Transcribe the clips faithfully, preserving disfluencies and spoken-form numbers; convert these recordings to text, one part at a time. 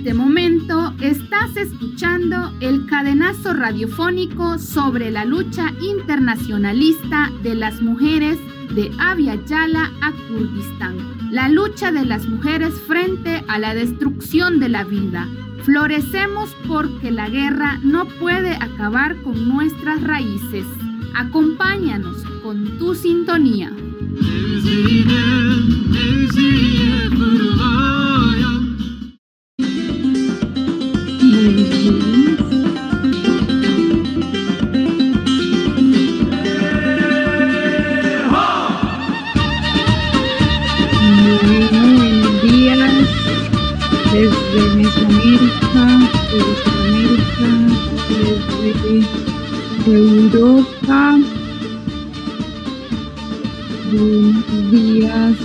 este momento estás escuchando el cadenazo radiofónico sobre la lucha internacionalista de las mujeres de Abya Yala a Kurdistán. La lucha de las mujeres frente a la destrucción de la vida. Florecemos porque la guerra no puede acabar con nuestras raíces. Acompáñanos con tu sintonía. Desde Mesoamérica, desde Sudamérica, desde Europa. Buenos días.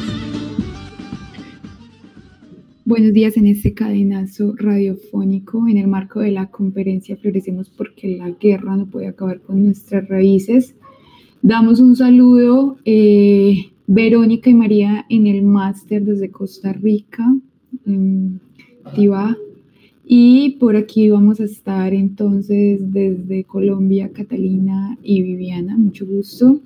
Buenos días en este cadenazo radiofónico en el marco de la conferencia Florecemos porque la guerra no puede acabar con nuestras raíces. Damos un saludo, eh, Verónica y María en el máster desde Costa Rica. En Tibá, y por aquí vamos a estar entonces desde Colombia, Catalina y Viviana, mucho gusto.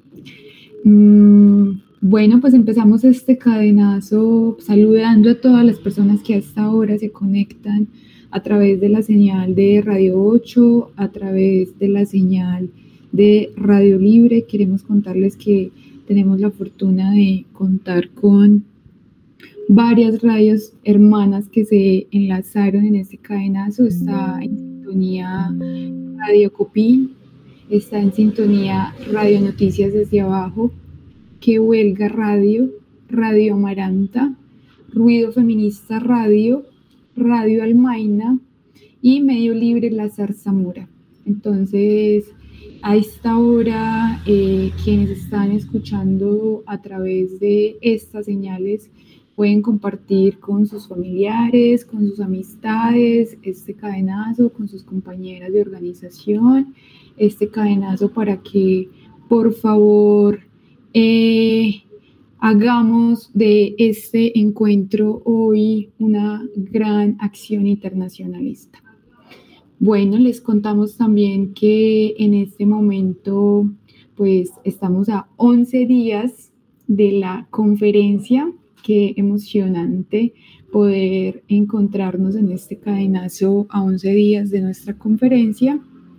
Mm, bueno, pues empezamos este cadenazo saludando a todas las personas que hasta ahora se conectan a través de la señal de Radio ocho, a través de la señal de Radio Libre. Queremos contarles que tenemos la fortuna de contar con varias radios hermanas que se enlazaron en este cadenazo. Está en sintonía Radio Copín, está en sintonía Radio Noticias desde abajo, Que Huelga Radio, Radio Amaranta, Ruido Feminista Radio, Radio Almaina y Medio Libre La Zarzamora. Entonces, a esta hora, eh, quienes están escuchando a través de estas señales pueden compartir con sus familiares, con sus amistades, este cadenazo, con sus compañeras de organización, este cadenazo para que, por favor, eh, hagamos de este encuentro hoy una gran acción internacionalista. Bueno, les contamos también que en este momento, pues, estamos a once días de la conferencia. Qué emocionante poder encontrarnos en este cadenazo a once días de nuestra conferencia.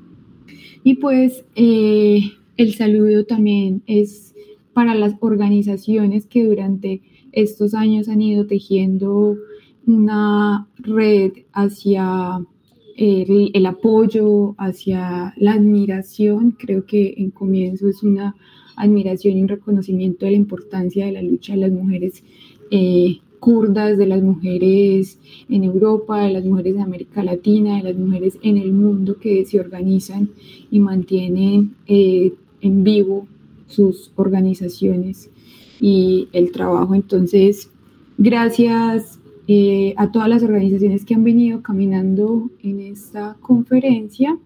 Y pues eh, el saludo también es para las organizaciones que durante estos años han ido tejiendo una red hacia el, el apoyo, hacia la admiración. Creo que en comienzo es una admiración y un reconocimiento de la importancia de la lucha de las mujeres Eh, kurdas, de las mujeres en Europa, de las mujeres en América Latina, de las mujeres en el mundo que se organizan y mantienen eh, en vivo sus organizaciones y el trabajo. Entonces, gracias eh, a todas las organizaciones que han venido caminando en esta conferencia.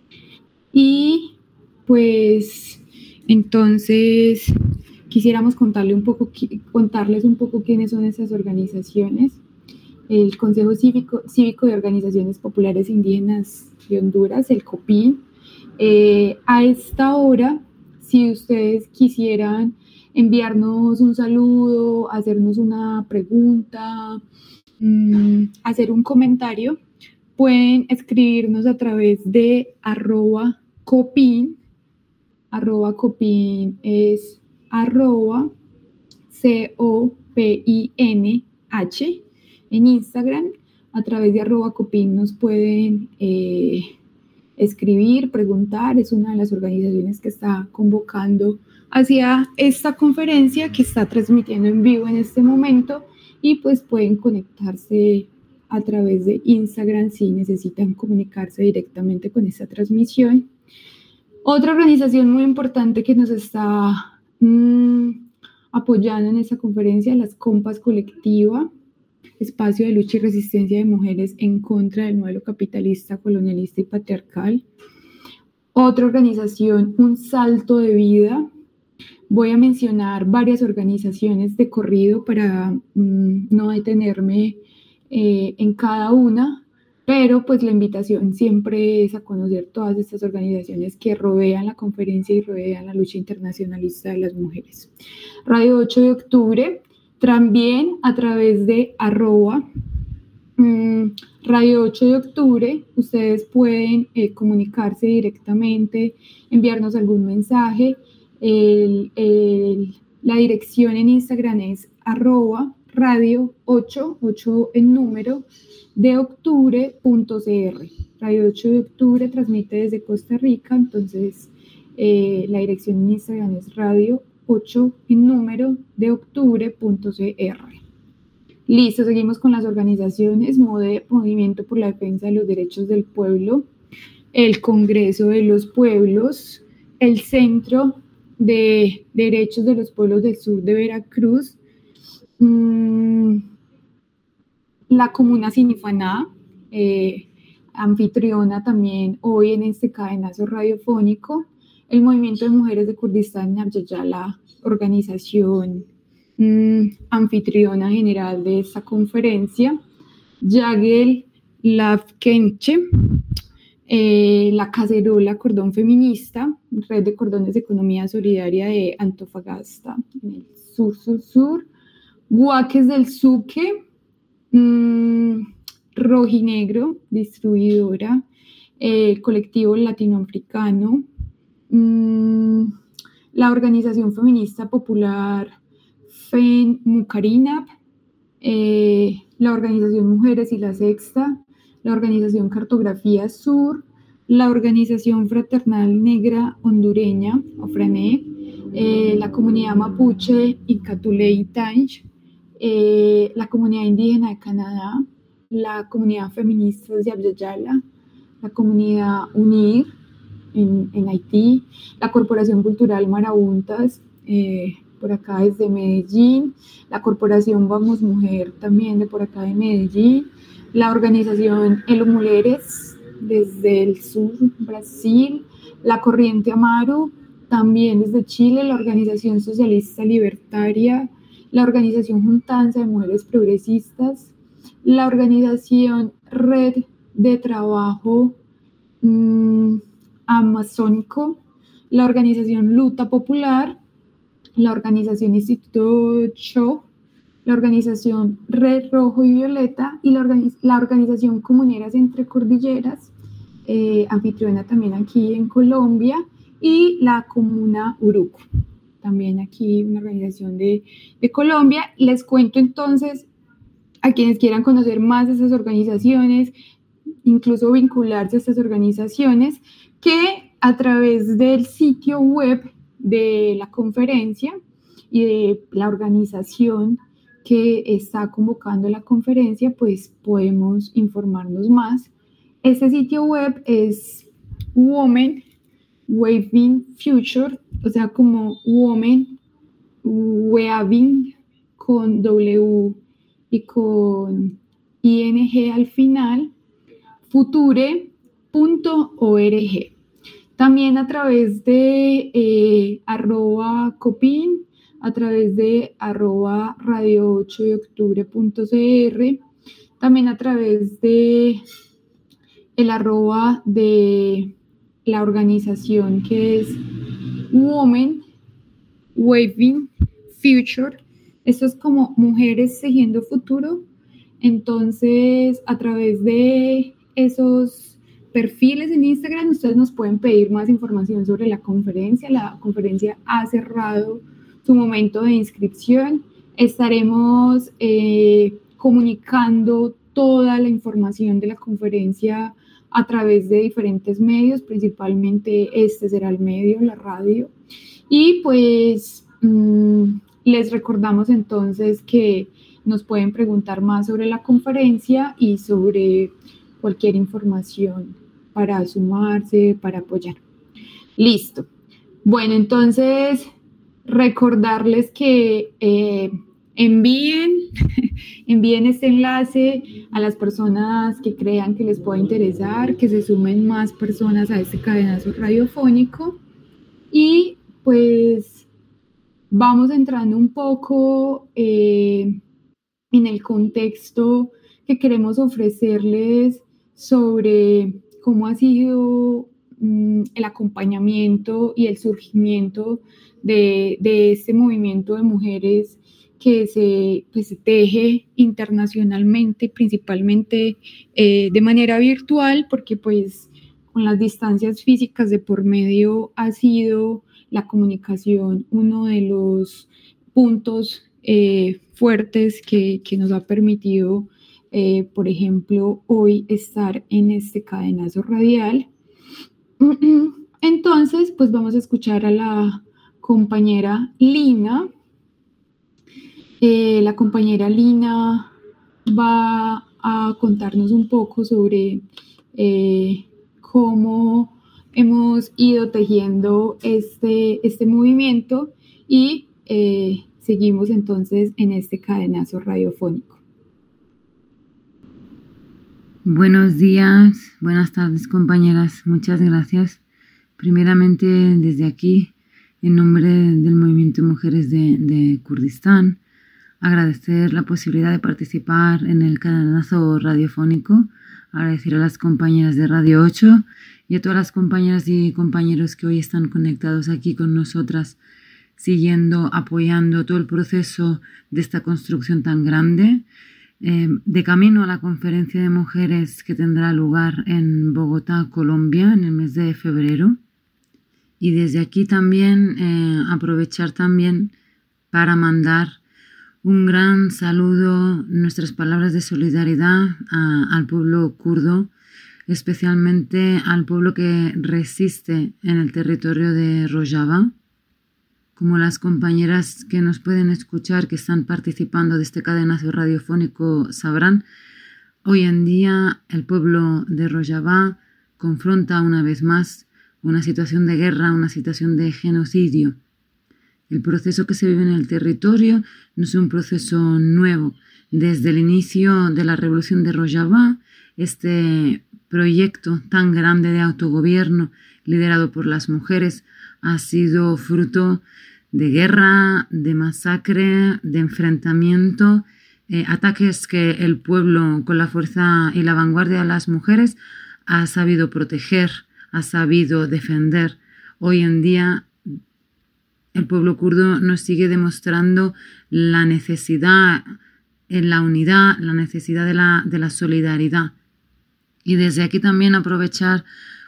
Y pues, entonces quisiéramos contarle un poco, contarles un poco quiénes son esas organizaciones. El Consejo Cívico, Cívico de Organizaciones Populares Indígenas de Honduras, el COPIN. Eh, a esta hora, si ustedes quisieran enviarnos un saludo, hacernos una pregunta, mmm, hacer un comentario, pueden escribirnos a través de arroba COPIN. Arroba COPIN es arroba C O P I N H en Instagram. A través de arroba Copin nos pueden eh, escribir, preguntar. Es una de las organizaciones que está convocando hacia esta conferencia que está transmitiendo en vivo en este momento, y pues pueden conectarse a través de Instagram si necesitan comunicarse directamente con esta transmisión. Otra organización muy importante que nos está mmm, apoyando en esta conferencia, las Compas Colectiva, espacio de lucha y resistencia de mujeres en contra del modelo capitalista, colonialista y patriarcal. Otra organización, Un Salto de Vida. Voy a mencionar varias organizaciones de corrido para mmm, no detenerme eh, en cada una. pero pues la invitación siempre es a conocer todas estas organizaciones que rodean la conferencia y rodean la lucha internacionalista de las mujeres. Radio ocho de octubre, también a través de arroba mmm, Radio ocho de octubre, ustedes pueden eh, comunicarse directamente, enviarnos algún mensaje. El, el, la dirección en Instagram es arroba radio ocho, ocho en número, de octubre.cr. Radio ocho de octubre transmite desde Costa Rica, entonces eh, la dirección en Instagram es radio ocho en número de octubre.cr. Listo, seguimos con las organizaciones: MODE, Movimiento por la Defensa de los Derechos del Pueblo, el Congreso de los Pueblos, el Centro de Derechos de los Pueblos del Sur de Veracruz, mmm, la Comuna Sinifaná, eh, anfitriona también hoy en este cadenazo radiofónico, el Movimiento de Mujeres de Kurdistán, Abya Yala, organización mmm, anfitriona general de esta conferencia, Yagel Lavkenche, eh, la Cacerola Cordón Feminista, Red de Cordones de Economía Solidaria de Antofagasta, en el sur-sur-sur, Guaques del Suque, mmm, Rojinegro, distribuidora, el eh, colectivo latinoamericano, mmm, la Organización Feminista Popular FEN Mucarinap, eh, la Organización Mujeres y la Sexta, la Organización Cartografía Sur, la Organización Fraternal Negra Hondureña, OFRANE, eh, la Comunidad Mapuche y Catuley Tanch, eh, la Comunidad Indígena de Canadá, la Comunidad Feminista de Abya Yala, la Comunidad UNIR en, en Haití, la Corporación Cultural Marabuntas, eh, por acá desde Medellín, la Corporación Vamos Mujer también de por acá de Medellín, la Organización Elo Mujeres desde el sur, Brasil, la Corriente Amaru también desde Chile, la Organización Socialista Libertaria, la Organización Juntanza de Mujeres Progresistas, la Organización Red de Trabajo mmm, Amazónico, la Organización Luta Popular, la Organización Instituto Cho, la Organización Red Rojo y Violeta y la, organiz la Organización Comuneras Entre Cordilleras, eh, anfitriona también aquí en Colombia, y la Comuna Uruco, también aquí una organización de, de Colombia. Les cuento entonces a quienes quieran conocer más de estas organizaciones, incluso vincularse a estas organizaciones, que a través del sitio web de la conferencia y de la organización que está convocando la conferencia, pues podemos informarnos más. Este sitio web es Women Waving Future, o sea, como Women Weaving con W y con ing al final, future punto org. También a través de eh, arroba copin, a través de arroba radio ocho de octubre.cr, también a través de el arroba de la organización que es Women Waving Future. Esto es como Mujeres Tejiendo Futuro. Entonces, a través de esos perfiles en Instagram, ustedes nos pueden pedir más información sobre la conferencia. La conferencia ha cerrado su momento de inscripción. Estaremos eh, comunicando toda la información de la conferencia a través de diferentes medios, principalmente este será el medio, la radio. Y pues mmm, les recordamos entonces que nos pueden preguntar más sobre la conferencia y sobre cualquier información para sumarse, para apoyar. Listo. Bueno, entonces recordarles que eh, envíen, envíen este enlace a las personas que crean que les pueda interesar, que se sumen más personas a este cadenazo radiofónico. Y pues vamos entrando un poco eh, en el contexto que queremos ofrecerles sobre cómo ha sido um, el acompañamiento y el surgimiento de, de este movimiento de mujeres que se, pues, se teje internacionalmente, principalmente eh, de manera virtual, porque pues con las distancias físicas de por medio ha sido la comunicación uno de los puntos eh, fuertes que, que nos ha permitido, eh, por ejemplo, hoy estar en este cadenazo radial. Entonces, pues vamos a escuchar a la compañera Lina. Eh, la compañera Lina va a contarnos un poco sobre eh, cómo hemos ido tejiendo este, este movimiento y eh, seguimos entonces en este cadenazo radiofónico. Buenos días, buenas tardes compañeras, muchas gracias. Primeramente desde aquí, en nombre del Movimiento Mujeres de, de Kurdistán, agradecer la posibilidad de participar en el cadenazo radiofónico, agradecer a las compañeras de Radio ocho y a todas las compañeras y compañeros que hoy están conectados aquí con nosotras, siguiendo, apoyando todo el proceso de esta construcción tan grande, eh, de camino a la conferencia de mujeres que tendrá lugar en Bogotá, Colombia, en el mes de febrero. Y desde aquí también eh, aprovechar también para mandar un gran saludo, nuestras palabras de solidaridad a, al pueblo kurdo, especialmente al pueblo que resiste en el territorio de Rojava. Como las compañeras que nos pueden escuchar, que están participando de este cadenazo radiofónico, sabrán, hoy en día el pueblo de Rojava confronta una vez más una situación de guerra, una situación de genocidio. El proceso que se vive en el territorio no es un proceso nuevo. Desde el inicio de la revolución de Rojava, este proyecto tan grande de autogobierno liderado por las mujeres ha sido fruto de guerra, de masacre, de enfrentamiento, eh, ataques que el pueblo, con la fuerza y la vanguardia de las mujeres, ha sabido proteger, ha sabido defender. Hoy en día el pueblo kurdo nos sigue demostrando la necesidad en la unidad, la necesidad de la, de la solidaridad. Y desde aquí también aprovechar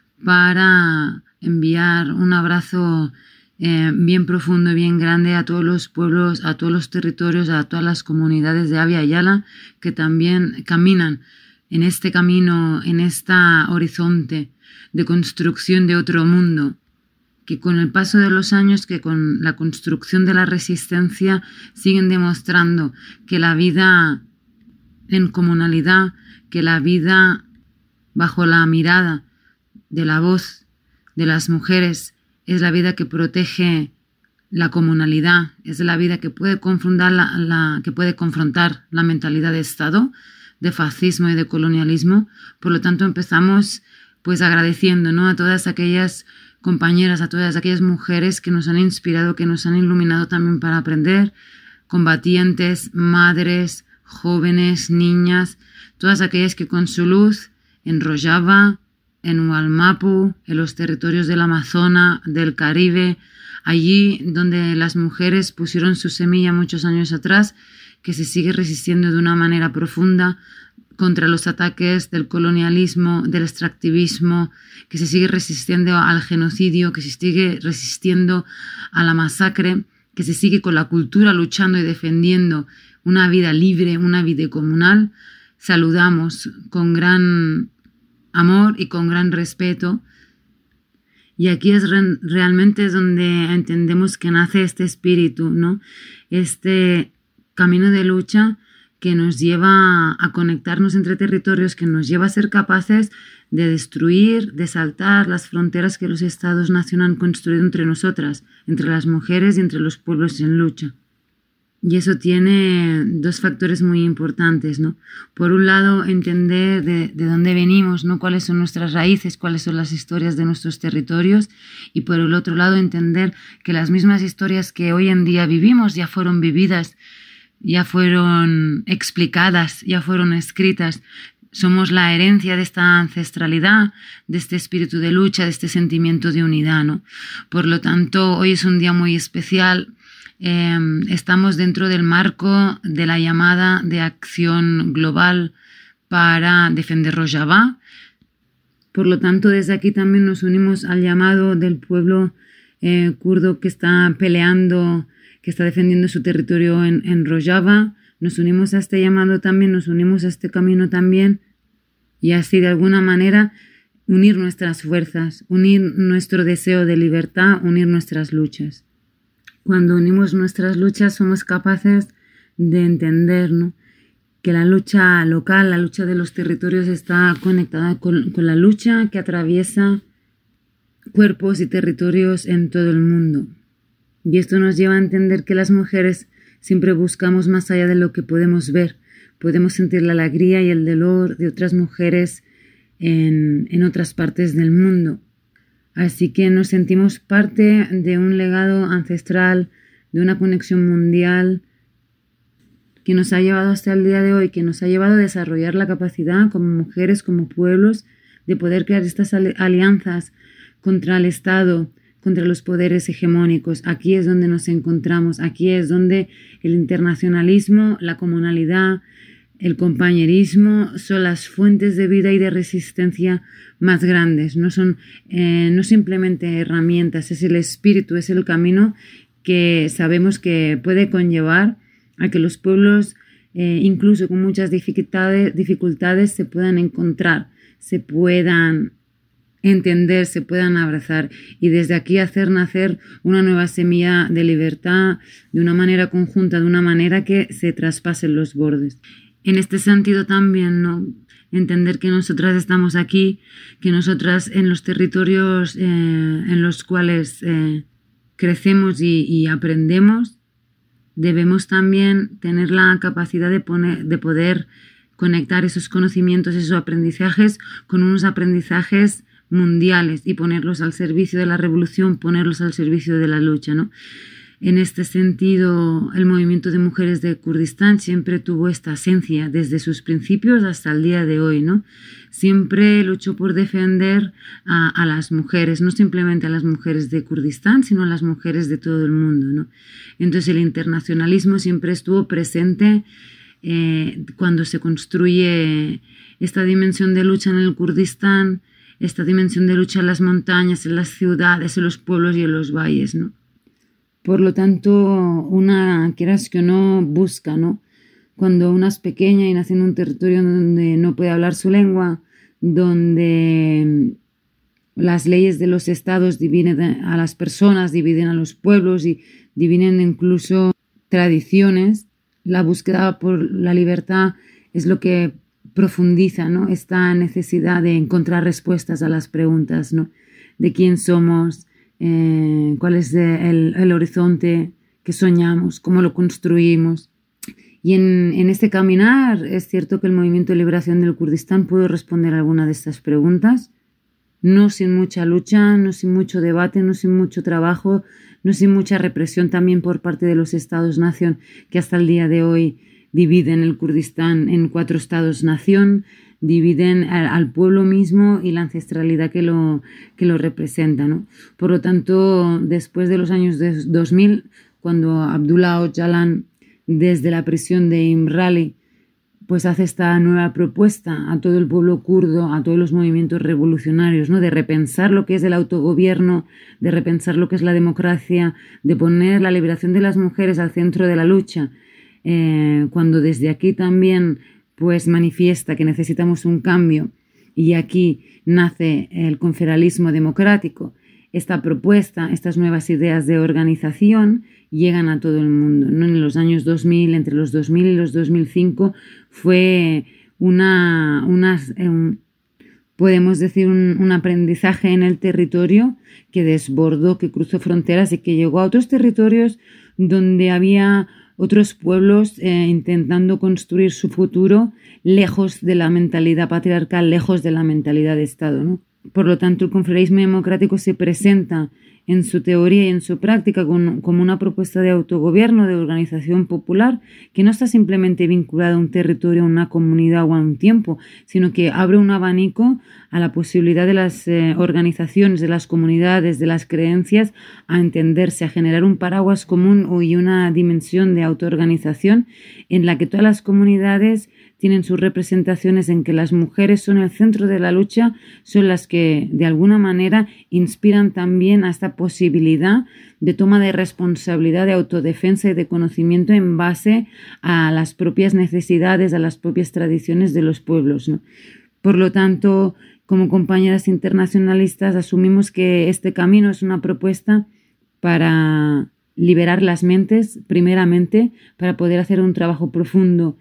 para enviar un abrazo eh, bien profundo y bien grande a todos los pueblos, a todos los territorios, a todas las comunidades de Abya Yala que también caminan en este camino, en este horizonte de construcción de otro mundo, que con el paso de los años, que con la construcción de la resistencia, siguen demostrando que la vida en comunalidad, que la vida bajo la mirada de la voz de las mujeres es la vida que protege la comunalidad, es la vida que puede confrontar la, la, que puede confrontar la mentalidad de Estado, de fascismo y de colonialismo. Por lo tanto, empezamos pues agradeciendo, ¿no?, a todas aquellas compañeras, a todas aquellas mujeres que nos han inspirado, que nos han iluminado también para aprender, combatientes, madres, jóvenes, niñas, todas aquellas que con su luz en Rojava, en Hualmapu, en los territorios del Amazonas, del Caribe, allí donde las mujeres pusieron su semilla muchos años atrás, que se sigue resistiendo de una manera profunda contra los ataques del colonialismo, del extractivismo, que se sigue resistiendo al genocidio, que se sigue resistiendo a la masacre, que se sigue con la cultura luchando y defendiendo una vida libre, una vida comunal. Saludamos con gran amor y con gran respeto. Y aquí es re- realmente es donde entendemos que nace este espíritu, ¿no? Este camino de lucha que nos lleva a conectarnos entre territorios, que nos lleva a ser capaces de destruir, de saltar las fronteras que los estados-nación han construido entre nosotras, entre las mujeres y entre los pueblos en lucha. Y eso tiene dos factores muy importantes, ¿no? Por un lado, entender de, de dónde venimos, ¿no?, cuáles son nuestras raíces, cuáles son las historias de nuestros territorios, y por el otro lado, entender que las mismas historias que hoy en día vivimos ya fueron vividas, ya fueron explicadas, ya fueron escritas Somos la herencia de esta ancestralidad, de este espíritu de lucha, de este sentimiento de unidad, ¿no? Por lo tanto, hoy es un día muy especial. Eh, estamos dentro del marco de la llamada de acción global para defender Rojava. Por lo tanto, desde aquí también nos unimos al llamado del pueblo eh, kurdo que está peleando, que está defendiendo su territorio en, en Rojava. Nos unimos a este llamado también, nos unimos a este camino también, y así de alguna manera unir nuestras fuerzas, unir nuestro deseo de libertad, unir nuestras luchas. Cuando unimos nuestras luchas somos capaces de entender, ¿no?, que la lucha local, la lucha de los territorios está conectada con, con la lucha que atraviesa cuerpos y territorios en todo el mundo. Y esto nos lleva a entender que las mujeres siempre buscamos más allá de lo que podemos ver. Podemos sentir la alegría y el dolor de otras mujeres en, en otras partes del mundo. Así que nos sentimos parte de un legado ancestral, de una conexión mundial que nos ha llevado hasta el día de hoy, que nos ha llevado a desarrollar la capacidad como mujeres, como pueblos, de poder crear estas alianzas contra el Estado, contra los poderes hegemónicos. Aquí es donde nos encontramos, aquí es donde el internacionalismo, la comunalidad, el compañerismo son las fuentes de vida y de resistencia más grandes. No son eh, no simplemente herramientas, es el espíritu, es el camino que sabemos que puede conllevar a que los pueblos, eh, incluso con muchas dificultades, dificultades, se puedan encontrar, se puedan entender, se puedan abrazar, y desde aquí hacer nacer una nueva semilla de libertad de una manera conjunta, de una manera que se traspasen los bordes. En este sentido también, ¿no?, entender que nosotras estamos aquí, que nosotras en los territorios eh, en los cuales eh, crecemos y, y aprendemos, debemos también tener la capacidad de, poner, de poder conectar esos conocimientos, esos aprendizajes con unos aprendizajes mundiales y ponerlos al servicio de la revolución, ponerlos al servicio de la lucha, ¿no? En este sentido, el movimiento de mujeres de Kurdistán siempre tuvo esta esencia desde sus principios hasta el día de hoy, ¿no? Siempre luchó por defender a, a las mujeres, no simplemente a las mujeres de Kurdistán, sino a las mujeres de todo el mundo, ¿no? Entonces el internacionalismo siempre estuvo presente eh, cuando se construye esta dimensión de lucha en el Kurdistán, esta dimensión de lucha en las montañas, en las ciudades, en los pueblos y en los valles, ¿no? Por lo tanto, una, quieras que no, busca, ¿no? Cuando una es pequeña y nace en un territorio donde no puede hablar su lengua, donde las leyes de los estados dividen a las personas, dividen a los pueblos y dividen incluso tradiciones, la búsqueda por la libertad es lo que profundiza, ¿no?, esta necesidad de encontrar respuestas a las preguntas, ¿no?, de quién somos, eh, cuál es el, el horizonte que soñamos, cómo lo construimos. Y en, en este caminar es cierto que el movimiento de liberación del Kurdistán pudo responder a alguna de estas preguntas, no sin mucha lucha, no sin mucho debate, no sin mucho trabajo, no sin mucha represión también por parte de los estados-nación que hasta el día de hoy dividen el Kurdistán en cuatro estados-nación, dividen al, al pueblo mismo y la ancestralidad que lo, que lo representa, ¿no? Por lo tanto, después de los años de dos mil, cuando Abdullah Öcalan, desde la prisión de Imrali, pues hace esta nueva propuesta a todo el pueblo kurdo, a todos los movimientos revolucionarios, ¿no?, de repensar lo que es el autogobierno, de repensar lo que es la democracia, de poner la liberación de las mujeres al centro de la lucha. Eh, cuando desde aquí también pues manifiesta que necesitamos un cambio, y aquí nace el confederalismo democrático, esta propuesta, estas nuevas ideas de organización llegan a todo el mundo, ¿no? En los años dos mil, entre los dos mil y los dos mil cinco, fue una, una un, podemos decir, un, un aprendizaje en el territorio que desbordó, que cruzó fronteras y que llegó a otros territorios donde había otros pueblos eh, intentando construir su futuro lejos de la mentalidad patriarcal, lejos de la mentalidad de Estado, ¿no? Por lo tanto, el confederalismo democrático se presenta en su teoría y en su práctica con, como una propuesta de autogobierno, de organización popular, que no está simplemente vinculada a un territorio, a una comunidad o a un tiempo, sino que abre un abanico a la posibilidad de las eh, organizaciones, de las comunidades, de las creencias, a entenderse, a generar un paraguas común y una dimensión de autoorganización en la que todas las comunidades tienen sus representaciones, en que las mujeres son el centro de la lucha, son las que de alguna manera inspiran también a esta posibilidad de toma de responsabilidad, de autodefensa y de conocimiento en base a las propias necesidades, a las propias tradiciones de los pueblos, ¿no? Por lo tanto, como compañeras internacionalistas, asumimos que este camino es una propuesta para liberar las mentes, primeramente, para poder hacer un trabajo profundo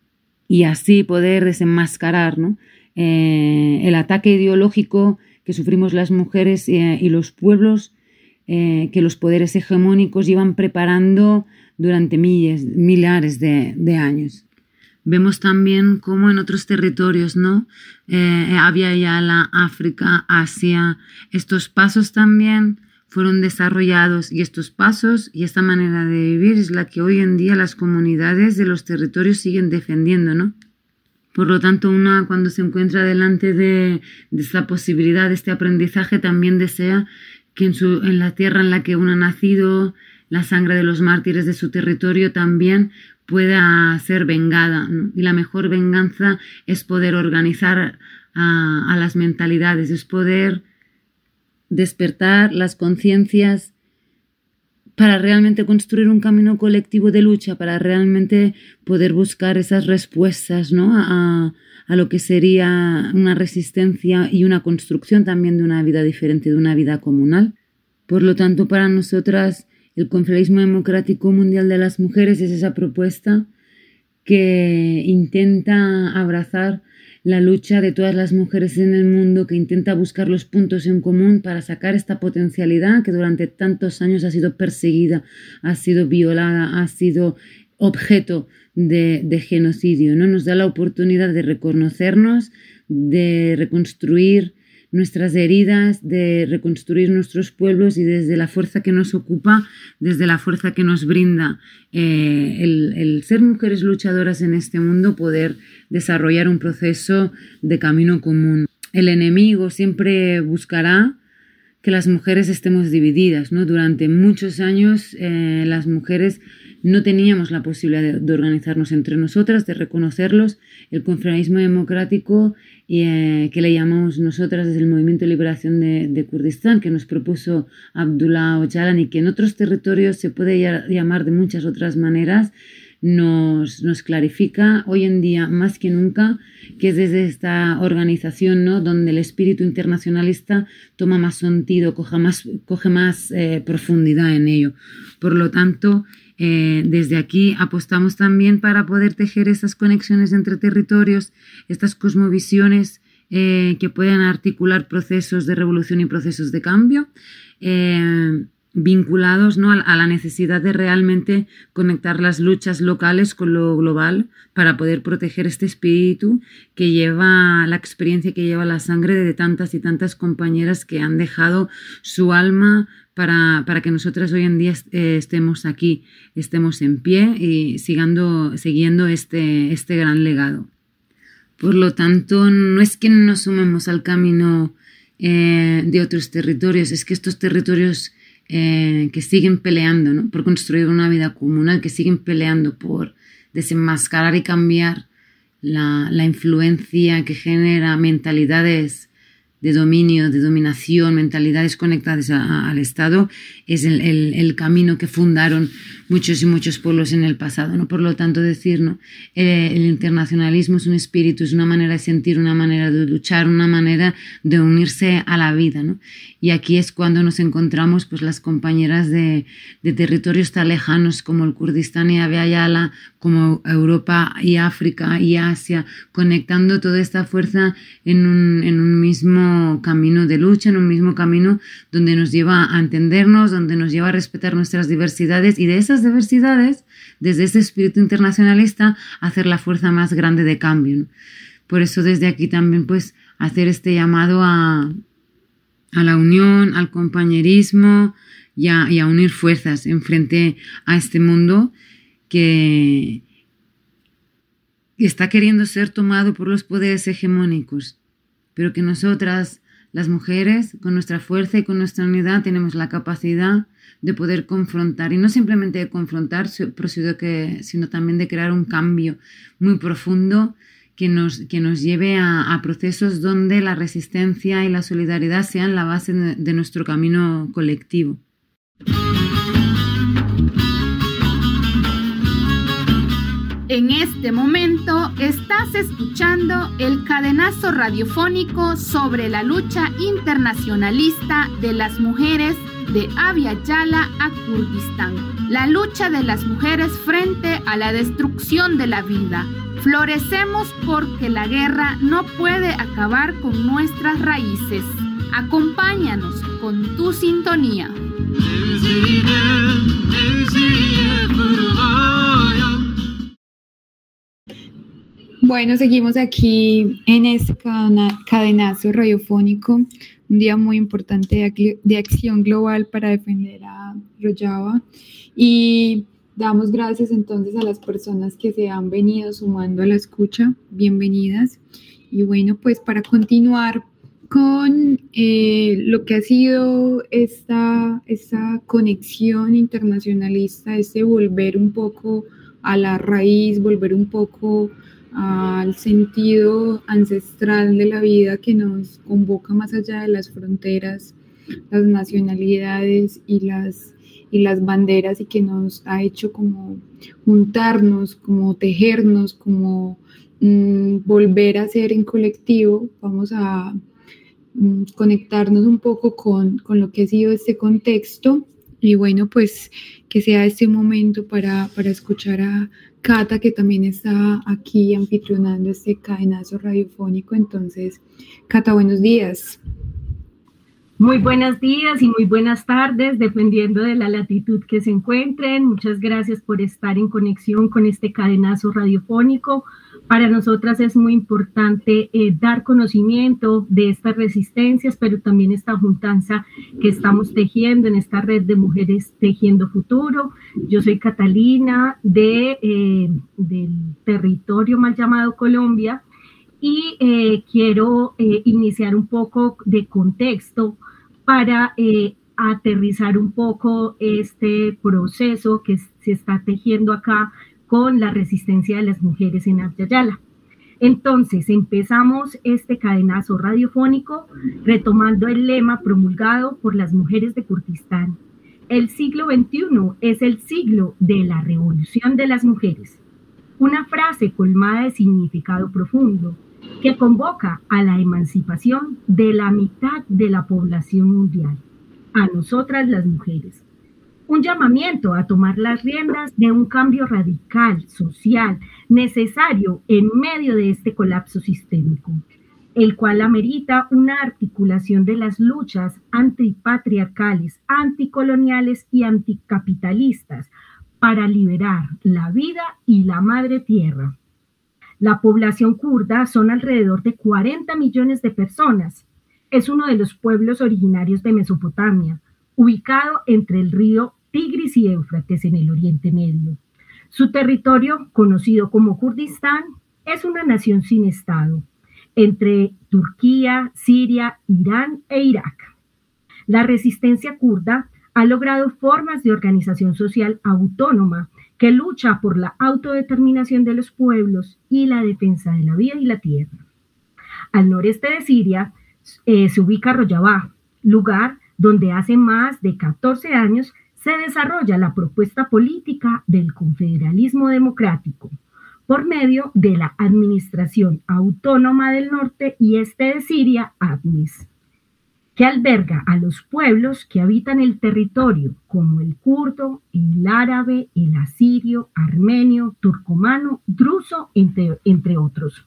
y así poder desenmascarar, ¿no? eh, el ataque ideológico que sufrimos las mujeres eh, y los pueblos, eh, que los poderes hegemónicos llevan preparando durante miles, millares de, de años. Vemos también cómo en otros territorios, ¿no? Eh, Abya Yala, África, Asia, estos pasos también fueron desarrollados, y estos pasos y esta manera de vivir es la que hoy en día las comunidades de los territorios siguen defendiendo, ¿no? Por lo tanto, una cuando se encuentra delante de, de esta posibilidad, de este aprendizaje, también desea que en, su, en la tierra en la que uno ha nacido, la sangre de los mártires de su territorio también pueda ser vengada, ¿no? Y la mejor venganza es poder organizar a, a las mentalidades, es poder despertar las conciencias para realmente construir un camino colectivo de lucha, para realmente poder buscar esas respuestas, ¿no? a, a lo que sería una resistencia y una construcción también de una vida diferente, de una vida comunal. Por lo tanto, para nosotras, el Confederalismo Democrático Mundial de las Mujeres es esa propuesta que intenta abrazar la lucha de todas las mujeres en el mundo, que intenta buscar los puntos en común para sacar esta potencialidad que durante tantos años ha sido perseguida, ha sido violada, ha sido objeto de, de genocidio, ¿no? Nos da la oportunidad de reconocernos, de reconstruir nuestras heridas, de reconstruir nuestros pueblos y desde la fuerza que nos ocupa, desde la fuerza que nos brinda eh, el, el ser mujeres luchadoras en este mundo, poder desarrollar un proceso de camino común. El enemigo siempre buscará que las mujeres estemos divididas, ¿no? Durante muchos años eh, las mujeres no teníamos la posibilidad de, de organizarnos entre nosotras, de reconocerlos. El confederalismo democrático, eh, que le llamamos nosotras desde el Movimiento de Liberación de, de Kurdistán, que nos propuso Abdullah Öcalan y que en otros territorios se puede llamar de muchas otras maneras, nos, nos clarifica hoy en día más que nunca que es desde esta organización, ¿no?, donde el espíritu internacionalista toma más sentido, coge más, coge más eh, profundidad en ello. Por lo tanto, Eh, desde aquí apostamos también para poder tejer estas conexiones entre territorios, estas cosmovisiones eh, que puedan articular procesos de revolución y procesos de cambio, eh, vinculados, ¿no?, a la necesidad de realmente conectar las luchas locales con lo global para poder proteger este espíritu que lleva la experiencia, que lleva la sangre de tantas y tantas compañeras que han dejado su alma Para, para que nosotras hoy en día eh, estemos aquí, estemos en pie y sigando, siguiendo este, este gran legado. Por lo tanto, no es que no nos sumemos al camino eh, de otros territorios, es que estos territorios eh, que siguen peleando, ¿no?, por construir una vida comunal, que siguen peleando por desenmascarar y cambiar la, la influencia que genera mentalidades de dominio, de dominación, mentalidades conectadas a, a, al Estado, es el, el, el camino que fundaron muchos y muchos pueblos en el pasado, ¿no? Por lo tanto, decir, ¿no?, eh, el internacionalismo es un espíritu, es una manera de sentir, una manera de luchar, una manera de unirse a la vida, ¿no? Y aquí es cuando nos encontramos, pues, las compañeras de, de territorios tan lejanos como el Kurdistán y Abya Yala, como Europa y África y Asia, conectando toda esta fuerza en un, en un mismo camino de lucha, en un mismo camino donde nos lleva a entendernos, donde nos lleva a respetar nuestras diversidades y de esas diversidades, desde ese espíritu internacionalista, hacer la fuerza más grande de cambio, ¿no? Por eso desde aquí también, pues, hacer este llamado a, a la unión, al compañerismo y a, y a unir fuerzas en frente a este mundo que está queriendo ser tomado por los poderes hegemónicos, pero que nosotras, las mujeres, con nuestra fuerza y con nuestra unidad, tenemos la capacidad de poder confrontar, y no simplemente de confrontar, sino también de crear un cambio muy profundo que nos, que nos lleve a, a procesos donde la resistencia y la solidaridad sean la base de, de nuestro camino colectivo. En este momento estás escuchando el cadenazo radiofónico sobre la lucha internacionalista de las mujeres de Abya Yala a Kurdistán. La lucha de las mujeres frente a la destrucción de la vida. Florecemos porque la guerra no puede acabar con nuestras raíces. Acompáñanos con tu sintonía. Bueno, seguimos aquí en este cadenazo radiofónico, un día muy importante de, de acción global para defender a Rojava, y damos gracias entonces a las personas que se han venido sumando a la escucha, bienvenidas. Y bueno, pues para continuar con eh, lo que ha sido esta, esta conexión internacionalista, este volver un poco a la raíz, volver un poco al sentido ancestral de la vida que nos convoca más allá de las fronteras, las nacionalidades y las, y las banderas, y que nos ha hecho como juntarnos, como tejernos, como mmm, volver a ser en colectivo. Vamos a mmm, conectarnos un poco con, con lo que ha sido este contexto, y bueno, pues que sea este momento para, para escuchar a Cata, que también está aquí anfitrionando este cadenazo radiofónico. Entonces, Cata, buenos días. Muy buenos días y muy buenas tardes, dependiendo de la latitud que se encuentren. Muchas gracias por estar en conexión con este cadenazo radiofónico. Para nosotras es muy importante eh, dar conocimiento de estas resistencias, pero también esta juntanza que estamos tejiendo en esta red de mujeres tejiendo futuro. Yo soy Catalina de, eh, del territorio mal llamado Colombia, y eh, quiero eh, iniciar un poco de contexto para eh, aterrizar un poco este proceso que se está tejiendo acá con la resistencia de las mujeres en Abya Yala. Entonces, empezamos este cadenazo radiofónico retomando el lema promulgado por las mujeres de Kurdistán. El siglo veintiuno es el siglo de la revolución de las mujeres. Una frase colmada de significado profundo que convoca a la emancipación de la mitad de la población mundial, a nosotras las mujeres. Un llamamiento a tomar las riendas de un cambio radical, social, necesario en medio de este colapso sistémico, el cual amerita una articulación de las luchas antipatriarcales, anticoloniales y anticapitalistas para liberar la vida y la madre tierra. La población kurda son alrededor de cuarenta millones de personas. Es uno de los pueblos originarios de Mesopotamia, ubicado entre el río Tigris y Éufrates en el Oriente Medio. Su territorio, conocido como Kurdistán, es una nación sin estado, entre Turquía, Siria, Irán e Irak. La resistencia kurda ha logrado formas de organización social autónoma que lucha por la autodeterminación de los pueblos y la defensa de la vida y la tierra. Al noreste de Siria eh, se ubica Rojava, lugar donde hace más de catorce años se desarrolla la propuesta política del confederalismo democrático por medio de la Administración Autónoma del Norte y Este de Siria, ADMIS, que alberga a los pueblos que habitan el territorio, como el kurdo, el árabe, el asirio, armenio, turcomano, druso, entre, entre otros.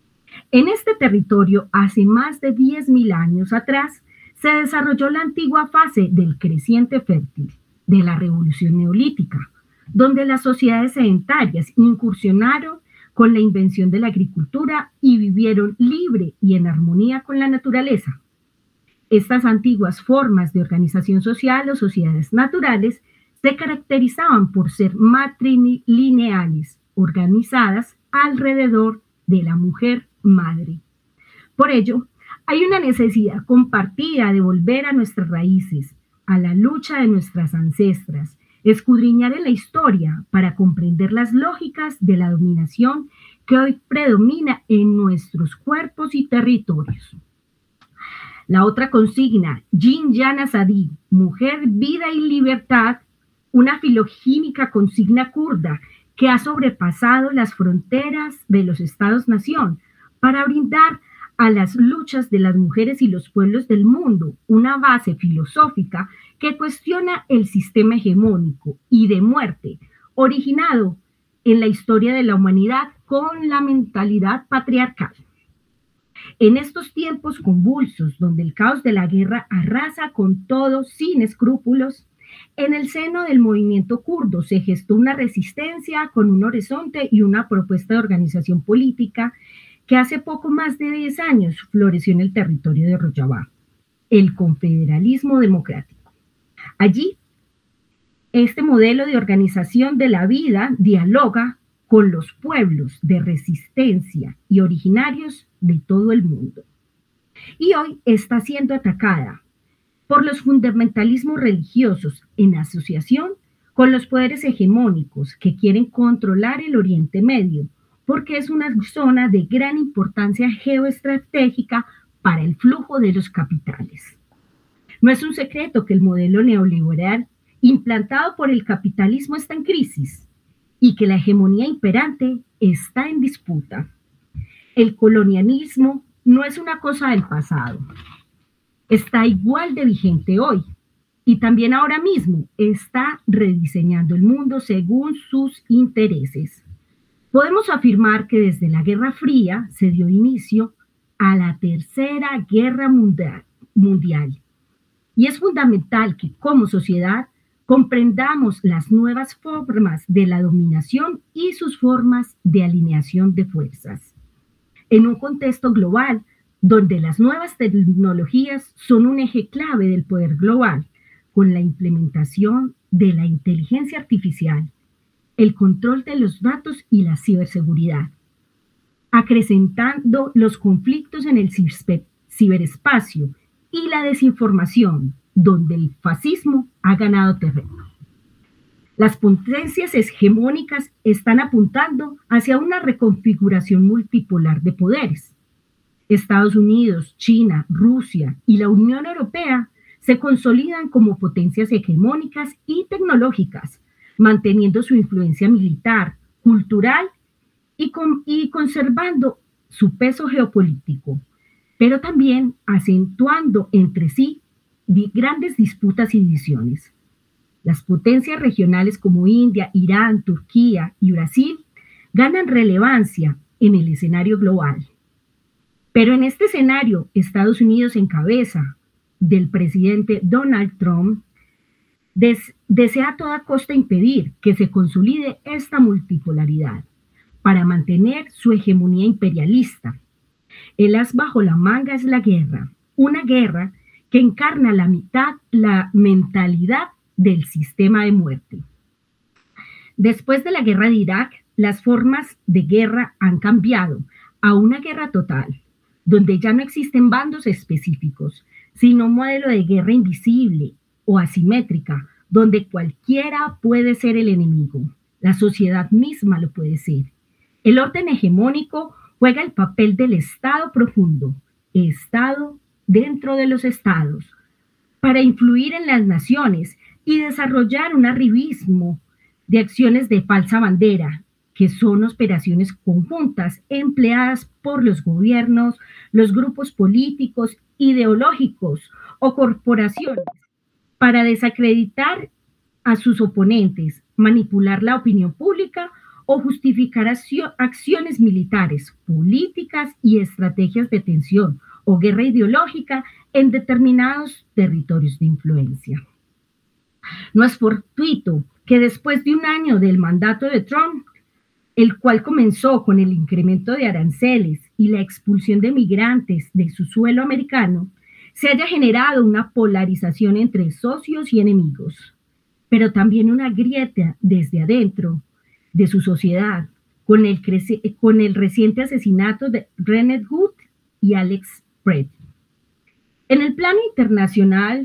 En este territorio, hace más de diez mil años atrás, se desarrolló la antigua fase del creciente fértil, de la revolución neolítica, donde las sociedades sedentarias incursionaron con la invención de la agricultura y vivieron libre y en armonía con la naturaleza. Estas antiguas formas de organización social o sociedades naturales se caracterizaban por ser matrilineales, organizadas alrededor de la mujer madre. Por ello, hay una necesidad compartida de volver a nuestras raíces, a la lucha de nuestras ancestras, escudriñar en la historia para comprender las lógicas de la dominación que hoy predomina en nuestros cuerpos y territorios. La otra consigna, Yin Yana Sadi, mujer, vida y libertad, una filogínica consigna kurda que ha sobrepasado las fronteras de los Estados-nación para brindar a las luchas de las mujeres y los pueblos del mundo una base filosófica que cuestiona el sistema hegemónico y de muerte originado en la historia de la humanidad con la mentalidad patriarcal. En estos tiempos convulsos, donde el caos de la guerra arrasa con todo sin escrúpulos, en el seno del movimiento kurdo se gestó una resistencia con un horizonte y una propuesta de organización política que hace poco más de diez años floreció en el territorio de Rojava, el confederalismo democrático. Allí, este modelo de organización de la vida dialoga con los pueblos de resistencia y originarios de todo el mundo. Y hoy está siendo atacada por los fundamentalismos religiosos en asociación con los poderes hegemónicos que quieren controlar el Oriente Medio, porque es una zona de gran importancia geoestratégica para el flujo de los capitales. No es un secreto que el modelo neoliberal implantado por el capitalismo está en crisis y que la hegemonía imperante está en disputa. El colonialismo no es una cosa del pasado, está igual de vigente hoy y también ahora mismo está rediseñando el mundo según sus intereses. Podemos afirmar que desde la Guerra Fría se dio inicio a la Tercera Guerra Mundial y es fundamental que como sociedad comprendamos las nuevas formas de la dominación y sus formas de alineación de fuerzas. En un contexto global donde las nuevas tecnologías son un eje clave del poder global, con la implementación de la inteligencia artificial, el control de los datos y la ciberseguridad, acrecentando los conflictos en el ciberespacio y la desinformación, donde el fascismo ha ganado terreno. Las potencias hegemónicas están apuntando hacia una reconfiguración multipolar de poderes. Estados Unidos, China, Rusia y la Unión Europea se consolidan como potencias hegemónicas y tecnológicas, manteniendo su influencia militar, cultural y, con, y conservando su peso geopolítico, pero también acentuando entre sí grandes disputas y divisiones. Las potencias regionales como India, Irán, Turquía y Brasil ganan relevancia en el escenario global. Pero en este escenario, Estados Unidos en cabeza del presidente Donald Trump des- desea a toda costa impedir que se consolide esta multipolaridad para mantener su hegemonía imperialista. El as bajo la manga es la guerra, una guerra que encarna la mitad, la mentalidad del sistema de muerte. Después de la guerra de Irak, las formas de guerra han cambiado a una guerra total, donde ya no existen bandos específicos, sino un modelo de guerra invisible o asimétrica, donde cualquiera puede ser el enemigo. La sociedad misma lo puede ser. El orden hegemónico juega el papel del Estado profundo, Estado dentro de los estados, para influir en las naciones y desarrollar un arribismo de acciones de falsa bandera, que son operaciones conjuntas empleadas por los gobiernos, los grupos políticos, ideológicos o corporaciones para desacreditar a sus oponentes, manipular la opinión pública o justificar acciones militares, políticas y estrategias de tensión o guerra ideológica en determinados territorios de influencia. No es fortuito que después de un año del mandato de Trump, el cual comenzó con el incremento de aranceles y la expulsión de migrantes de su suelo americano, se haya generado una polarización entre socios y enemigos, pero también una grieta desde adentro de su sociedad, con el, con el reciente asesinato de Renneth Good y Alex Pred. En el plano internacional,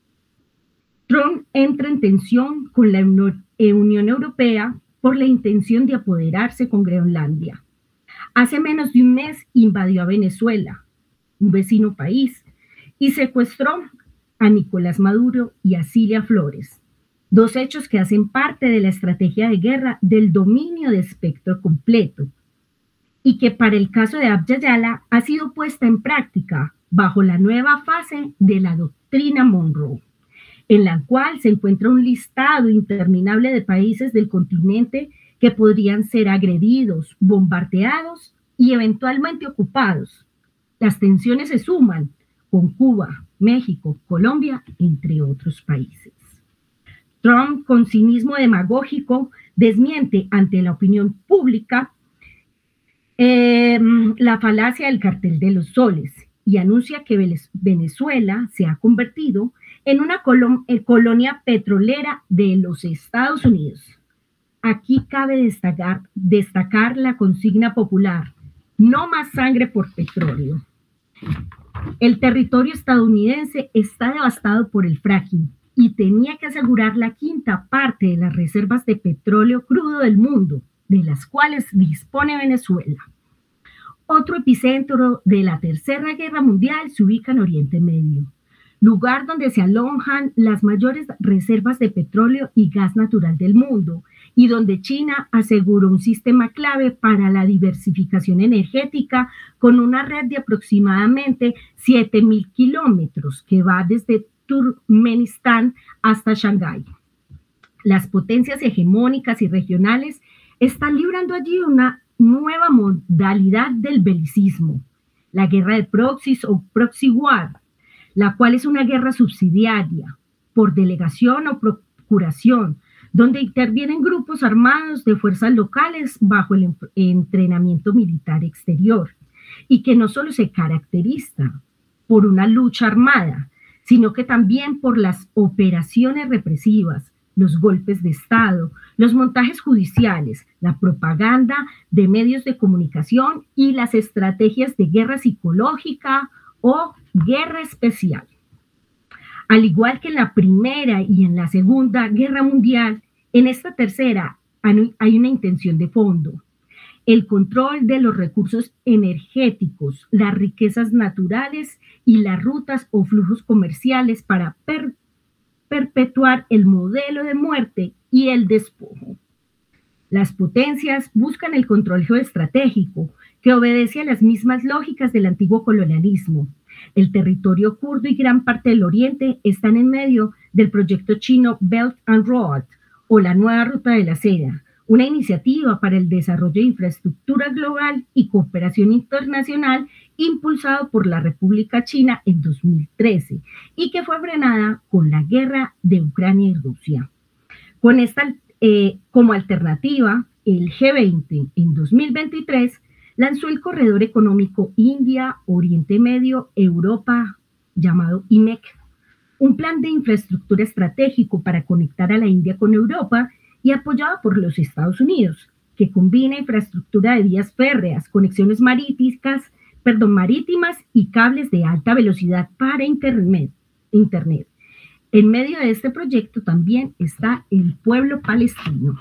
Trump entra en tensión con la Unión Europea por la intención de apoderarse con Groenlandia. Hace menos de un mes invadió a Venezuela, un vecino país, y secuestró a Nicolás Maduro y a Cilia Flores, dos hechos que hacen parte de la estrategia de guerra del dominio de espectro completo, y que para el caso de Abya Yala ha sido puesta en práctica bajo la nueva fase de la doctrina Monroe, en la cual se encuentra un listado interminable de países del continente que podrían ser agredidos, bombardeados y eventualmente ocupados. Las tensiones se suman con Cuba, México, Colombia, entre otros países. Trump, con cinismo demagógico, desmiente ante la opinión pública eh, la falacia del cartel de los soles y anuncia que Venezuela se ha convertido en una colo- colonia petrolera de los Estados Unidos. Aquí cabe destacar, destacar la consigna popular: no más sangre por petróleo. El territorio estadounidense está devastado por el fracking y tenía que asegurar la quinta parte de las reservas de petróleo crudo del mundo, de las cuales dispone Venezuela. Otro epicentro de la Tercera Guerra Mundial se ubica en Oriente Medio, lugar donde se alojan las mayores reservas de petróleo y gas natural del mundo, y donde China aseguró un sistema clave para la diversificación energética con una red de aproximadamente siete mil kilómetros que va desde Turkmenistán hasta Shanghái. Las potencias hegemónicas y regionales están librando allí una nueva modalidad del belicismo, la guerra de proxies o proxy war, la cual es una guerra subsidiaria, por delegación o procuración, donde intervienen grupos armados de fuerzas locales bajo el entrenamiento militar exterior, y que no solo se caracteriza por una lucha armada, sino que también por las operaciones represivas, los golpes de Estado, los montajes judiciales, la propaganda de medios de comunicación y las estrategias de guerra psicológica o guerra especial. Al igual que en la Primera y en la Segunda Guerra Mundial, en esta tercera hay una intención de fondo: el control de los recursos energéticos, las riquezas naturales y las rutas o flujos comerciales para per- perpetuar el modelo de muerte y el despojo. Las potencias buscan el control geoestratégico, que obedece a las mismas lógicas del antiguo colonialismo. El territorio kurdo y gran parte del Oriente están en medio del proyecto chino Belt and Road, o la nueva ruta de la seda, una iniciativa para el desarrollo de infraestructura global y cooperación internacional impulsado por la República China en dos mil trece y que fue frenada con la guerra de Ucrania y Rusia. Con esta eh, como alternativa, el G veinte en dos mil veintitrés lanzó el Corredor Económico India, Oriente Medio, Europa, llamado I M E C, un plan de infraestructura estratégico para conectar a la India con Europa y apoyado por los Estados Unidos, que combina infraestructura de vías férreas, conexiones marítimas, perdón, marítimas y cables de alta velocidad para Internet. Internet. En medio de este proyecto también está el pueblo palestino.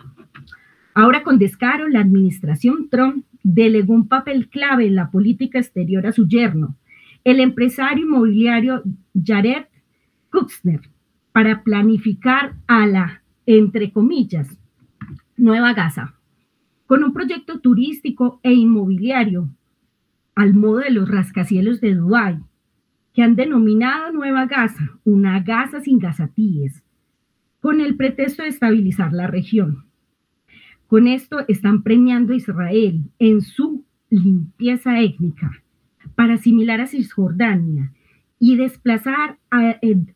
Ahora, con descaro, la administración Trump delegó un papel clave en la política exterior a su yerno, el empresario inmobiliario Jared Kushner, para planificar a la, entre comillas, Nueva Gaza, con un proyecto turístico e inmobiliario al modo de los rascacielos de Dubái, que han denominado Nueva Gaza, una Gaza sin gazatíes, con el pretexto de estabilizar la región. Con esto están premiando a Israel en su limpieza étnica para asimilar a Cisjordania y desplazar a,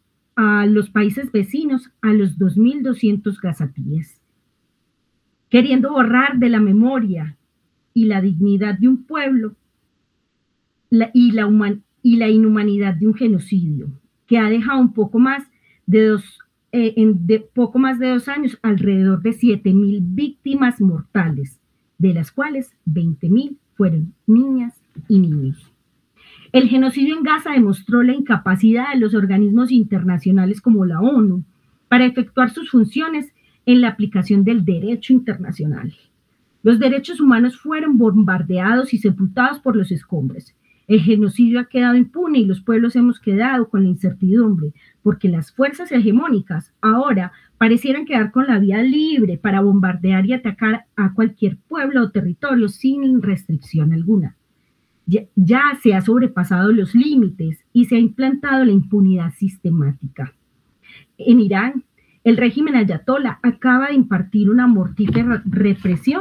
a los países vecinos a los dos mil doscientos gazatíes, queriendo borrar de la memoria y la dignidad de un pueblo la, y, la human, y la inhumanidad de un genocidio que ha dejado un poco más de dos, eh, en de poco más de dos años alrededor de siete mil víctimas mortales, de las cuales veinte mil fueron niñas y niños. El genocidio en Gaza demostró la incapacidad de los organismos internacionales como la ONU para efectuar sus funciones en la aplicación del derecho internacional. Los derechos humanos fueron bombardeados y sepultados por los escombros. El genocidio ha quedado impune y los pueblos hemos quedado con la incertidumbre, porque las fuerzas hegemónicas ahora parecieran quedar con la vía libre para bombardear y atacar a cualquier pueblo o territorio sin restricción alguna. Ya, ya se ha sobrepasado los límites y se ha implantado la impunidad sistemática. En Irán, el régimen ayatolá acaba de impartir una mortífera represión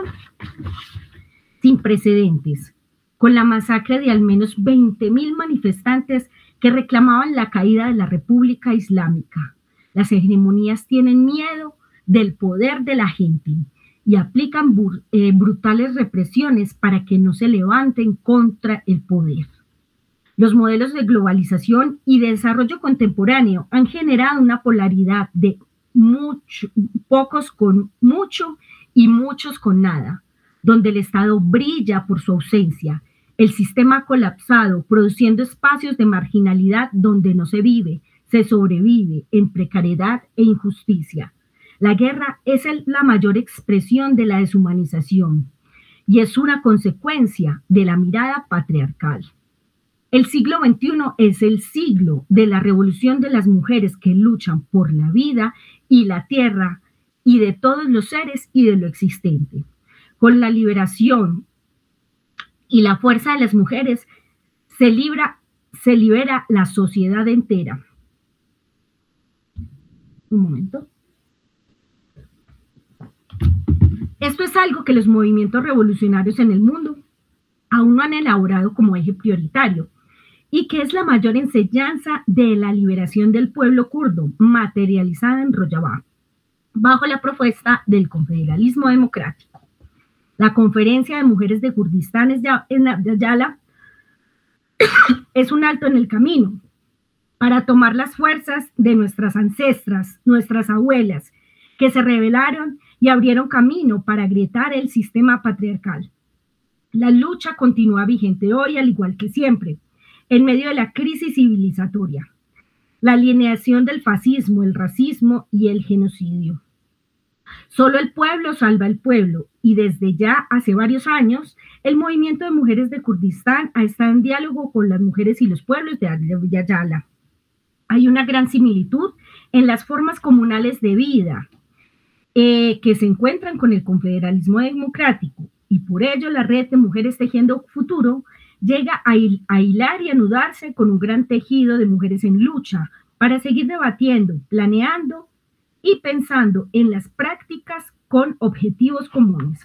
sin precedentes, con la masacre de al menos veinte mil manifestantes que reclamaban la caída de la República Islámica. Las hegemonías tienen miedo del poder de la gente y aplican bur, eh, brutales represiones para que no se levanten contra el poder. Los modelos de globalización y de desarrollo contemporáneo han generado una polaridad de mucho, pocos con mucho y muchos con nada, donde el Estado brilla por su ausencia, el sistema ha colapsado, produciendo espacios de marginalidad donde no se vive, se sobrevive en precariedad e injusticia. La guerra es el, la mayor expresión de la deshumanización y es una consecuencia de la mirada patriarcal. El siglo veintiuno es el siglo de la revolución de las mujeres que luchan por la vida y la tierra y de todos los seres y de lo existente. Con la liberación y la fuerza de las mujeres se libra, se libera la sociedad entera. Un momento. Esto es algo que los movimientos revolucionarios en el mundo aún no han elaborado como eje prioritario y que es la mayor enseñanza de la liberación del pueblo kurdo materializada en Rojava, bajo la propuesta del confederalismo democrático. La Conferencia de Mujeres de Kurdistán en Abya es un alto en el camino para tomar las fuerzas de nuestras ancestras, nuestras abuelas, que se rebelaron y abrieron camino para agrietar el sistema patriarcal. La lucha continúa vigente hoy, al igual que siempre, en medio de la crisis civilizatoria, la alineación del fascismo, el racismo y el genocidio. Solo el pueblo salva al pueblo, y desde ya hace varios años, el movimiento de mujeres de Kurdistán ha estado en diálogo con las mujeres y los pueblos de Abya Yala. Hay una gran similitud en las formas comunales de vida eh, que se encuentran con el confederalismo democrático, y por ello la red de Mujeres Tejiendo Futuro llega a, hil a hilar y anudarse con un gran tejido de mujeres en lucha para seguir debatiendo, planeando y pensando en las prácticas con objetivos comunes.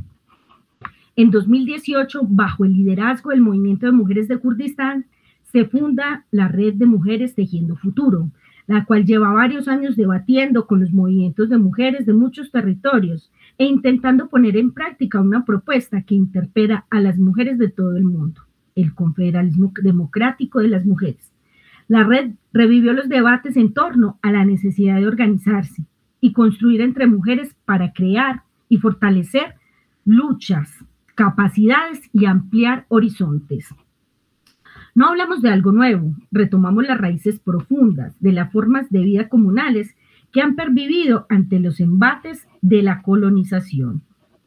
En dos mil dieciocho, bajo el liderazgo del Movimiento de Mujeres de Kurdistán, se funda la Red de Mujeres Tejiendo Futuro, la cual lleva varios años debatiendo con los movimientos de mujeres de muchos territorios e intentando poner en práctica una propuesta que interpela a las mujeres de todo el mundo, el confederalismo democrático de las mujeres. La red revivió los debates en torno a la necesidad de organizarse y construir entre mujeres para crear y fortalecer luchas, capacidades y ampliar horizontes. No hablamos de algo nuevo, retomamos las raíces profundas de las formas de vida comunales que han pervivido ante los embates de la colonización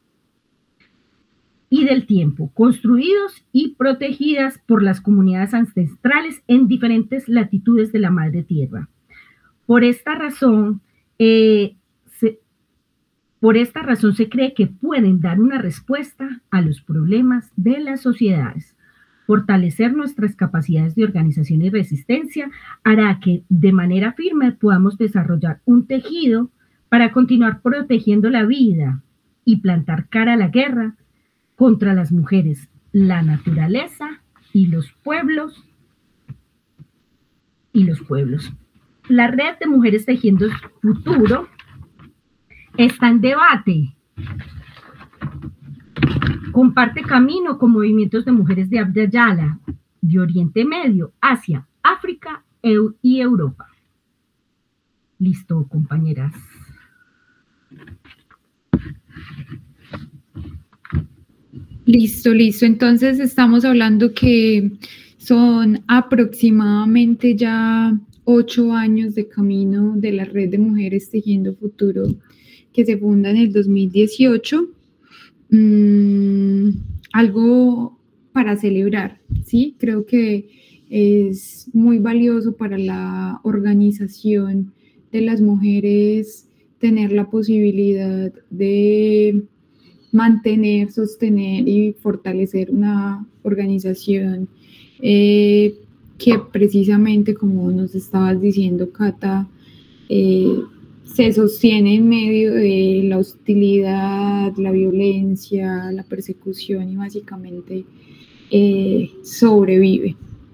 y del tiempo, construidos y protegidas por las comunidades ancestrales en diferentes latitudes de la madre tierra. Por esta razón, eh, se, por esta razón se cree que pueden dar una respuesta a los problemas de las sociedades. Fortalecer nuestras capacidades de organización y resistencia hará que de manera firme podamos desarrollar un tejido para continuar protegiendo la vida y plantar cara a la guerra contra las mujeres, la naturaleza y los pueblos y los pueblos. La Red de Mujeres Tejiendo Futuro está en debate. Comparte camino con movimientos de mujeres de Abya Yala, de Oriente Medio, Asia, África y Europa. Listo, compañeras. Listo, listo. Entonces estamos hablando que son aproximadamente ya ocho años de camino de la Red de Mujeres Tejiendo Futuro, que se funda en el dos mil dieciocho. Mm, algo para celebrar, ¿sí? Creo que es muy valioso para la organización de las mujeres tener la posibilidad de mantener, sostener y fortalecer una organización eh, que precisamente, como nos estabas diciendo, Cata, eh, se sostiene en medio de la hostilidad, la violencia, la persecución y básicamente eh, sobrevive.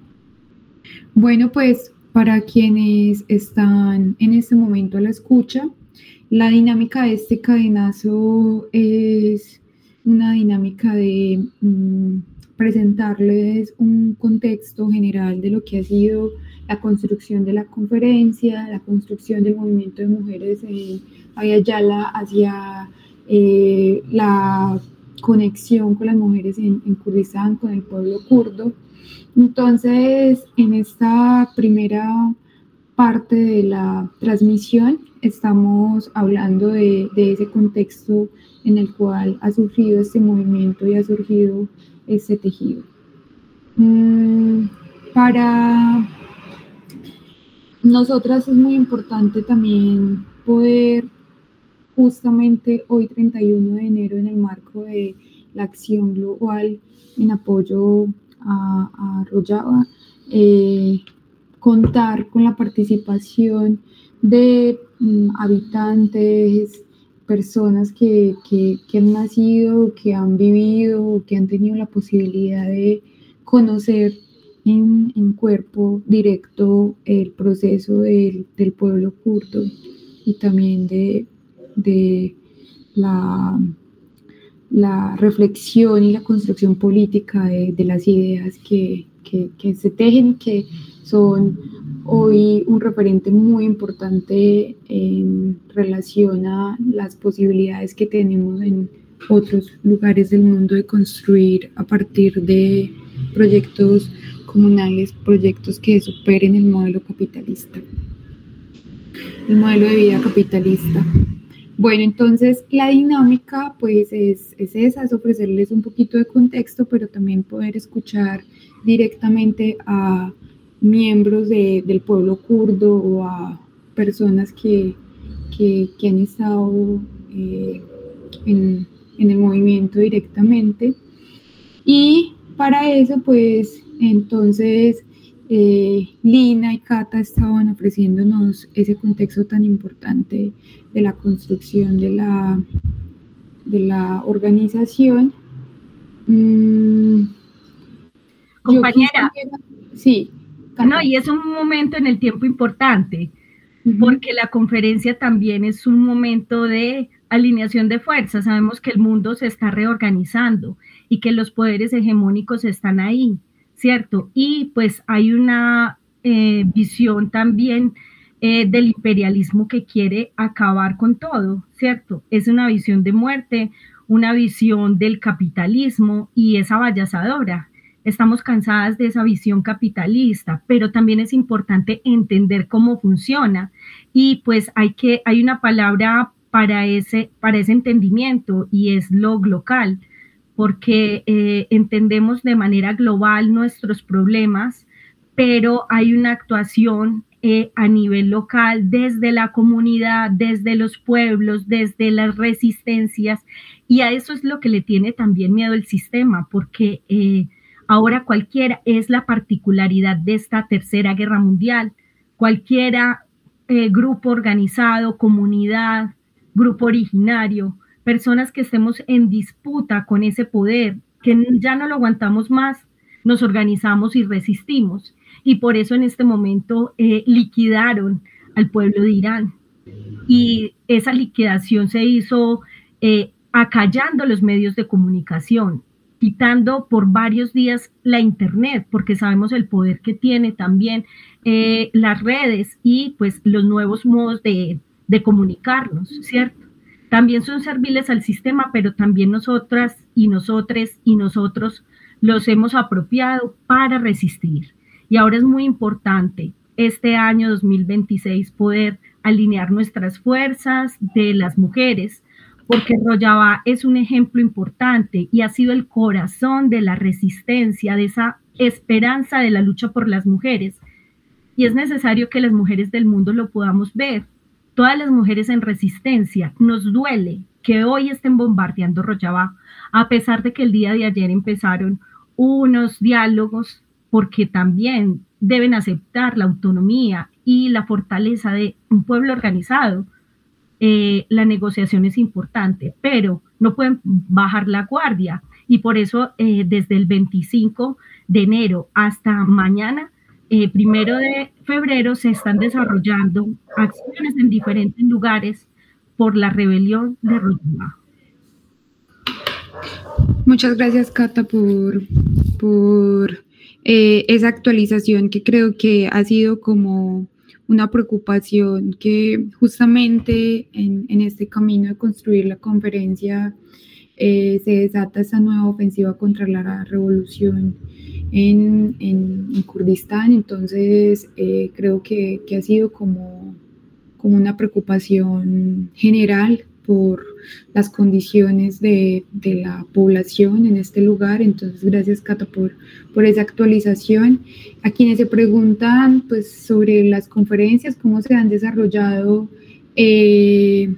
Bueno, pues para quienes están en este momento a la escucha, la dinámica de este cadenazo es una dinámica de mmm, presentarles un contexto general de lo que ha sido la construcción de la conferencia, la construcción del movimiento de mujeres en Abya Yala hacia eh, la conexión con las mujeres en, en Kurdistán, con el pueblo kurdo. Entonces, en esta primera parte de la transmisión estamos hablando de, de ese contexto en el cual ha surgido este movimiento y ha surgido este tejido. Mm, para nosotras es muy importante también poder, justamente hoy treinta y uno de enero, en el marco de la acción global en apoyo a, a Rojava, eh, contar con la participación de um, habitantes, personas que, que, que han nacido, que han vivido, que han tenido la posibilidad de conocer en, en cuerpo directo el proceso del, del pueblo kurdo y también de, de la, la reflexión y la construcción política de, de las ideas que, que, que se tejen y que son hoy un referente muy importante en relación a las posibilidades que tenemos en otros lugares del mundo de construir a partir de proyectos comunales, proyectos que superen el modelo capitalista, el modelo de vida capitalista. Bueno, entonces la dinámica pues es, es esa, es ofrecerles un poquito de contexto, pero también poder escuchar directamente a miembros de, del pueblo kurdo o a personas que, que, que han estado eh, en, en el movimiento directamente. Y para eso, pues, entonces, eh, Lina y Cata estaban ofreciéndonos ese contexto tan importante de la construcción de la, de la organización. Mm, Compañera. Quisiera, sí. No, y es un momento en el tiempo importante, uh-huh. porque la conferencia también es un momento de alineación de fuerzas. Sabemos que el mundo se está reorganizando y que los poderes hegemónicos están ahí, ¿cierto? Y pues hay una eh, visión también eh, del imperialismo que quiere acabar con todo, ¿cierto? Es una visión de muerte, una visión del capitalismo y es avasalladora. Estamos cansadas de esa visión capitalista, pero también es importante entender cómo funciona y pues hay que hay una palabra para ese para ese entendimiento y es lo local, porque eh, entendemos de manera global nuestros problemas, pero hay una actuación eh, a nivel local desde la comunidad, desde los pueblos, desde las resistencias y a eso es lo que le tiene también miedo el sistema, porque eh, ahora cualquiera es la particularidad de esta tercera guerra mundial. Cualquiera eh, grupo organizado, comunidad, grupo originario, personas que estemos en disputa con ese poder, que ya no lo aguantamos más, nos organizamos y resistimos. Y por eso en este momento eh, liquidaron al pueblo de Irán. Y esa liquidación se hizo eh, acallando los medios de comunicación. quitando por varios días la internet, porque sabemos el poder que tiene también eh, las redes y pues los nuevos modos de, de comunicarnos, ¿cierto? También son serviles al sistema, pero también nosotras y nosotres y nosotros los hemos apropiado para resistir. Y ahora es muy importante este año dos mil veintiséis poder alinear nuestras fuerzas de las mujeres, porque Rojava es un ejemplo importante y ha sido el corazón de la resistencia, de esa esperanza de la lucha por las mujeres. Y es necesario que las mujeres del mundo lo podamos ver. Todas las mujeres en resistencia, nos duele que hoy estén bombardeando Rojava, a pesar de que el día de ayer empezaron unos diálogos, porque también deben aceptar la autonomía y la fortaleza de un pueblo organizado. Eh, la negociación es importante, pero no pueden bajar la guardia, y por eso eh, desde el veinticinco de enero hasta mañana, eh, primero de febrero, se están desarrollando acciones en diferentes lugares por la rebelión de Rojava. Muchas gracias, Cata, por, por eh, esa actualización que creo que ha sido como una preocupación que justamente en, en este camino de construir la conferencia eh, se desata esta nueva ofensiva contra la revolución en, en, en Kurdistán. Entonces eh, creo que, que ha sido como, como una preocupación general por las condiciones de, de la población en este lugar. Entonces, gracias, Cata, por, por esa actualización. A quienes se preguntan pues, sobre las conferencias, cómo se han desarrollado, eh,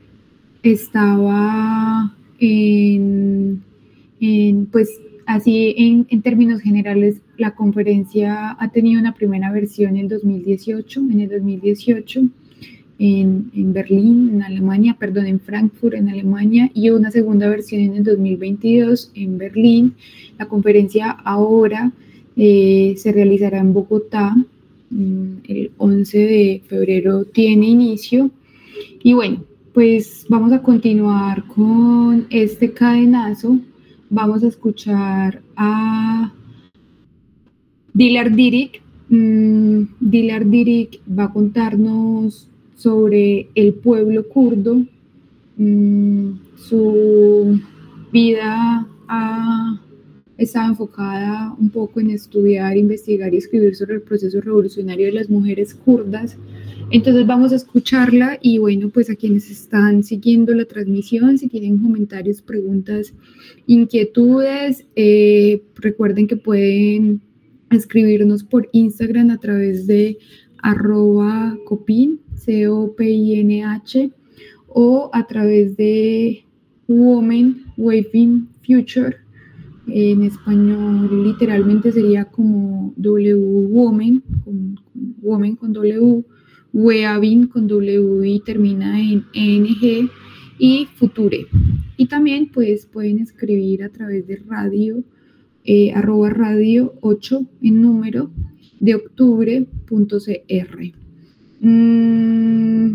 estaba en, en pues, así en, en términos generales, la conferencia ha tenido una primera versión en el dos mil dieciocho, en el dos mil dieciocho, En, en Berlín, en Alemania, perdón, en Frankfurt, en Alemania, y una segunda versión en el dos mil veintidós en Berlín. La conferencia ahora eh, se realizará en Bogotá, el once de febrero tiene inicio. Y bueno, pues vamos a continuar con este cadenazo. Vamos a escuchar a Dilar Dirik. Mm, Dilar Dirik va a contarnos sobre el pueblo kurdo. Mm, su vida ha estado enfocada un poco en estudiar, investigar y escribir sobre el proceso revolucionario de las mujeres kurdas. Entonces vamos a escucharla y bueno, pues a quienes están siguiendo la transmisión, si tienen comentarios, preguntas, inquietudes, eh, recuerden que pueden escribirnos por Instagram a través de arroba copin, C O P I N H, o a través de Women Waving Future. En español literalmente sería como W Women, con, con Women con W, Weaving con W y termina en E N G, y Future. Y también pues pueden escribir a través de radio, eh, arroba radio ocho en número de octubre punto c r. Mm,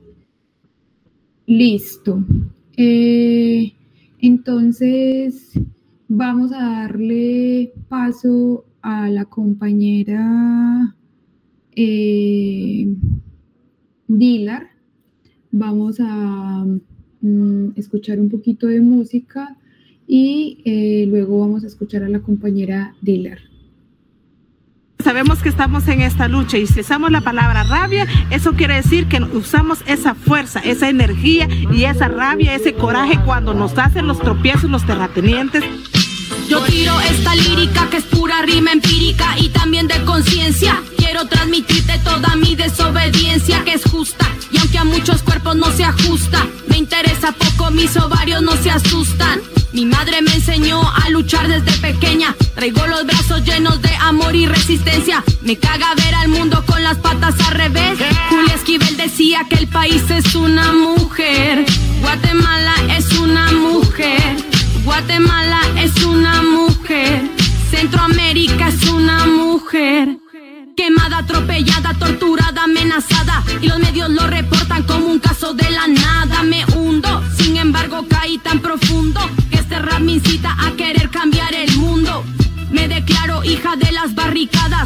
listo. Eh, entonces vamos a darle paso a la compañera eh, Dilar. Vamos a mm, escuchar un poquito de música y eh, luego vamos a escuchar a la compañera Dilar. Sabemos que estamos en esta lucha y si usamos la palabra rabia, eso quiere decir que usamos esa fuerza, esa energía y esa rabia, ese coraje cuando nos hacen los tropiezos, los terratenientes. Yo tiro esta lírica que es pura rima empírica y también de conciencia. Quiero transmitirte toda mi desobediencia que es justa y aunque a muchos cuerpos no se ajusta, me interesa poco, mis ovarios no se asustan. Mi madre me enseñó a luchar desde pequeña. Traigo los brazos llenos de amor y resistencia. Me caga ver al mundo con las patas al revés. Julia Esquivel decía que el país es una mujer. Guatemala es una mujer. Guatemala es una mujer. Centroamérica es una mujer. Quemada, atropellada, torturada, amenazada. Y los medios lo reportan como un caso de la nada. Me hundo, sin embargo caí tan profundo que este rap me incita a querer cambiar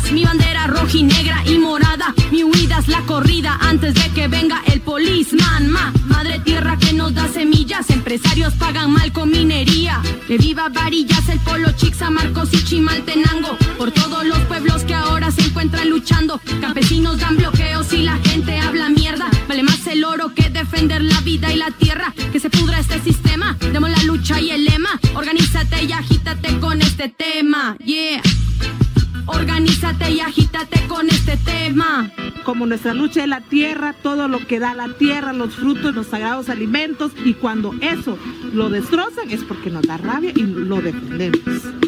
Mi bandera roja y negra y morada, mi huida es la corrida antes de que venga el policeman. Ma, madre tierra que nos da semillas, empresarios pagan mal con minería. Que viva Varillas, el Polo, Chixa, Marcos y Chimaltenango, por todos los pueblos que ahora se encuentran luchando. Campesinos dan bloqueos y la gente habla mierda. Vale más el oro que defender la vida y la tierra. Que se pudra este sistema, demos la lucha y el lema. Organízate y agítate con este tema, yeah. Organízate y agítate con este tema. Como nuestra lucha es la tierra, todo lo que da la tierra, los frutos, los sagrados alimentos, y cuando eso lo destrozan es porque nos da rabia y lo defendemos.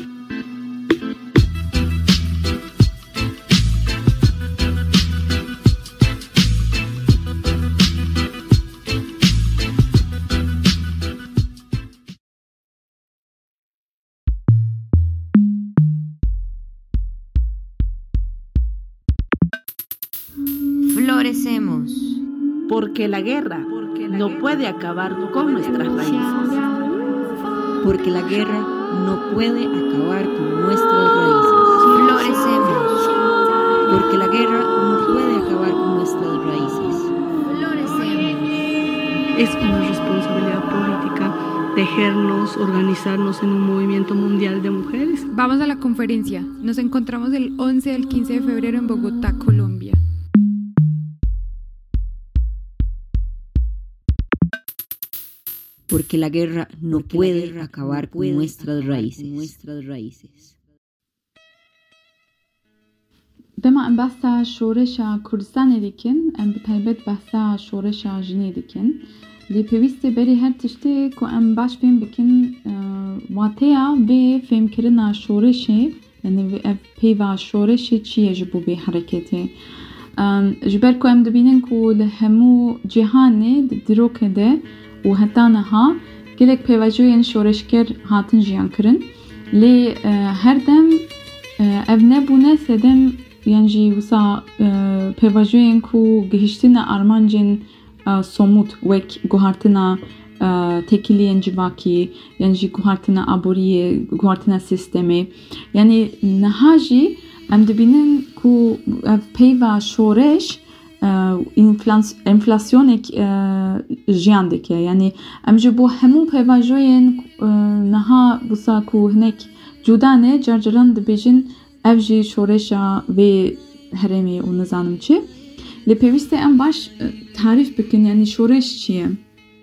Florecemos. Porque la guerra no puede acabar con nuestras raíces. Porque la guerra no puede acabar con nuestras raíces. Florecemos. Porque la guerra no puede acabar con nuestras raíces. Florecemos. Es una responsabilidad política tejernos, organizarnos en un movimiento mundial de mujeres. Vamos a la conferencia. Nos encontramos del once al quince de febrero en Bogotá, Colombia. Porque la guerra no Porque puede guerra acabar no con nuestras raíces. Nuestras raíces. دما ام بحثا شورشا كردستان ديكن ام بتايبت بحثا شورشا جني ديكن لي بيويستي بري هر تشتي كو ام باش فهم بكن واتيا بي فهم كرنا شورشي يعني بيوا شورشي چي يجبو بي حركتي جبر كو ام دبينن كو لهمو جهاني دروك ده و حتی نها گلک پیوجوین شورشگر هاتن جیان کرن لی هر دم اف نبونه سدم یعنی وسا پیوجوین کو گهشتن آرمانجن somut وک گوهرتنا tekiliyen civaki yani guhartına aboriye guhartına sistemi yani nahaji em dibinin ku peyva şoreş enflasyonik jiyan dike yani em ji bo hemû pêvajoyên niha wisa ku hinek cuda ne carcaran dibêjin ev jî şoreşa vê herêmê û nizanim çi lê pêwîst e em baş tarîf bikin yani şoreş çi ye.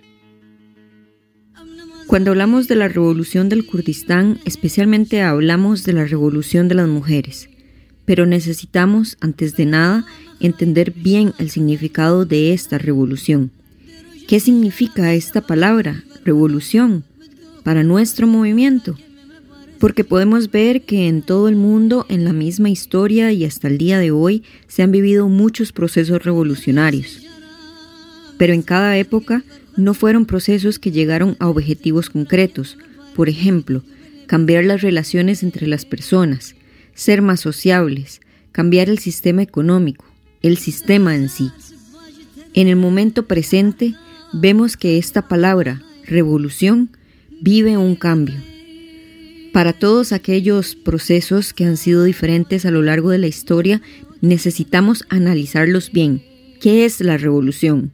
Cuando hablamos de la revolución del Kurdistán, especialmente hablamos de la revolución de las mujeres, pero necesitamos, antes de nada, entender bien el significado de esta revolución. ¿Qué significa esta palabra, revolución, para nuestro movimiento? Porque podemos ver que en todo el mundo, en la misma historia y hasta el día de hoy, se han vivido muchos procesos revolucionarios. Pero en cada época no fueron procesos que llegaron a objetivos concretos. Por ejemplo, cambiar las relaciones entre las personas, ser más sociables, cambiar el sistema económico, el sistema en sí. En el momento presente, vemos que esta palabra, revolución, vive un cambio. Para todos aquellos procesos que han sido diferentes a lo largo de la historia, necesitamos analizarlos bien. ¿Qué es la revolución?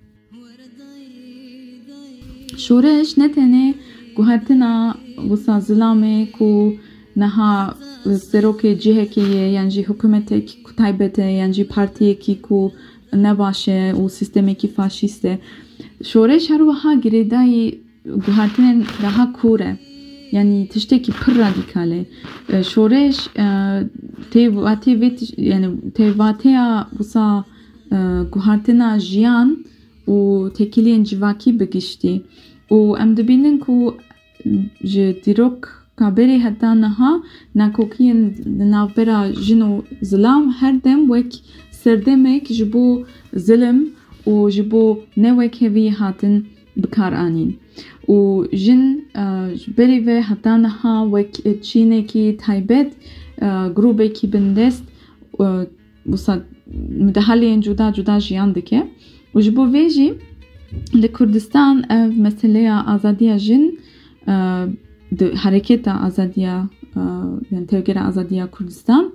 شورش نتنه گوهرتنا وسا ظلامه کو نها سروک جهه که یعنی حکومت کی کتایبته یعنی پارتی کی کو نباشه و سیستمی کی فاشیسته شورش هر وها گریدای گوهرتن daha کوره yani tişteki pır radikale şoreş tevati vet yani tevatea busa guhartena jiyan u tekiliyen civaki begişti u em dibinin ku je dirok kaberi hatta naha nakokiyen navbera jino zlam her dem wek serdemek jibo zulm u jibo newek hevi hatin bikar anin و جن بری و حتی نها وک چینه کی تایبت گروبه کی بندست وسط مدهالین جدا جدا جیان دکه و جبو ویجی لکردستان مسئله آزادی جن حرکت آزادی یعنی تغییر آزادی کردستان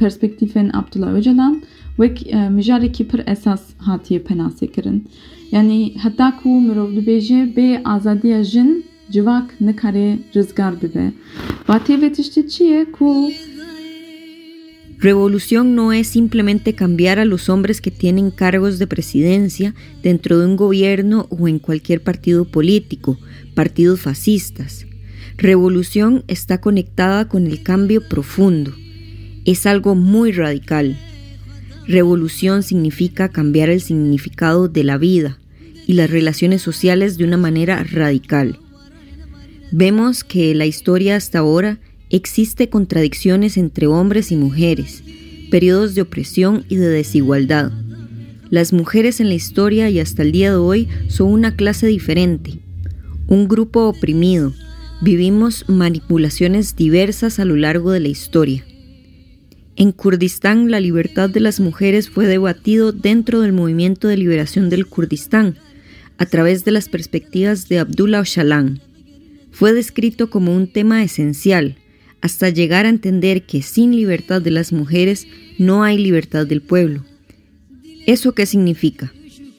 perspektifên Abdullah Öcalan wek mijarekî pir esas hatiye penasêkirin. Yani heta ku mirov dibêje bê azadiya jin civak nikare rizgar bibe. Batê ve tiştî çi ye ku Revolución no es simplemente cambiar a los hombres que tienen cargos de presidencia dentro de un gobierno o en cualquier partido político, partidos fascistas. Revolución está conectada con el cambio profundo. Es algo muy radical. Revolución significa cambiar el significado de la vida y las relaciones sociales de una manera radical. Vemos que en la historia hasta ahora existe contradicciones entre hombres y mujeres, periodos de opresión y de desigualdad. Las mujeres en la historia y hasta el día de hoy son una clase diferente, un grupo oprimido. Vivimos manipulaciones diversas a lo largo de la historia. En Kurdistán, la libertad de las mujeres fue debatido dentro del movimiento de liberación del Kurdistán, a través de las perspectivas de Abdullah Öcalan. Fue descrito como un tema esencial, hasta llegar a entender que sin libertad de las mujeres no hay libertad del pueblo. ¿Eso qué significa?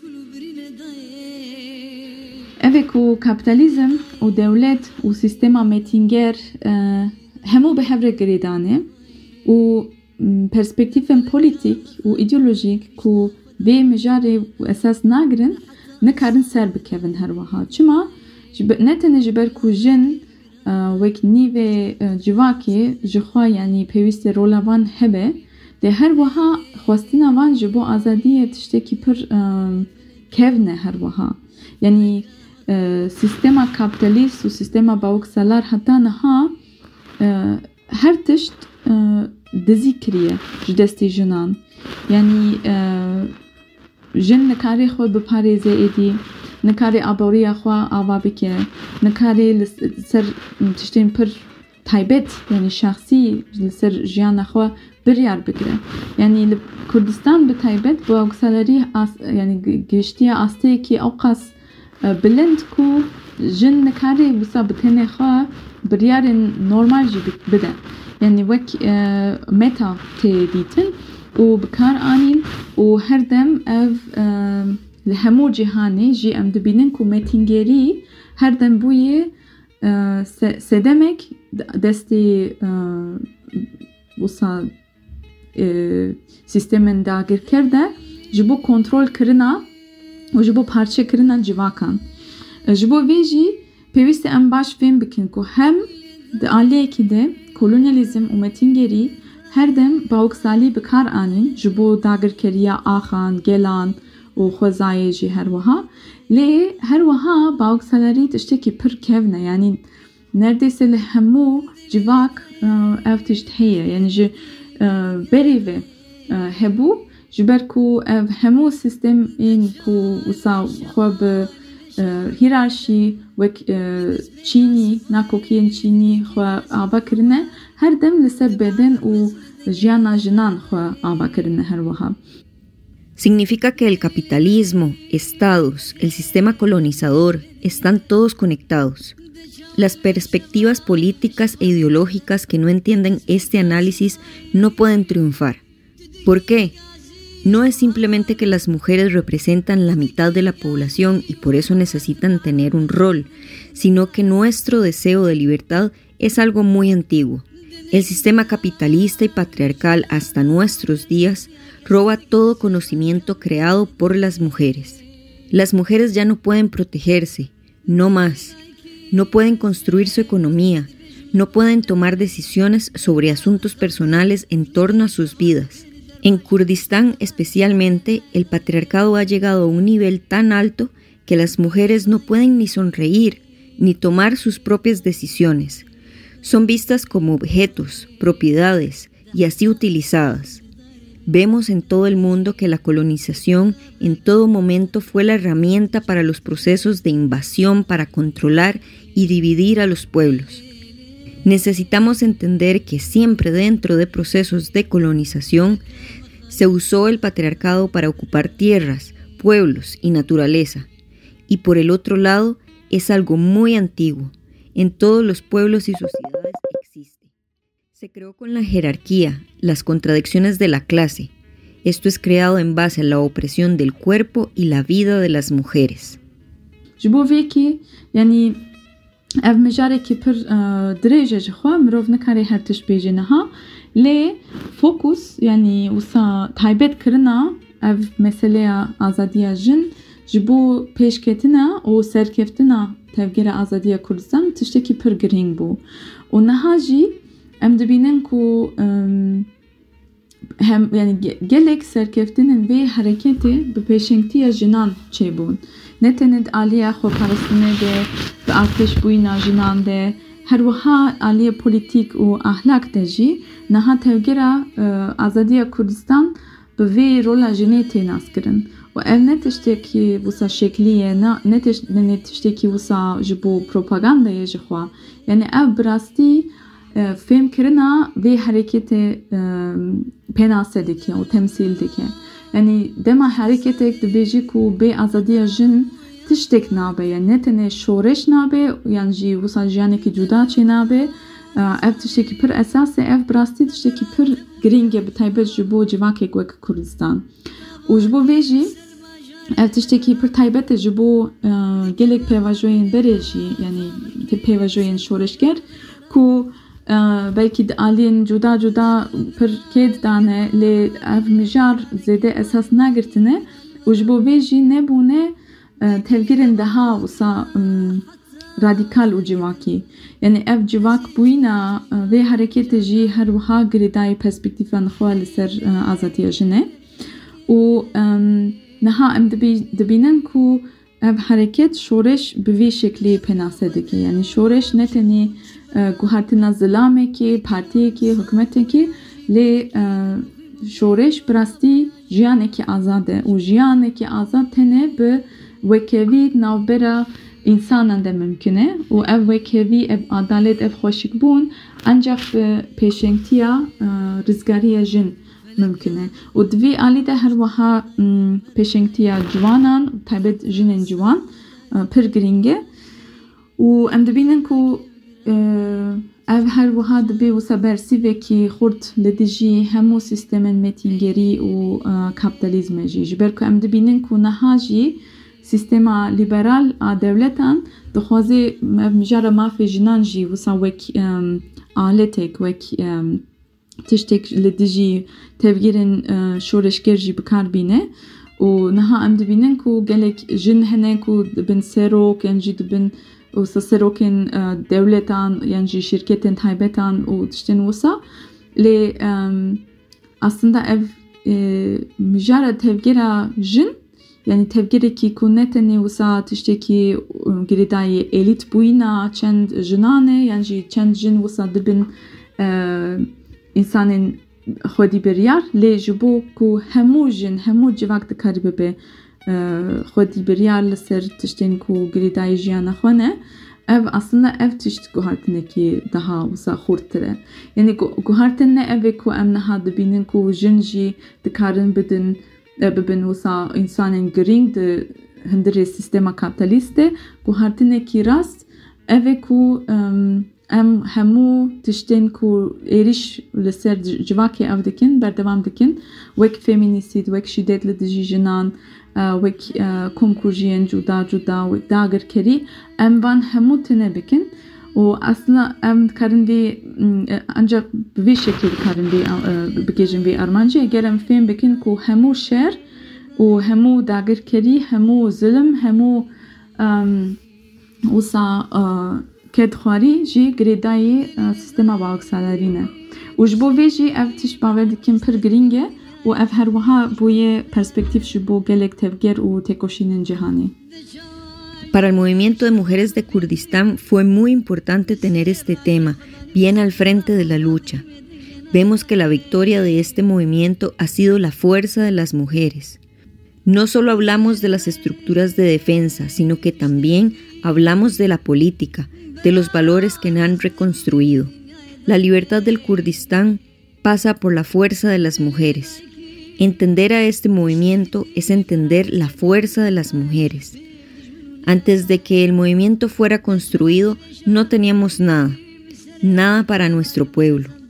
Ev ku kapitalizm û devlet û sistema metînger hemû bi hev re girêdane û perspektîfên polîtîk û îdeolojîk ku vê mijarê û esas nagirin nikarin ser bikevin her wiha. Çima ne tenê ji ber ku jin wek nîvê civakê ji xwe yanî pêwîstî rola wan hebe, de her wiha xwestina wan ji bo azadiyê tiştekî pir kevne her wiha. Yani sistema kapitalîst û sistema bawiksalar heta niha her tişt dizî kiriye ji destê jinan. Yani jin nikarê xwe biparêze êdî, nikarê aboriya xwe ava bike, nikarê li ser tiştên pir taybet yani şahsî li ser jiyana xwe biryar bigire. Yani li Kurdistan bi taybet bawiksalarî yani giştiya asteyekî ew qas bilind ku jin nikarê wisa bi tenê xwe biryarên normal jî bide. Yani wek meta tê dîtin û bikar anîn û her dem ev li hemû cîhanê jî em dibînin ku metîngerî her dem bûye sedemek destê wisa sistemên dagirker de ji bo kontrol kirina û ji bo parçekirina civakan. Ji bo vê jî pêwîst e em baş fêm bikin ku hem di aliyekî de kolonyalizm û metîngerî her dem bawiksalî bikar anîn ji bo dagirkeriya axan, gelan û xwezayê jî her wiha. Lê her wiha bawiksalarî tiştekî pir kevne yani nerdeyse li hemû civak ev tişt heye yani ji berê ve hebû ji ber ku ev hemû sistemên ku wisa xwe bi hîrarşî wek çînî nakokiyên çînî xwe ava kirine her dem li ser beden û jiyana jinan xwe ava kirine her wiha. Significa que el capitalismo, estados, el sistema colonizador están todos conectados. Las perspectivas políticas e ideológicas que no entienden este análisis no pueden triunfar. ¿Por qué? No es simplemente que las mujeres representan la mitad de la población y por eso necesitan tener un rol, sino que nuestro deseo de libertad es algo muy antiguo. El sistema capitalista y patriarcal hasta nuestros días roba todo conocimiento creado por las mujeres. Las mujeres ya no pueden protegerse, no más. No pueden construir su economía, no pueden tomar decisiones sobre asuntos personales en torno a sus vidas. En Kurdistán especialmente, el patriarcado ha llegado a un nivel tan alto que las mujeres no pueden ni sonreír, ni tomar sus propias decisiones. Son vistas como objetos, propiedades y así utilizadas. Vemos en todo el mundo que la colonización en todo momento fue la herramienta para los procesos de invasión para controlar y dividir a los pueblos. Necesitamos entender que siempre dentro de procesos de colonización se usó el patriarcado para ocupar tierras, pueblos y naturaleza. Y por el otro lado, es algo muy antiguo. En todos los pueblos y sociedades existe. Se creó con la jerarquía, las contradicciones de la clase. Esto es creado en base a la opresión del cuerpo y la vida de las mujeres. جبوفيكي يعني اف مجاركي پر درجه جخوا مروف نكاري هر تشبيجنها لي فوكس يعني وسا تايبت كرنا اف مسئله آزادی جن جبو پیشکتنا و سرکفتنا تفگیر آزادی کردستان تشتکی پر گرینگ بو و نهاجی ام دبینن کو hem yani gelek serkeftinin ve hareketi bu peşinktiya jinan çebun. Netened aliye xoparastine de ve ateş buyna jinan de her vaha aliye politik u ahlak de ji naha tevgira azadiya Kurdistan ve rola jinete naskirin. و ev ne tişteki vusa şekliye ne ne tişteki vusa jibu propaganda ye jixwa. Yani ev brasti فهم کرنا و حرکت پناسه دکه و تمثیل دکه یعنی دما حرکت یک دبیجی کو به آزادی جن تشتک نابه یعنی نتنه شورش نابه یعنی جی وسا جانی که جدا چه نابه اف تشتکی پر اساسه اف براستی تشتکی پر گرینگه به تایبت جبو جواکی گوک کردستان و جبو ویجی اف تشتکی پر تایبت جبو گلک پیواجوین برجی یعنی پیواجوین شورشگر کو belki de alin juda juda per ked dane le ev mijar zede esas nagirtine ujbo veji ne bune tevgirin daha usa radikal ucivaki yani ev civak buyna ve hareketi ji her vaha gridai perspektifan xwal ser azatiya jine u naha em dibinen ku ev hareket şoreş bi şekli penasediki yani şoreş neteni guhatina zilameki, partiyeki, hükümeteki le şoreş brasti jiyaneki azade u jiyaneki azad tene bi vekevi navbera insanan de mümküne u ev vekevi ev adalet ev hoşik bun ancak peşengtiya rizgariya jin mümküne u dvi ali de her vaha peşengtiya civanan taybet jinin civan pir giringe u em dibinin ku ev her vaha dibe wisa bersive ki xurt lediji hemu sistemen metingeri û kapitalizme jî ji ber ku em dibînin ku niha jî sistema liberal a devletan dixwaze ev mijara mafê jinan jî wisa wek aletek wek tiştek li dijî tevgirên şoreşger jî bikar bîne û niha em dibînin ku gelek jin hene ku dibin serok yan jî dibin وسا سروكين دولتان يعني شركتين تايبتان وتشتين وسا لي aslında ev مجرد تفجيرا جن يعني تفجيرا كي كونتني وسا تشتكي جريداي إليت بوينا چند جنانه يعني چند جن وسا دبن إنسانين خودي بريار لي جبو كو همو جن همو جواك دكاربه به خودی بریال لسر تشتین کو گریدای جیانا خونه ev aslında ev tişt guhartine ki daha usa xurtire yani guhartine ev ku em naha dibinin ku jinji dikarin bidin bibin usa insanın gring de hindire sistema kapitaliste guhartine ki rast ev ku em hemu tiştin ku eriş leser civaki ev dikin berdevam dikin vek feminisid vek şiddetli diji jinan وك كونكوجين جودا جودا وداغر كري ام بان همو تنبكن واصلا ام كارن بي ancak bir şekilde karın bir bigejin bir armancı gerem film bekin ku hemu şer o hemu dagir keri hemu zulm hemu usa kedxari ji gredai sistema bağıksalarine ujbo veji ev tiş baverdikin pir gringe و اف هر وها بوی perspective شبو گلک تفگر و تکوشینن جهانی. Para el movimiento de mujeres de Kurdistán fue muy importante tener este tema bien al frente de la lucha. Vemos que la victoria de este movimiento ha sido la fuerza de las mujeres. No solo hablamos de las estructuras de defensa, sino que también hablamos de la política, de los valores que han reconstruido. La libertad del Kurdistán pasa por la fuerza de las mujeres. Entender a este movimiento es entender la fuerza de las mujeres. Antes de que el movimiento fuera construido, no teníamos nada, nada para nuestro pueblo.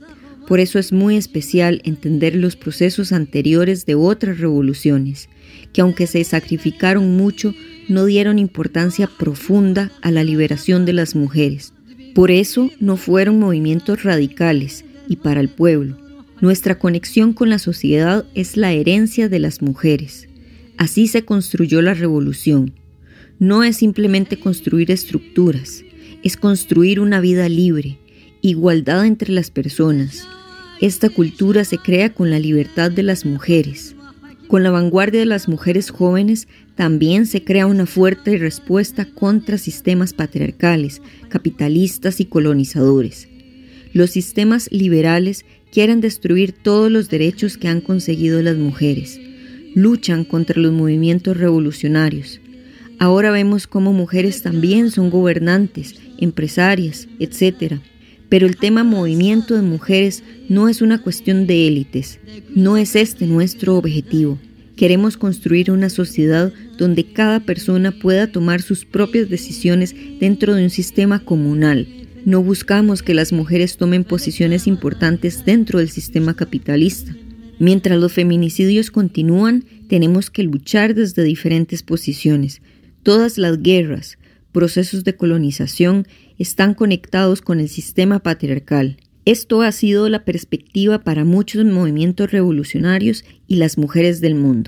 Por eso es muy especial entender los procesos anteriores de otras revoluciones, que aunque se sacrificaron mucho, no dieron importancia profunda a la liberación de las mujeres. Por eso no fueron movimientos radicales y para el pueblo. Nuestra conexión con la sociedad es la herencia de las mujeres. Así se construyó la revolución. No es simplemente construir estructuras, es construir una vida libre, igualdad entre las personas. Esta cultura se crea con la libertad de las mujeres. Con la vanguardia de las mujeres jóvenes también se crea una fuerte respuesta contra sistemas patriarcales, capitalistas y colonizadores. Los sistemas liberales quieren destruir todos los derechos que han conseguido las mujeres. Luchan contra los movimientos revolucionarios. Ahora vemos cómo mujeres también son gobernantes, empresarias, etcétera. Pero el tema movimiento de mujeres no es una cuestión de élites. No es este nuestro objetivo. Queremos construir una sociedad donde cada persona pueda tomar sus propias decisiones dentro de un sistema comunal. No buscamos que las mujeres tomen posiciones importantes dentro del sistema capitalista. Mientras los feminicidios continúan, tenemos que luchar desde diferentes posiciones. Todas las guerras, procesos de colonización, están conectados con el sistema patriarcal. Esto ha sido la perspectiva para muchos movimientos revolucionarios y las mujeres del mundo.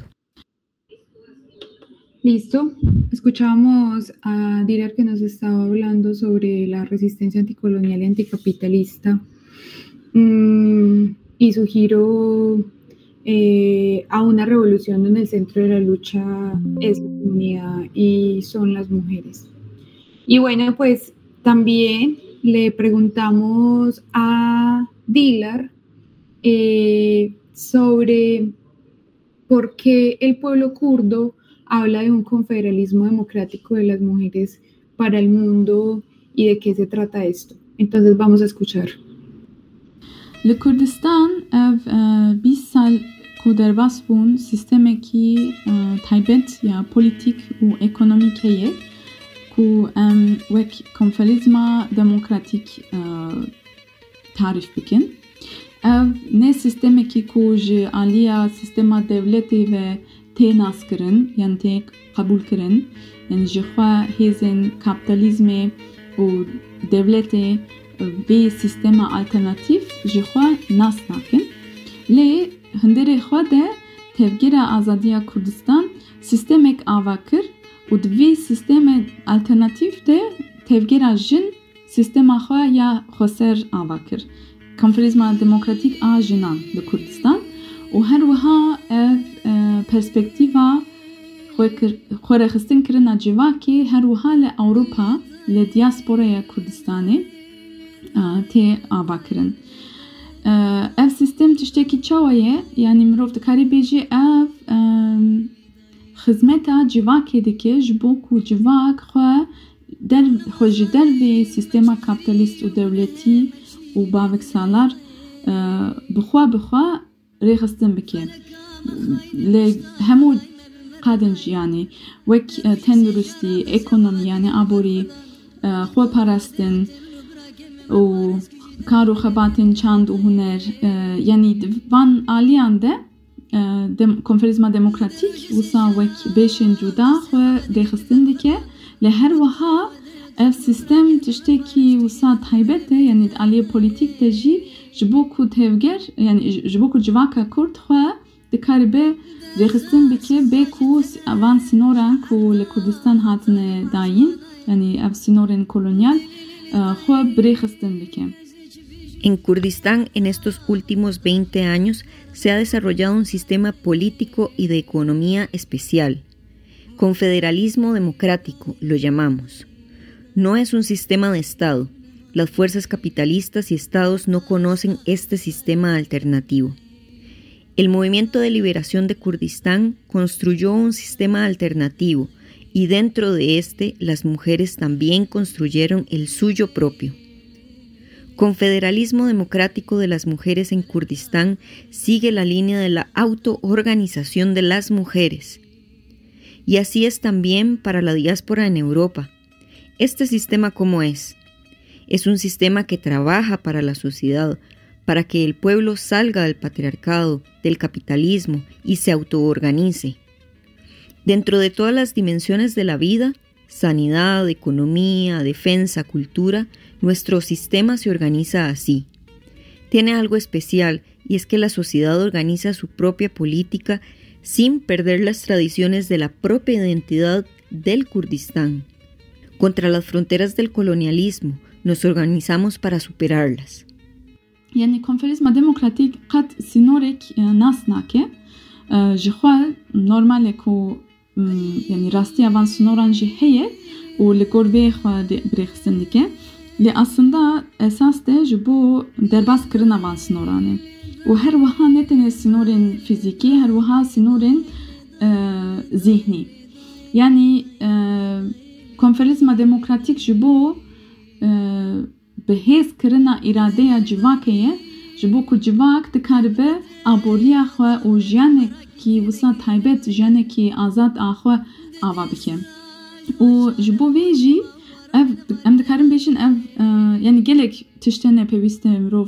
Listo. Escuchábamos a Dilar que nos estaba hablando sobre la resistencia anticolonial y anticapitalista mmm, y su giro eh, a una revolución donde el centro de la lucha es la comunidad y son las mujeres. Y bueno, pues también le preguntamos a Dilar eh, sobre por qué el pueblo kurdo habla de un confederalismo democrático de las mujeres para el mundo y de qué se trata esto. Entonces vamos a escuchar. Le Kurdistan ev بیست سال کو درباس بون سیستمکی تایبت یا پولیتیک و اکونومیکیه کو ام وک کنفدرالیسم دموکراتیک تعریف بکن. ev ne sistemeki ku ji aliya sistema devletê ve tê naskirin yan tê qebûl kirin yani ji xwe hêzên kapitalizmê û devletê vê sistema alternatîv ji xwe nas nakin. Lê hundirê xwe de tevgera azadiya Kurdistan sistemek ava kir û di vê sistema alternatîv de tevgera jin sistema xwe ya xweser ava kir. Konfederalizma demokratik a jinan li Kurdistan û her wiha ev perspektîva xwe rexistin kirina civakê her wiha li Ewropa li diasporaya Kurdistanê tê ava kirin. Ev sistem tiştekî çawa ye yani mirov dikarî bêje ev xizmeta civakê dike ji bo ku civak xwe der xwe ji dervê sistema kapitalîst û dewletî û bavek salar bixwe bixwe rêxistin bike. Li hemû qadên jiyanê wek tenduristî, ekonomî yani aborî, xweparastin û kar û xebatên çand û huner yani van aliyan de konfederalizma demokratîk wisa wek bêşên cuda xwe rêxistin dike. Li her wiha ev sistem tiştekî wisa taybet e yani aliyê polîtîk de jî ji bo ku tevger yani ji bo ku civaka Kurd xwe dikaribe rêxistin bike bê ku van sînoran ku li Kurdistan hatine dayîn yani ev sînorên kolonyal xwe birêxistin bike. En Kurdistán, en estos últimos veinte años, se ha desarrollado un sistema político y de economía especial. Confederalismo democrático, lo llamamos. No es un sistema de Estado. Las fuerzas capitalistas y estados no conocen este sistema alternativo. El Movimiento de Liberación de Kurdistán construyó un sistema alternativo y dentro de este las mujeres también construyeron el suyo propio. Confederalismo democrático de las mujeres en Kurdistán sigue la línea de la autoorganización de las mujeres. Y así es también para la diáspora en Europa. ¿Este sistema cómo es? Es un sistema que trabaja para la sociedad, para que el pueblo salga del patriarcado, del capitalismo y se autoorganice. Dentro de todas las dimensiones de la vida, sanidad, economía, defensa, cultura, nuestro sistema se organiza así. Tiene algo especial y es que la sociedad organiza su propia política sin perder las tradiciones de la propia identidad del Kurdistán. Contra las fronteras del colonialismo, nos organizamos para superarlas. Yani konferansa demokratik qat sinorik nas nake jkhwa normale ku yani rasti avan sinoran jihye u li gorbe khwa de brextindike li aslında esas de bu derbas kırın avan sinorane u her vaha netene sinorin fiziki her vaha sinorin zihni yani konferansa demokratik bu بهیز کرنا اراده جواکه جبو کو جواک دکاربه آبوریا خو او جانه کی وسا تایبت جانه کی آزاد آخو آوا بکه او جبو ویجی ev em dikarim beşin ev yani gelek tiştene peviste mrov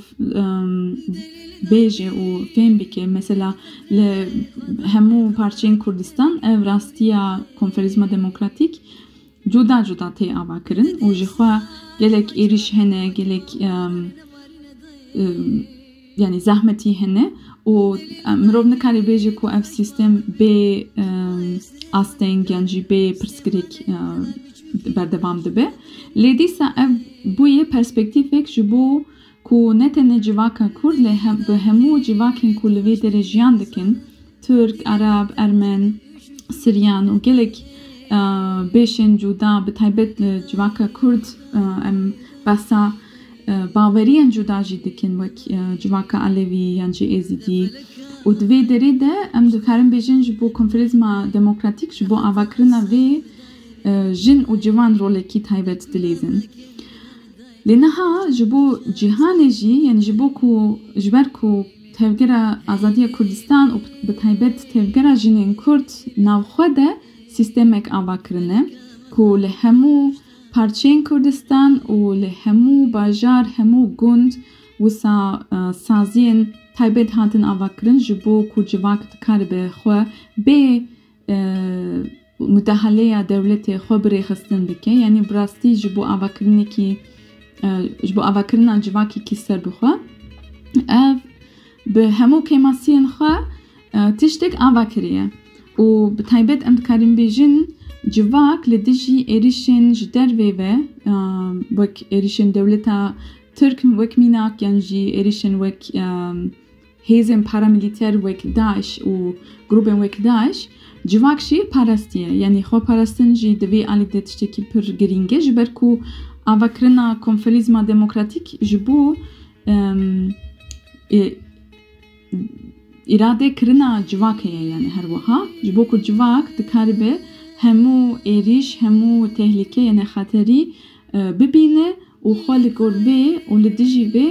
beje o fembike mesela le hemu parçen Kurdistan ev rastiya konferansa demokratik juda juda te ava kirin o jixwa gelek eriş hene gelek um, um, yani zahmeti hene o mrov nekari beje ko ev sistem be um, asteng yanji be perskrik um, berdevam dibe ledisa ev buye perspektifek jibo ku netene civaka Kurd le hem be hemu civakin ku le derejian dikin Türk, Arab, Ermen, Siryan o gelek beşin juda betaybet civaka Kurd em basa bavarian juda jidikin vek civaka Alevi yanji Ezidi o dve deri de em dikarim bejin jibo konferansa demokratik jibo avakrina ve jin u civan roleki taybet dilizin. Linaha jibo cihaneji yani jibo ku jiber ku tevgera azadiya Kurdistan u betaybet tevgera jinin Kurd navxwede sistemek avakrine ku le hemu parçen Kurdistan u le hemu bajar hemu gund wisa sazien taybet hatin avakrin jibo ku civak dikaribe xwe be müdahaleya devleti xwe birêxistin dike yani brastî ji bo avakirinekî ji bo avakirina civakekî ser bixwe ev bi hemû kêmasiyên xwe tiştek avakiriye û bi taybet em dikarin bêjin civak li dijî êrişên ji dervê ve wek êrişên dewleta Türk wek mînak yan jî êrişên wek hêzên paramilîter wek Daeş û grûpên wek Daeş civak jî parastiye yani xwe parastin jî divê alî tiştekî pir giring e ji ber ku avakirina konferansa demokratik ji bo irade kirina civakê ye yani her wiha ji bo ku civak dikaribe hemû êriş hemû tehlike yani xeterî bibîne û xwe li gor vê û li dijî vê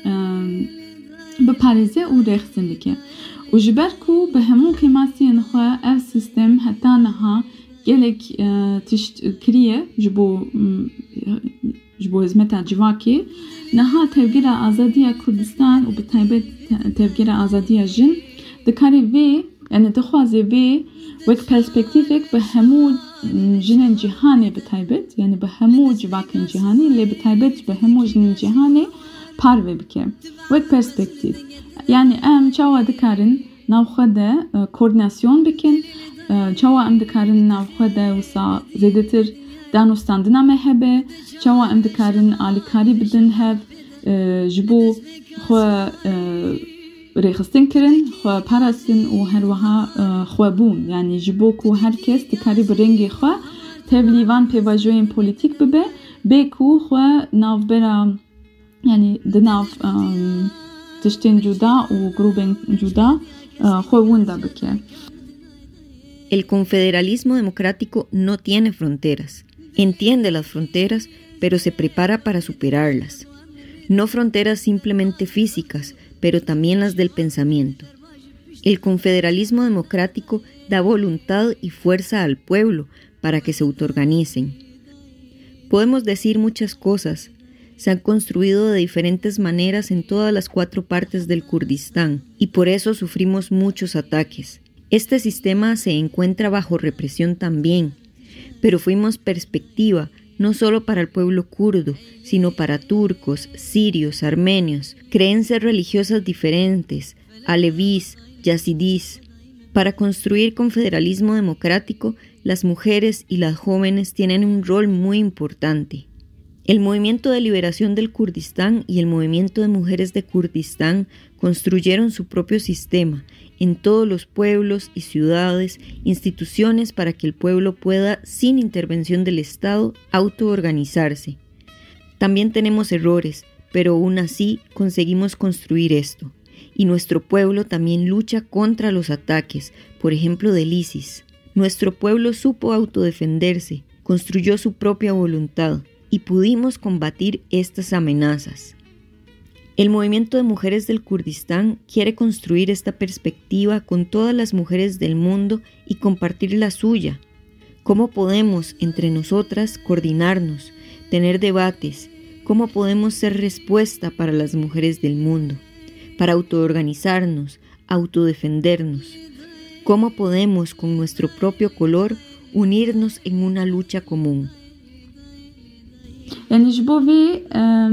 biparêze û rêxistin dike û ji ber ku bi hemû kêmasiyên xwe ev sistem heta niha gelek tişt kiriye ji bo ji bo hizmeta civakê niha tevgera azadiya Kurdistan û bi taybet tevgera azadiya jin dikarê vê yani dixwaze vê wek perspektîvek bi hemû jinên cîhanê bi taybet yani bi hemû civakên cîhanê lê bi taybet bi hemû jinên cîhanê parve bike wek perspektîv yani em çawa dikarin navxwe de koordinasyon bikin çawa em dikarin navxwe de wisa zêdetir danûstandina me hebe çawa em dikarin alîkarî bidin hev ji bo xwe rêxistin kirin xwe parastin û her wiha xwebûn yani ji bo ku herkes dikarî bi rengê xwe tevlîvan pêvajoyên polîtîk bibe bê ku xwe navbera yani di nav tiştên cuda û grûpên cuda xwe da bike. El confederalismo democrático no tiene fronteras. Entiende las fronteras, pero se prepara para superarlas. No fronteras simplemente físicas, pero también las del pensamiento. El confederalismo democrático da voluntad y fuerza al pueblo para que se autoorganicen. Podemos decir muchas cosas, se han construido de diferentes maneras en todas las cuatro partes del Kurdistán y por eso sufrimos muchos ataques. Este sistema se encuentra bajo represión también, pero fuimos perspectiva no solo para el pueblo kurdo, sino para turcos, sirios, armenios, creencias religiosas diferentes, alevís, yazidís. Para construir confederalismo democrático, las mujeres y las jóvenes tienen un rol muy importante. El movimiento de liberación del Kurdistán y el movimiento de mujeres de Kurdistán construyeron su propio sistema en todos los pueblos y ciudades, instituciones para que el pueblo pueda, sin intervención del Estado, autoorganizarse. También tenemos errores, pero aún así conseguimos construir esto. Y nuestro pueblo también lucha contra los ataques, por ejemplo del ISIS. Nuestro pueblo supo autodefenderse, construyó su propia voluntad y pudimos combatir estas amenazas. El movimiento de mujeres del Kurdistán quiere construir esta perspectiva con todas las mujeres del mundo y compartir la suya. ¿Cómo podemos entre nosotras coordinarnos, tener debates? ¿Cómo podemos ser respuesta para las mujeres del mundo? Para autoorganizarnos, autodefendernos. ¿Cómo podemos, con nuestro propio color, unirnos en una lucha común? Yani ji bo vê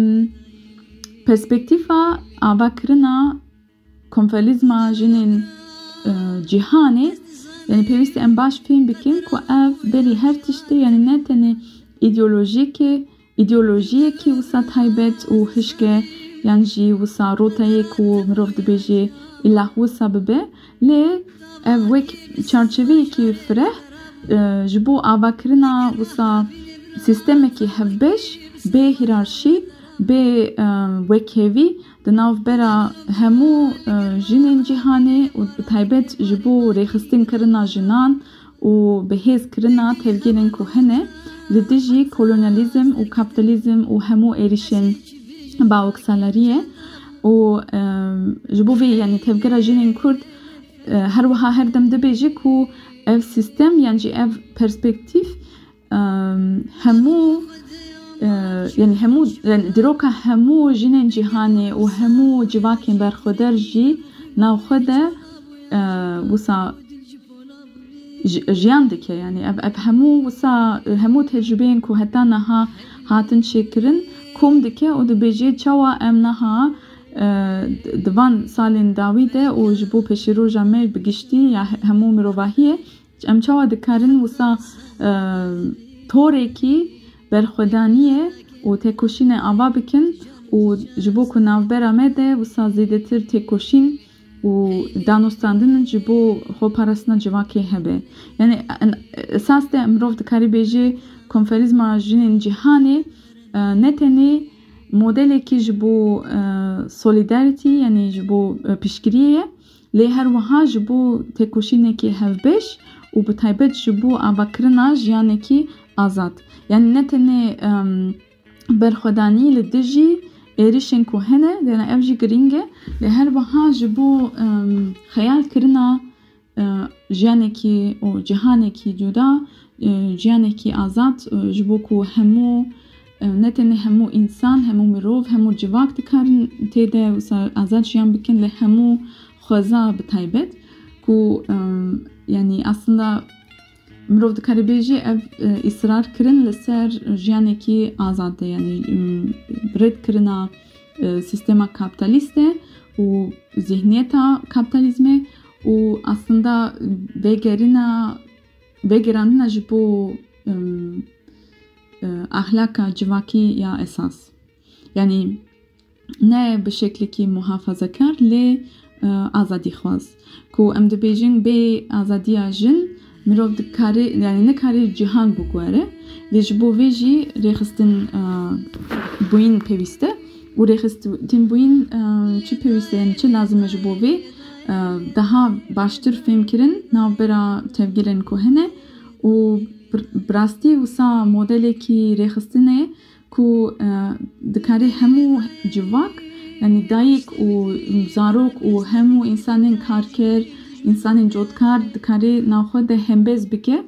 perspektîfa avakirina konferîzma jinên cîhanê yani pêwîstî em baş fêm bikin ku ev berî her tiştê yani ne tenê îdeolojîkê îdeolojiyekî wisa taybet û hişke yan jî wisa rotayê ku mirov dibêje îlah wisa bibe lê ev wek çarçeveyekî fireh ji bo avakirina wisa sistemekî hevbeş bê hîrarşî bê wekhevî di navbera hemû jinên cîhanê û bi taybet ji bo rêxistinekirina jinan û bihêzkirina tevgerên ku hene li dijî kolonyalizm û kapitalizm û hemû êrişên baweksaleriyê û ji bo vê yani tevgera jinên Kurd her wiha her dem dibêje ku ev sistem yan jî ev perspektîv hemû yani hemû yani diroka hemû jinên cîhanê û hemû civakên berxwedar jî navxwe de wisa jiyan dike yani ev ev hemû wisa hemû tecrübeyên ku heta niha hatin çêkirin kom dike û dibêje çawa em niha di van salên dawî de û ji bo pêşîroja me bi giştî ya hemû mirovahiyê em çawa dikarin wisa torekî berxwedaniyê û têkoşînê ava bikin û ji bo ku navbera me de wisa zêdetir têkoşîn û danostandinin ji bo xweparastina civakê hebe. Yani esas de mirov dikarî bêje konferîzma jinên cîhanê ne tenê modelekî ji bo solidarity yani ji bo piştgiriyê ye lê her wiha ji bo têkoşînekî hevbeş û bi taybet ji bo avakirina jiyanekî azad. Yani ne tenê berxwedanî li dijî êrişên ku hene yani ev jî giring e lê her wiha ji bo xeyalkirina jiyanekî û cîhanekî cuda jiyanekî azad ji bo ku hemû ne tenê hemû însan hemû mirov hemû civak dikarin têde wisa azad jiyan bikin lê hemû xweza bi taybet ku yani aslında mirov dikarî bêje ev îsrar kirin li ser jiyanekî azad de yani rêdkirina sistema kapitalîst e û zihniyeta kapitalizmê û aslında vêgerîna vêgerandina ji bo ahlaka civakî ya esas yani ne bi şeklekî muhafazakar lê azadî xwaz ku em dibêjin bê azadiya jin mirov dikarî yani nekarî cîhan bigwere lê ji bo vê jî rêxistin bûyîn pêwîst e û rêxistin bûyîn çi pêwîst e yani çi lazim e ji bo vê daha baştir fêmkirin navbera tevgerên ku hene û bi rastî wisa modelekî rêxistinê ku dikarî hemû civak yani dayîk û zarok û hemû însanên karker, însanên cotkar dikarî navxwe de hembêz bike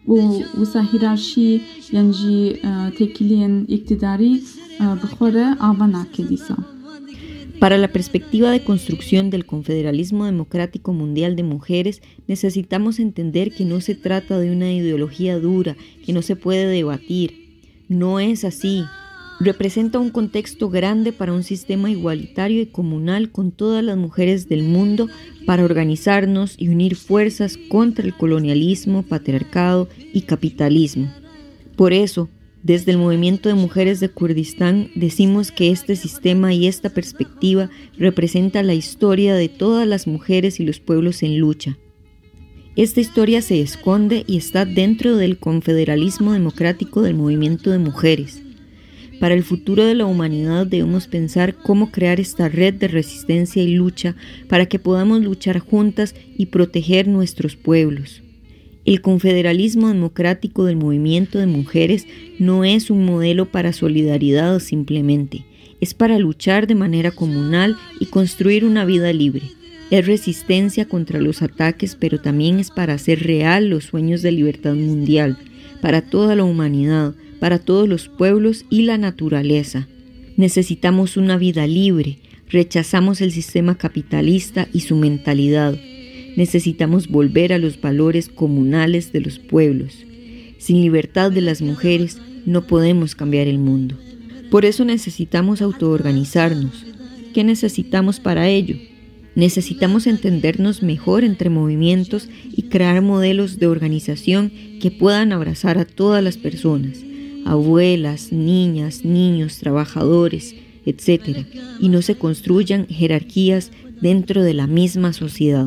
و وسا هیرارشی یعنی تکیلین اقتداری بخوره آوانا کدیسا. Para la perspectiva de construcción del Confederalismo Democrático Mundial de Mujeres, necesitamos entender que no se trata de una ideología dura, que no se puede debatir. No es así. Representa un contexto grande para un sistema igualitario y comunal con todas las mujeres del mundo para organizarnos y unir fuerzas contra el colonialismo, patriarcado y capitalismo. Por eso, desde el movimiento de mujeres de Kurdistán decimos que este sistema y esta perspectiva representa la historia de todas las mujeres y los pueblos en lucha. Esta historia se esconde y está dentro del confederalismo democrático del movimiento de mujeres. Para el futuro de la humanidad debemos pensar cómo crear esta red de resistencia y lucha para que podamos luchar juntas y proteger nuestros pueblos. El confederalismo democrático del movimiento de mujeres no es un modelo para solidaridad simplemente, es para luchar de manera comunal y construir una vida libre. Es resistencia contra los ataques, pero también es para hacer real los sueños de libertad mundial, para toda la humanidad, para todos los pueblos y la naturaleza. Necesitamos una vida libre, rechazamos el sistema capitalista y su mentalidad. Necesitamos volver a los valores comunales de los pueblos. Sin libertad de las mujeres no podemos cambiar el mundo. Por eso necesitamos autoorganizarnos. ¿Qué necesitamos para ello? Necesitamos entendernos mejor entre movimientos y crear modelos de organización que puedan abrazar a todas las personas, abuelas, niñas, niños, trabajadores, etcétera, y no se construyan jerarquías dentro de la misma sociedad.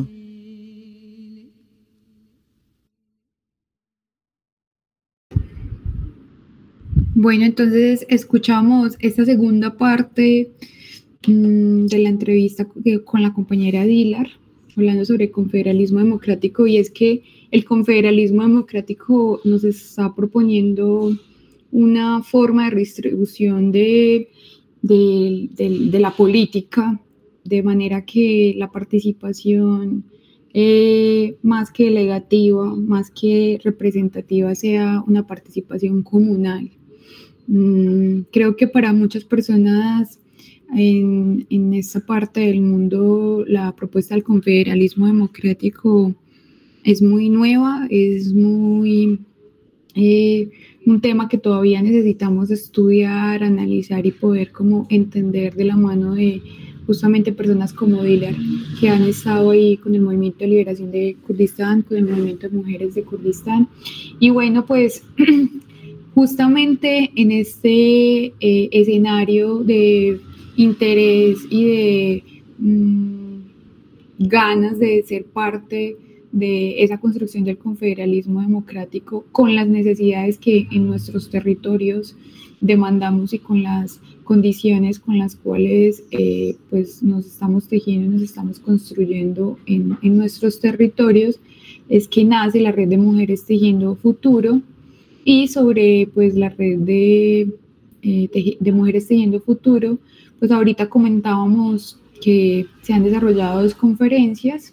Bueno, entonces escuchamos esta segunda parte mmm, de la entrevista con la compañera Dilar, hablando sobre el confederalismo democrático, y es que el confederalismo democrático nos está proponiendo una forma de redistribución de, de, de, de la política, de manera que la participación eh, más que delegativa, más que representativa, sea una participación comunal. Mm, creo que para muchas personas en, en esta parte del mundo la propuesta del confederalismo democrático es muy nueva, es muy eh, un tema que todavía necesitamos estudiar, analizar y poder como entender de la mano de justamente personas como Dilar, que han estado ahí con el movimiento de liberación de Kurdistán, con el movimiento de mujeres de Kurdistán. Y bueno, pues justamente en este eh, escenario de interés y de mmm, ganas de ser parte de esa construcción del confederalismo democrático, con las necesidades que en nuestros territorios demandamos y con las condiciones con las cuales eh, pues nos estamos tejiendo y nos estamos construyendo en, en nuestros territorios, es que nace la Red de Mujeres Tejiendo Futuro. Y sobre pues la red de, eh, de Mujeres Tejiendo Futuro, pues ahorita comentábamos que se han desarrollado dos conferencias,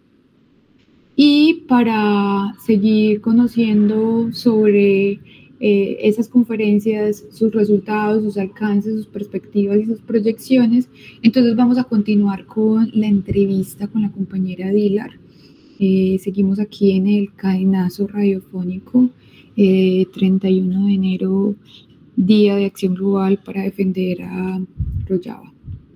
y para seguir conociendo sobre eh, esas conferencias, sus resultados, sus alcances, sus perspectivas y sus proyecciones, entonces vamos a continuar con la entrevista con la compañera Dilar. Eh, seguimos aquí en el cadenazo radiofónico. Eh, treinta y uno de enero, Día de Acción Global para defender a Rojava.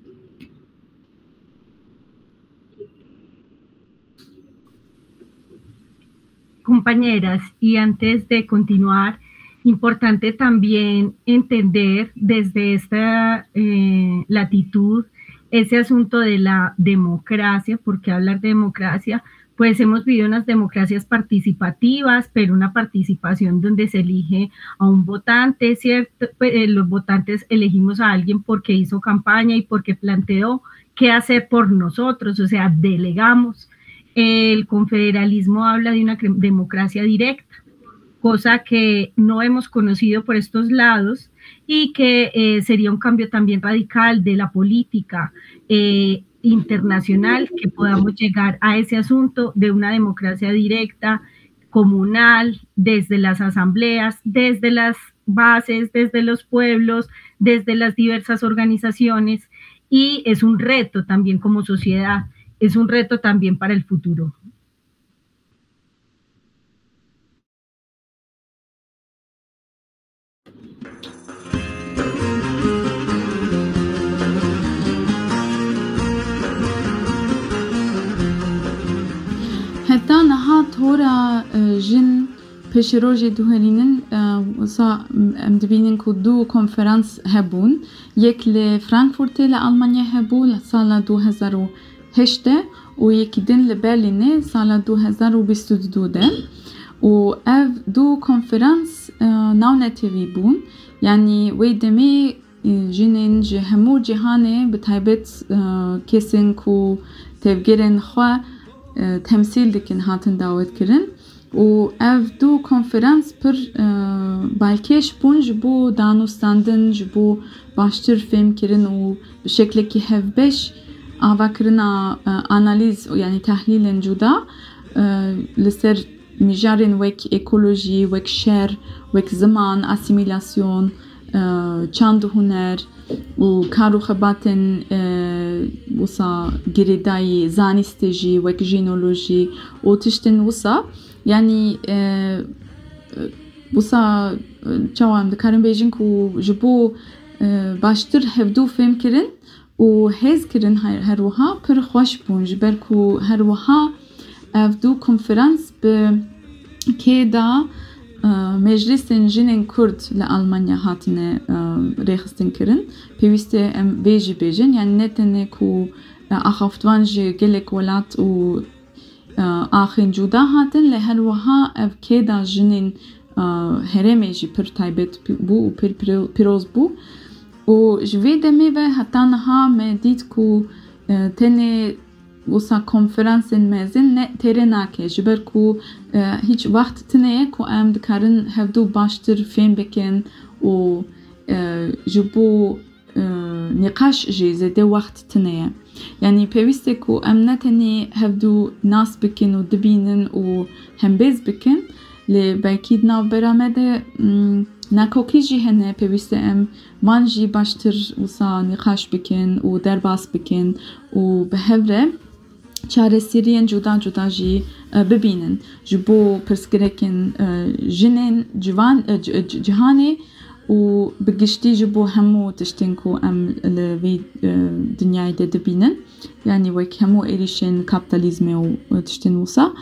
Compañeras, y antes de continuar, importante también entender desde esta eh, latitud ese asunto de la democracia, porque hablar de democracia, pues hemos vivido unas democracias participativas, pero una participación donde se elige a un votante, ¿cierto? Pues, eh, los votantes elegimos a alguien porque hizo campaña y porque planteó qué hacer por nosotros, o sea, delegamos. El confederalismo habla de una democracia directa, cosa que no hemos conocido por estos lados y que eh, sería un cambio también radical de la política eh, internacional, que podamos llegar a ese asunto de una democracia directa comunal, desde las asambleas, desde las bases, desde los pueblos, desde las diversas organizaciones, y es un reto también como sociedad, es un reto también para el futuro. حتى نها تورا جن پشروجی دوهرینن وسا مدبینن که دو کنفرانس هبون یک ل فرانکفورت ل آلمانیا هبون سال دو هزار و هشت و یکی دن ل برلین سال دو هزار و بیست و دو ده و اف دو کنفرانس ناونتوی بون یعنی ویدمی جنین جهمو جهانه بتایبت کسین کو تفگرن خوا temsil dikin hatın davet kirin و ev du konferans pir balkeş bun ji bo danûstandin ji bo baştir fêm kirin û bi şeklekî hevbeş ava kirina analîz yani tehlîlên cuda li ser mijarên wek ekolojî, wek şer, wek ziman, asimilasyon, çand û huner û kar û xebatên wisa girêdayî zanîstê jî wek jînolojî û tiştên wisa yani wisa çawa em dikarin bêjin ku ji bo baştir hevdû fêm kirin û hêz kirin her wiha pir xweş bûn ji ber ku her wiha ev dû konferans bi kê da Meclisên Jinên Kurd li Almanya hatine rêxistin kirin. Pêwîst e em vê jî bêjin yani ne tenê ku axaftvan ji gelek welat û axên cuda hatin li her wiha ev kê da jinên herêmê jî pir taybet bû û pir pîroz bû û ji vê demê ve heta niha me dît ku tenê wisa konferansên mezin ne têrê nake ji ber ku hiç wext tineye ku em dikarin hevdû baştir fêm bikin û ji bo nîqaş jî zêde wext tineye yani pêwîst e ku em ne tenê hevdû nas bikin û dibînin û hembêz bikin lê belkî navbera me de nakokî jî hene pêwîst e em wan jî baştir wisa nîqaş bikin û derbas bikin û bi hev re çareseriyên cuda cuda jî bibînin ji bo pirsgirêkên jinên civan cihanê û bi giştî ji bo hemû tiştên ku em li vê dinyayê de dibînin yani wek hemû êrişên kapitalizmê û tiştên wisa.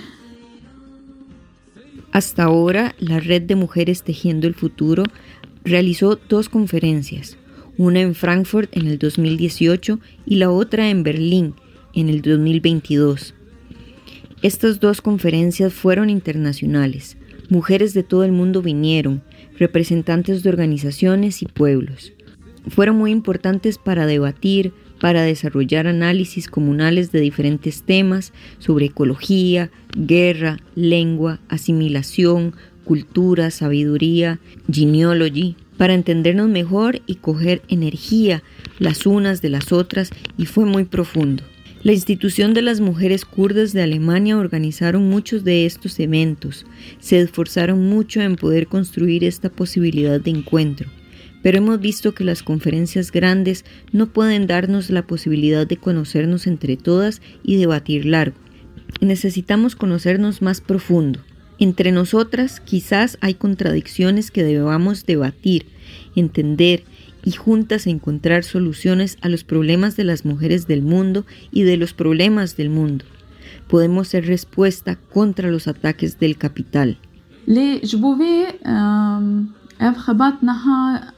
Hasta ahora, la Red de Mujeres Tejiendo el Futuro realizó dos conferencias, una en Frankfurt en el dos mil dieciocho y la otra en Berlín en el dos mil veintidós. Estas dos conferencias fueron internacionales. Mujeres de todo el mundo vinieron, representantes de organizaciones y pueblos. Fueron muy importantes para debatir, para desarrollar análisis comunales de diferentes temas sobre ecología, guerra, lengua, asimilación, cultura, sabiduría, genealogy, para entendernos mejor y coger energía las unas de las otras, y fue muy profundo. La Institución de las Mujeres Kurdas de Alemania organizaron muchos de estos eventos, se esforzaron mucho en poder construir esta posibilidad de encuentro, pero hemos visto que las conferencias grandes no pueden darnos la posibilidad de conocernos entre todas y debatir largo. Necesitamos conocernos más profundo. Entre nosotras quizás hay contradicciones que debamos debatir, entender y juntas encontrar soluciones a los problemas de las mujeres del mundo y de los problemas del mundo. Podemos ser respuesta contra los ataques del capital. Le jbove ev khabat naha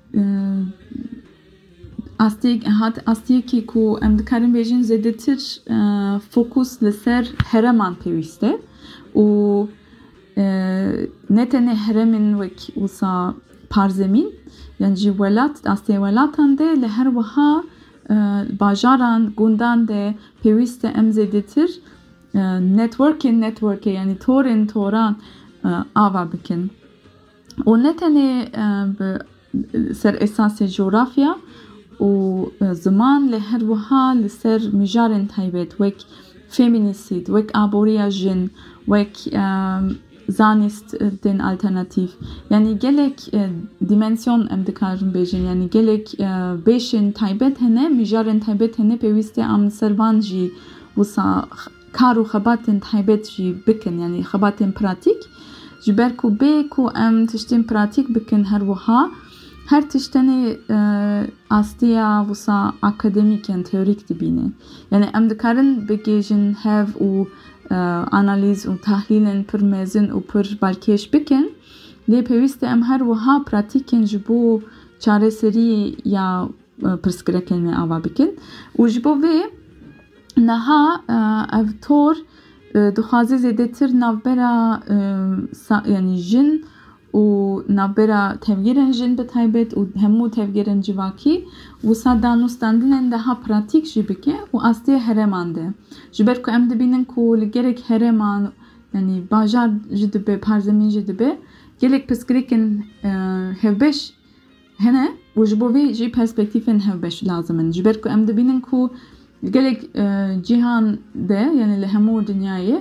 astik hat astiki ku em dikarin bejin zedetir fokus li ser hereman pêwîste û ne tenê heremên wek wisa parzemin yani ji welat astê welatan de li her wiha bajaran gundan de pêwîst e em zêdetir networkên networkê yani torên toran ava bikin û ne tenê bi ser esasê coğrafya û ziman li her wiha li ser mijarên taybet wek feminîsîd, wek aboriya jin وك زانست den alternativ. Yani gelek dimension em dikarin bejin. Yani gelek beşin taybet hene, mijarin taybet hene peviste am servan jî wisa karu xabatin taybet jî bikin. Yani xabatin pratik. Ji ber ku bê ku em tiştên pratik bikin her wiha her tiştenê astiya wisa akademîk yan teorîk dibîne. Yani em dikarin bigêjin hev û analiz û tahlîlên pir mezin û pir balkêş bikin. Lê pêwîst e em her wiha pratikên ji bo çareseriyê ya pirsgirêkên me ava bikin. û ji bo vê niha ev tor dixwaze zêdetir navbera yani jin û navbera tevgerên jin bi taybet û hemû tevgerên civakî wisa danûstandinên daha pratik jî bike û astiya hereman de. Ji ber ku em dibînin ku li gerek hereman yani bajar jî dibe, parzemîn jî dibe gelek pirsgirêkên hevbeş hene û ji bo vê jî perspektîfên hevbeş lazim in. Ji ber ku em dibînin ku gelek cîhan de yani li hemû dinyayê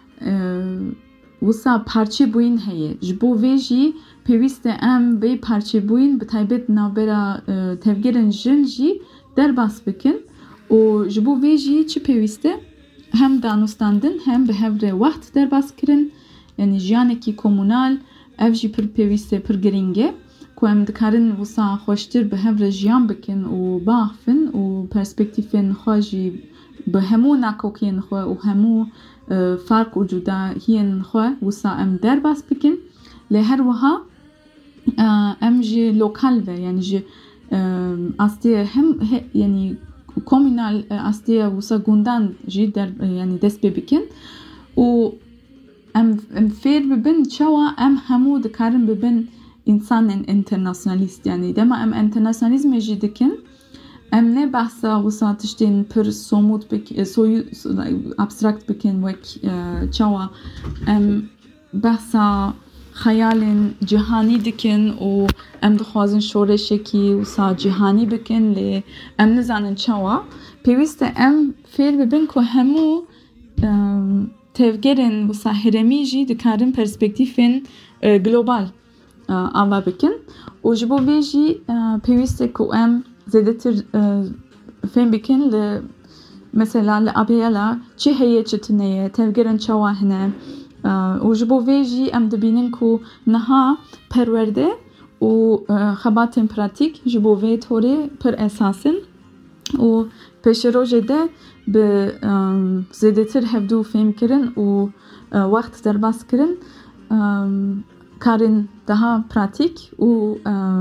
wisa parçebûyîn heye. Ji bo vê jî pêwîst e em vê parçebûyîn bi taybet navbera tevgerên jin jî derbas bikin û ji bo vê jî çi pêwîst e hem danûstandin hem bi hev re wext derbas kirin yani jiyanekî komûnal ev jî pir pêwîst e pir giring e ku em dikarin wisa xweştir bi hev re jiyan bikin û biaxivin û perspektîfên xwe jî bi hemû nakokiyên xwe û hemû fark û cudahiyên xwe wisa em derbas bikin. Lê her wiha em jî lokal ve yani jî astiya hem yani komünal astiya wisa gundan jî der yani dest pê bikin û em em fêr bibin çawa em hemû dikarin bibin insanên internasyonalîst yani dema em internasyonalîzmê jî dikin em ne behsa wisa tiştên pir somût bikin soyû abstrakt bikin wek çawa em behsa xeyalên cîhanî dikin û em dixwazin şoreşekî wisa cîhanî bikin lê em nizanin çawa pêwîst e em fêr bibin ku hemû tevgerên wisa heremî jî dikarin perspektîfên global ava bikin û ji bo vê jî pêwîst e ku em zêdetir fêm bikin li mesela li abêyela çi heye çi tuneye tevgerên çawa hene û ji bo vê jî em dibînin ku niha perwerde û xebatên pratik ji bo vê torê pir esasin û pêşerojê de bi zêdetir hevdû fêm kirin û wext derbas kirin karên daha pratik û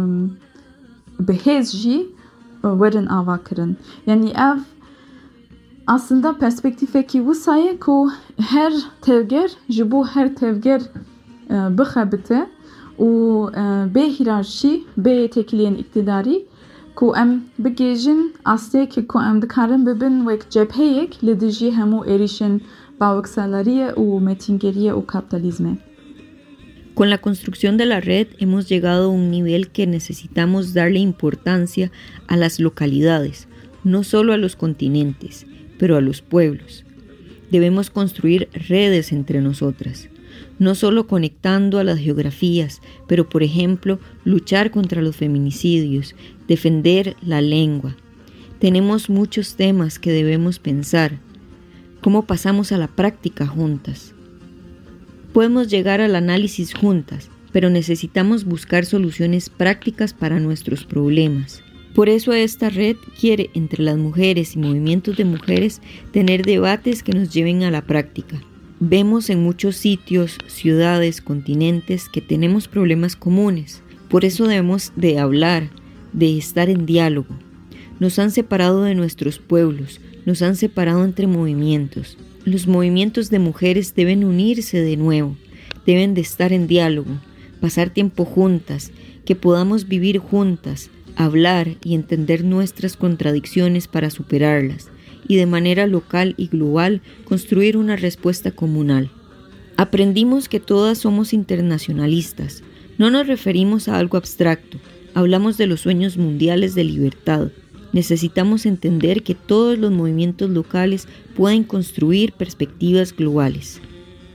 bi hêz jî werin ava kirin. Yani ev aslında perspektîfekî wisa ye ku her tevger ji bo her tevger bixebite û bê hîrarşî bê tekiliyên iktidarî ku em bigêjin astiyekî ku em dikarin bibin wek cepheyek li dijî hemû êrişên baweksaliye û metîngeriye û kapitalizme. Con la construcción de la red hemos llegado a un nivel que necesitamos darle importancia a las localidades, no solo a los continentes, pero a los pueblos. Debemos construir redes entre nosotras, no solo conectando a las geografías, pero por ejemplo, luchar contra los feminicidios, defender la lengua. Tenemos muchos temas que debemos pensar. ¿Cómo pasamos a la práctica juntas? Podemos llegar al análisis juntas, pero necesitamos buscar soluciones prácticas para nuestros problemas. Por eso esta red quiere, entre las mujeres y movimientos de mujeres, tener debates que nos lleven a la práctica. Vemos en muchos sitios, ciudades, continentes que tenemos problemas comunes. Por eso debemos de hablar, de estar en diálogo. Nos han separado de nuestros pueblos, nos han separado entre movimientos. Los movimientos de mujeres deben unirse de nuevo, deben de estar en diálogo, pasar tiempo juntas, que podamos vivir juntas, hablar y entender nuestras contradicciones para superarlas y de manera local y global construir una respuesta comunal. Aprendimos que todas somos internacionalistas, no nos referimos a algo abstracto, hablamos de los sueños mundiales de libertad. Necesitamos entender que todos los movimientos locales pueden construir perspectivas globales.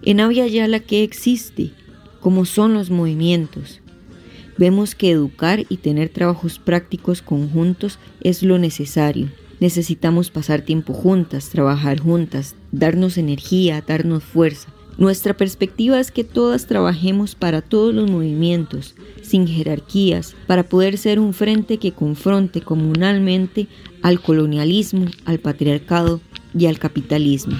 En Abya Yala, ¿qué existe? ¿Cómo son los movimientos? Vemos que educar y tener trabajos prácticos conjuntos es lo necesario. Necesitamos pasar tiempo juntas, trabajar juntas, darnos energía, darnos fuerza. Nuestra perspectiva es que todas trabajemos para todos los movimientos, sin jerarquías, para poder ser un frente que confronte comunalmente al colonialismo, al patriarcado y al capitalismo.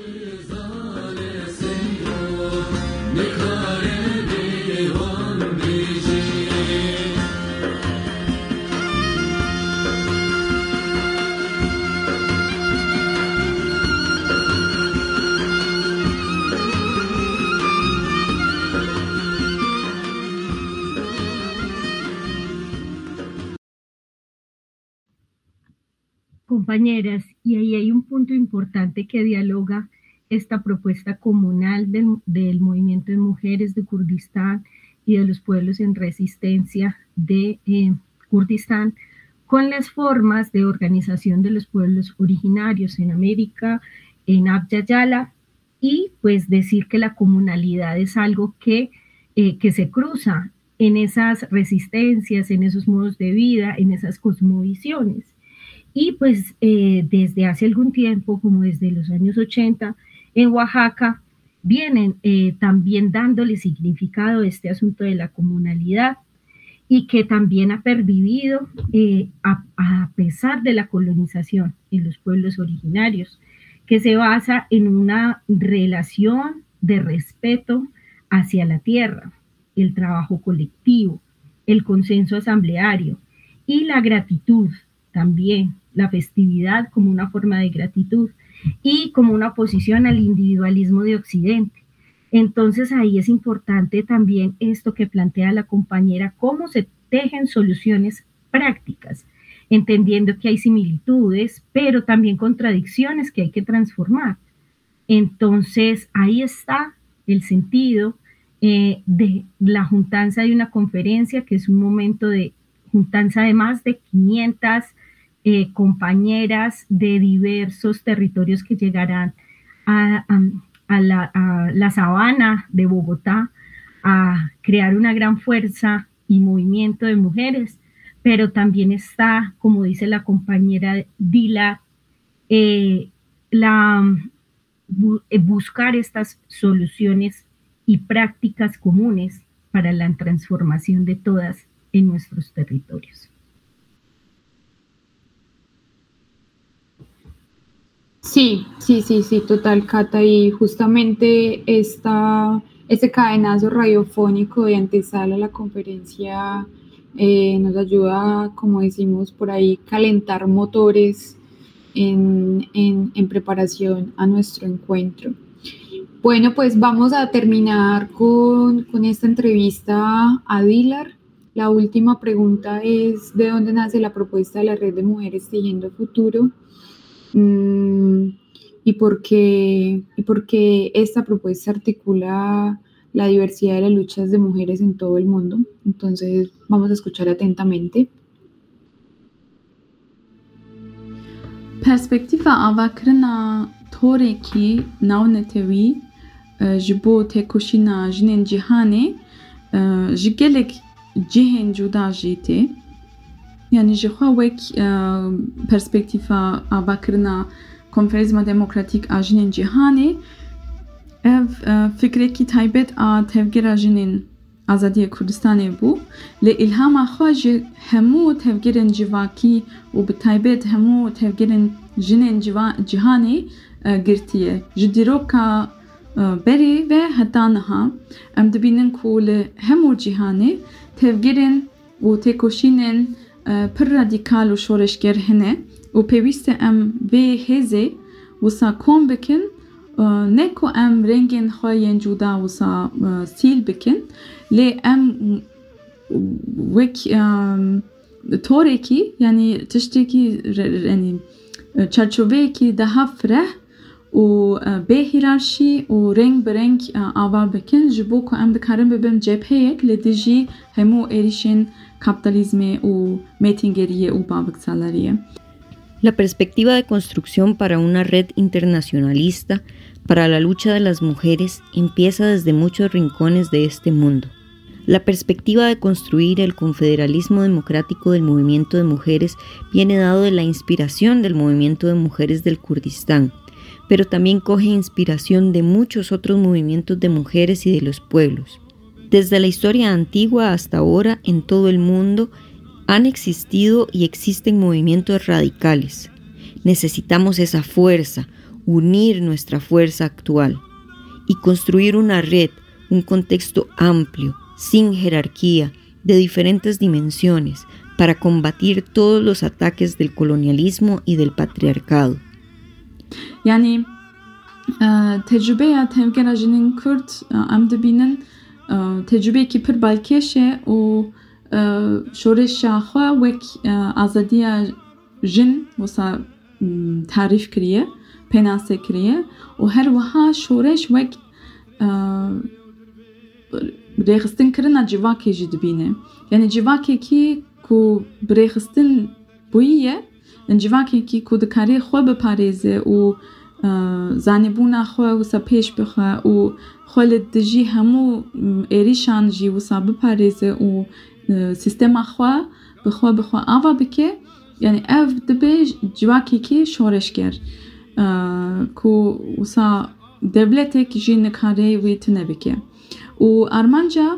Compañeras, y ahí hay un punto importante que dialoga esta propuesta comunal del, del movimiento de mujeres de Kurdistán y de los pueblos en resistencia de eh, Kurdistán con las formas de organización de los pueblos originarios en América, en Abya Yala, y pues decir que la comunalidad es algo que, eh, que se cruza en esas resistencias, en esos modos de vida, en esas cosmovisiones. Y pues eh, desde hace algún tiempo, como desde los años ochenta, en Oaxaca, vienen eh, también dándole significado a este asunto de la comunalidad y que también ha pervivido eh, a, a pesar de la colonización en los pueblos originarios, que se basa en una relación de respeto hacia la tierra, el trabajo colectivo, el consenso asambleario y la gratitud también, la festividad como una forma de gratitud y como una oposición al individualismo de Occidente. Entonces ahí es importante también esto que plantea la compañera, cómo se tejen soluciones prácticas, entendiendo que hay similitudes, pero también contradicciones que hay que transformar. Entonces ahí está el sentido eh, de la juntanza de una conferencia, que es un momento de juntanza de más de quinientas Eh, compañeras de diversos territorios que llegarán a, a, a, la, a la sabana de Bogotá a crear una gran fuerza y movimiento de mujeres, pero también está, como dice la compañera Dila, eh, la, bu, eh, buscar estas soluciones y prácticas comunes para la transformación de todas en nuestros territorios. Sí, sí, sí, sí, total, Cata, y justamente esta, este cadenazo radiofónico de antesala a la conferencia eh, nos ayuda, como decimos por ahí, calentar motores en, en, en preparación a nuestro encuentro. Bueno, pues vamos a terminar con, con esta entrevista a Dilar. La última pregunta es: ¿de dónde nace la propuesta de la Red de Mujeres Tejiendo Futuro? Mm, y por qué, y por qué esta propuesta articula la diversidad de las luchas de mujeres en todo el mundo. Entonces vamos a escuchar atentamente. Perspektiva avakrina toreki navnetevi jibo tekoshina jinin cihane jigelek cihen juda jite. Yani jixwa wek perspektiva avakrina konferenza demokratik a jinin cihane ev fikreki taybet a tevgera jinin Azadiye Kurdistanê bû lê îlhama xwe ji hemû tevgerên civakî û bi taybet hemû tevgerên jinên cîhanê girtiye. Ji dîroka berê ve heta niha em dibînin ku li hemû cîhanê tevgerên û têkoşînên pir radîkal û şoreşger hene û pêwîst e em vê hêzê wisa kom bikin, ne ku em rengên xwe yên cuda wisa sîl bikin, lê em wek torekî yani tiştekî yani çerçeveyekî daha fireh û bê hîrarşî û reng bi reng ava bikin ji bo ku em dikarin bibin cepheyek li dijî hemû êrişên kapitalizmê û mêtingeriyê û baviksaleriyê. La perspectiva de construcción para una red internacionalista para la lucha de las mujeres empieza desde muchos rincones de este mundo. La perspectiva de construir el confederalismo democrático del movimiento de mujeres viene dado de la inspiración del movimiento de mujeres del Kurdistán, pero también coge inspiración de muchos otros movimientos de mujeres y de los pueblos. Desde la historia antigua hasta ahora, en todo el mundo, han existido y existen movimientos radicales. Necesitamos esa fuerza, unir nuestra fuerza actual y construir una red, un contexto amplio, sin jerarquía, de diferentes dimensiones, para combatir todos los ataques del colonialismo y del patriarcado. Yani tecrübe tevgera jinin Kürt am dibinin tecrübe ki pir balkeşe o şoreşa xwe wek azadiya jin wasa tarif kiriye penase kiriye o her wiha şoreş wek برێخستن kirina civakê jî dibîne. Yani civakekî ku birêxistin bûyiye, civakekî ku dikarê xwe biparêze û zanîbûna xwe wisa pêş bixe û xwe li dijî hemû êrîşan jî wisa biparêze û sistema xwe bi xwe bi xwe ava bike, yani ev dibe civakekî şoreşger ku wisa devletek jî nikarê wî tune bike. U Armanca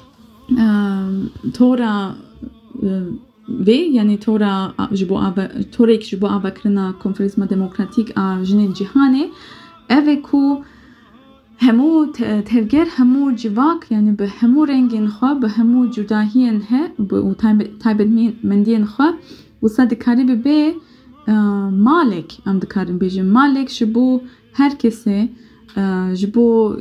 tora ve yani tora jibo ava torek jibo ava krina konferansa demokratik a jinin cihane eve ku hemu tevger hemu civak yani be hemu rengin xwe be hemu cudahiyen he bu taybet mendiyen xwe wisa dikari be malek am dikarin bejim malek jibo herkese jibo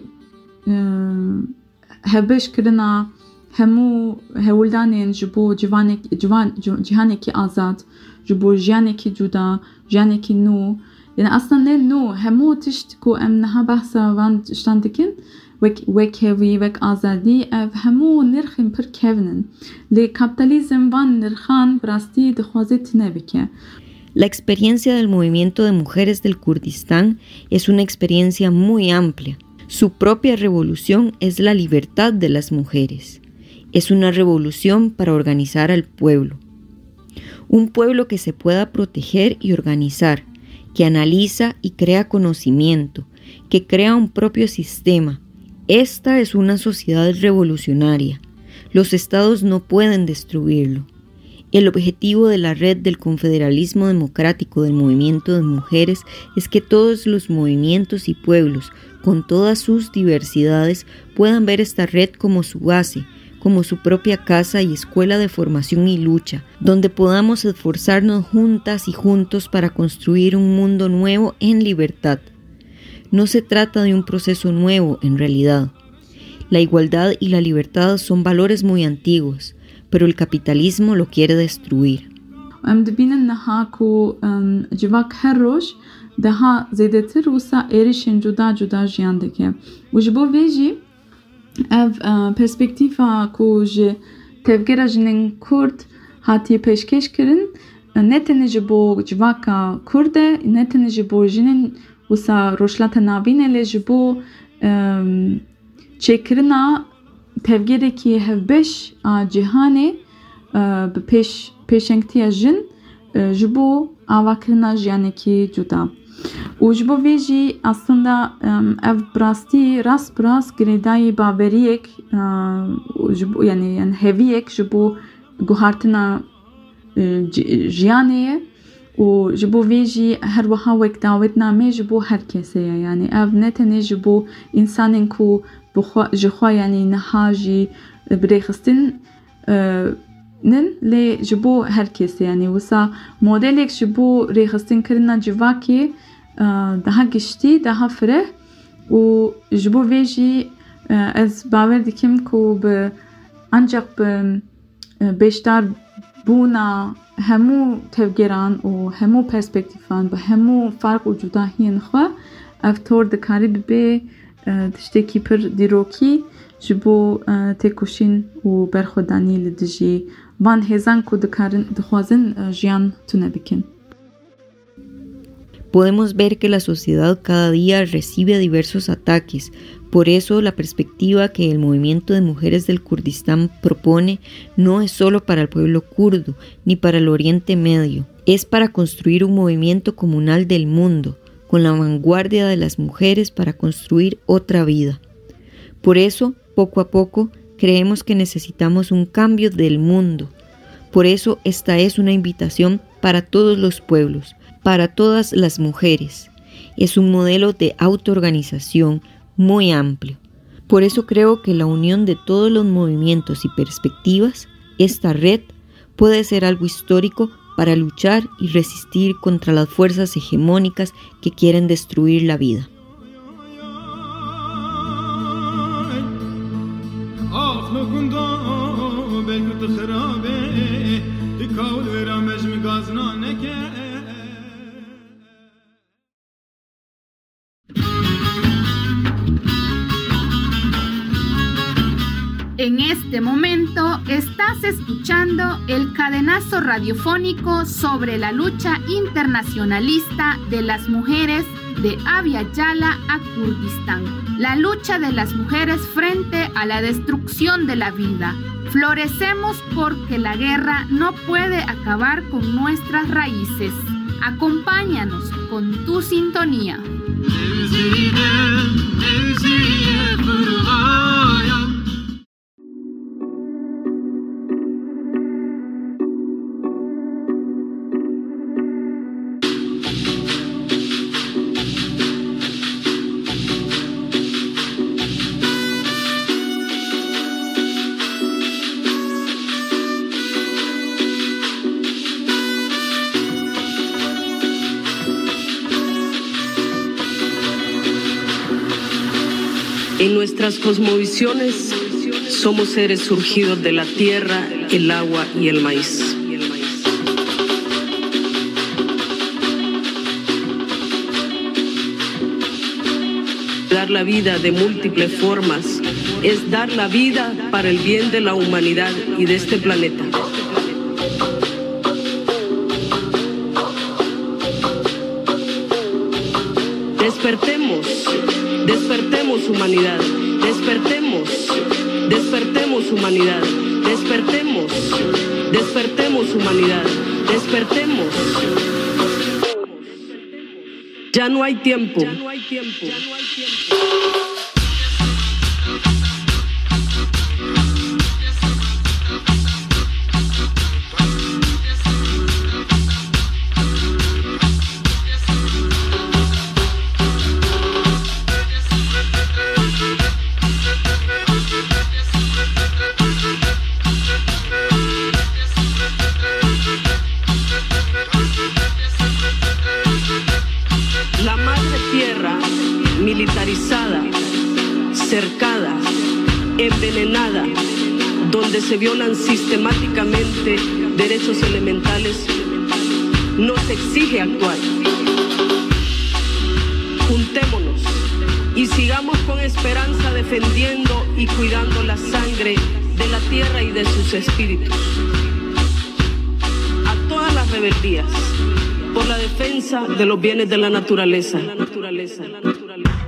هبش کرنا همو هولدانین جبو جوانی جوان جهانی کی آزاد جبو جهانی کی جدا جهانی کی نو yani aslında ne no hemu tişt ku em naha bahsa van ştandikin vek vek hevi vek azadi ev hemu nirxin pir kevnin le kapitalizm van nirxan brasti de xwazet nebike. La experiencia del movimiento de mujeres del Kurdistán es una experiencia muy amplia. Su propia revolución es la libertad de las mujeres. Es una revolución para organizar al pueblo. Un pueblo que se pueda proteger y organizar, que analiza y crea conocimiento, que crea un propio sistema. Esta es una sociedad revolucionaria. Los estados no pueden destruirlo. El objetivo de la red del confederalismo democrático del movimiento de mujeres es que todos los movimientos y pueblos, con todas sus diversidades, puedan ver esta red como su base, como su propia casa y escuela de formación y lucha, donde podamos esforzarnos juntas y juntos para construir un mundo nuevo en libertad. No se trata de un proceso nuevo en realidad. La igualdad y la libertad son valores muy antiguos, pero el capitalismo lo quiere destruir. Em dibînin niha ku civak her roj daha zêdetir wisa êrişên cuda cuda jiyan dike. û ji bo vê jî ev perspektîfa ku ji tevgera jinên Kurd hatiye pêşkêş kirin ne tenê ji bo civaka Kurd e ne tenê ji bo jinên wisa rojhilata navîn e lê ji bo çêkirina tevgerekî hevbeş a cîhanê bi pêş pêşengtiya jin ji bo avakirina jiyanekî cuda. û ji bo vê jî aslında ev bi rastî rast bi rast girêdayî baweriyek yani yani heviyek ji bo guhartina jiyanê ye û ji bo vê jî her wiha wek dawetname ji bo her kesê ye. Yani ev ne tenê ji bo însanên ku ji xwe yani niha jî birêxistin nin lê ji bo her kesê yani wisa modelek ji bo rêxistinskirina civakê daha giştî daha fireh û ji bo vê jî ez bawer dikim ku bi ancak bi beşdar bûna hemû tevgeran û hemû perspektîfan bi hemû fark û cudahiyên xwe ev tor dikarî bibe tiştekî pir dîrokî ji bo têkoşîn û berxwedanî li dijî van hêzan ku dikarin dixwazin jiyan tune bikin. Podemos ver que la sociedad cada día recibe diversos ataques. Por eso la perspectiva que el movimiento de mujeres del Kurdistán propone no es solo para el pueblo kurdo ni para el Oriente Medio, es para construir un movimiento comunal del mundo, con la vanguardia de las mujeres para construir otra vida. Por eso, poco a poco, creemos que necesitamos un cambio del mundo. Por eso esta es una invitación para todos los pueblos, para todas las mujeres. Es un modelo de autoorganización muy amplio. Por eso creo que la unión de todos los movimientos y perspectivas, esta red, puede ser algo histórico para luchar y resistir contra las fuerzas hegemónicas que quieren destruir la vida. En este momento estás escuchando el cadenazo radiofónico sobre la lucha internacionalista de las mujeres de Abya Yala a Kurdistán. La lucha de las mujeres frente a la destrucción de la vida. Florecemos porque la guerra no puede acabar con nuestras raíces. Acompáñanos con tu sintonía. En nuestras cosmovisiones somos seres surgidos de la tierra, el agua y el maíz. Dar la vida de múltiples formas es dar la vida para el bien de la humanidad y de este planeta. Despertemos. Despertemos humanidad, despertemos, despertemos humanidad, despertemos, despertemos humanidad, despertemos. Ya no hay tiempo. Ya no hay tiempo. Ya no hay tiempo. Militarizada, cercada, envenenada, donde se violan sistemáticamente derechos elementales, nos exige actuar. Juntémonos y sigamos con esperanza defendiendo y cuidando la sangre de la tierra y de sus espíritus. A todas las rebeldías, por la defensa de los bienes de la naturaleza. La naturaleza, la naturaleza.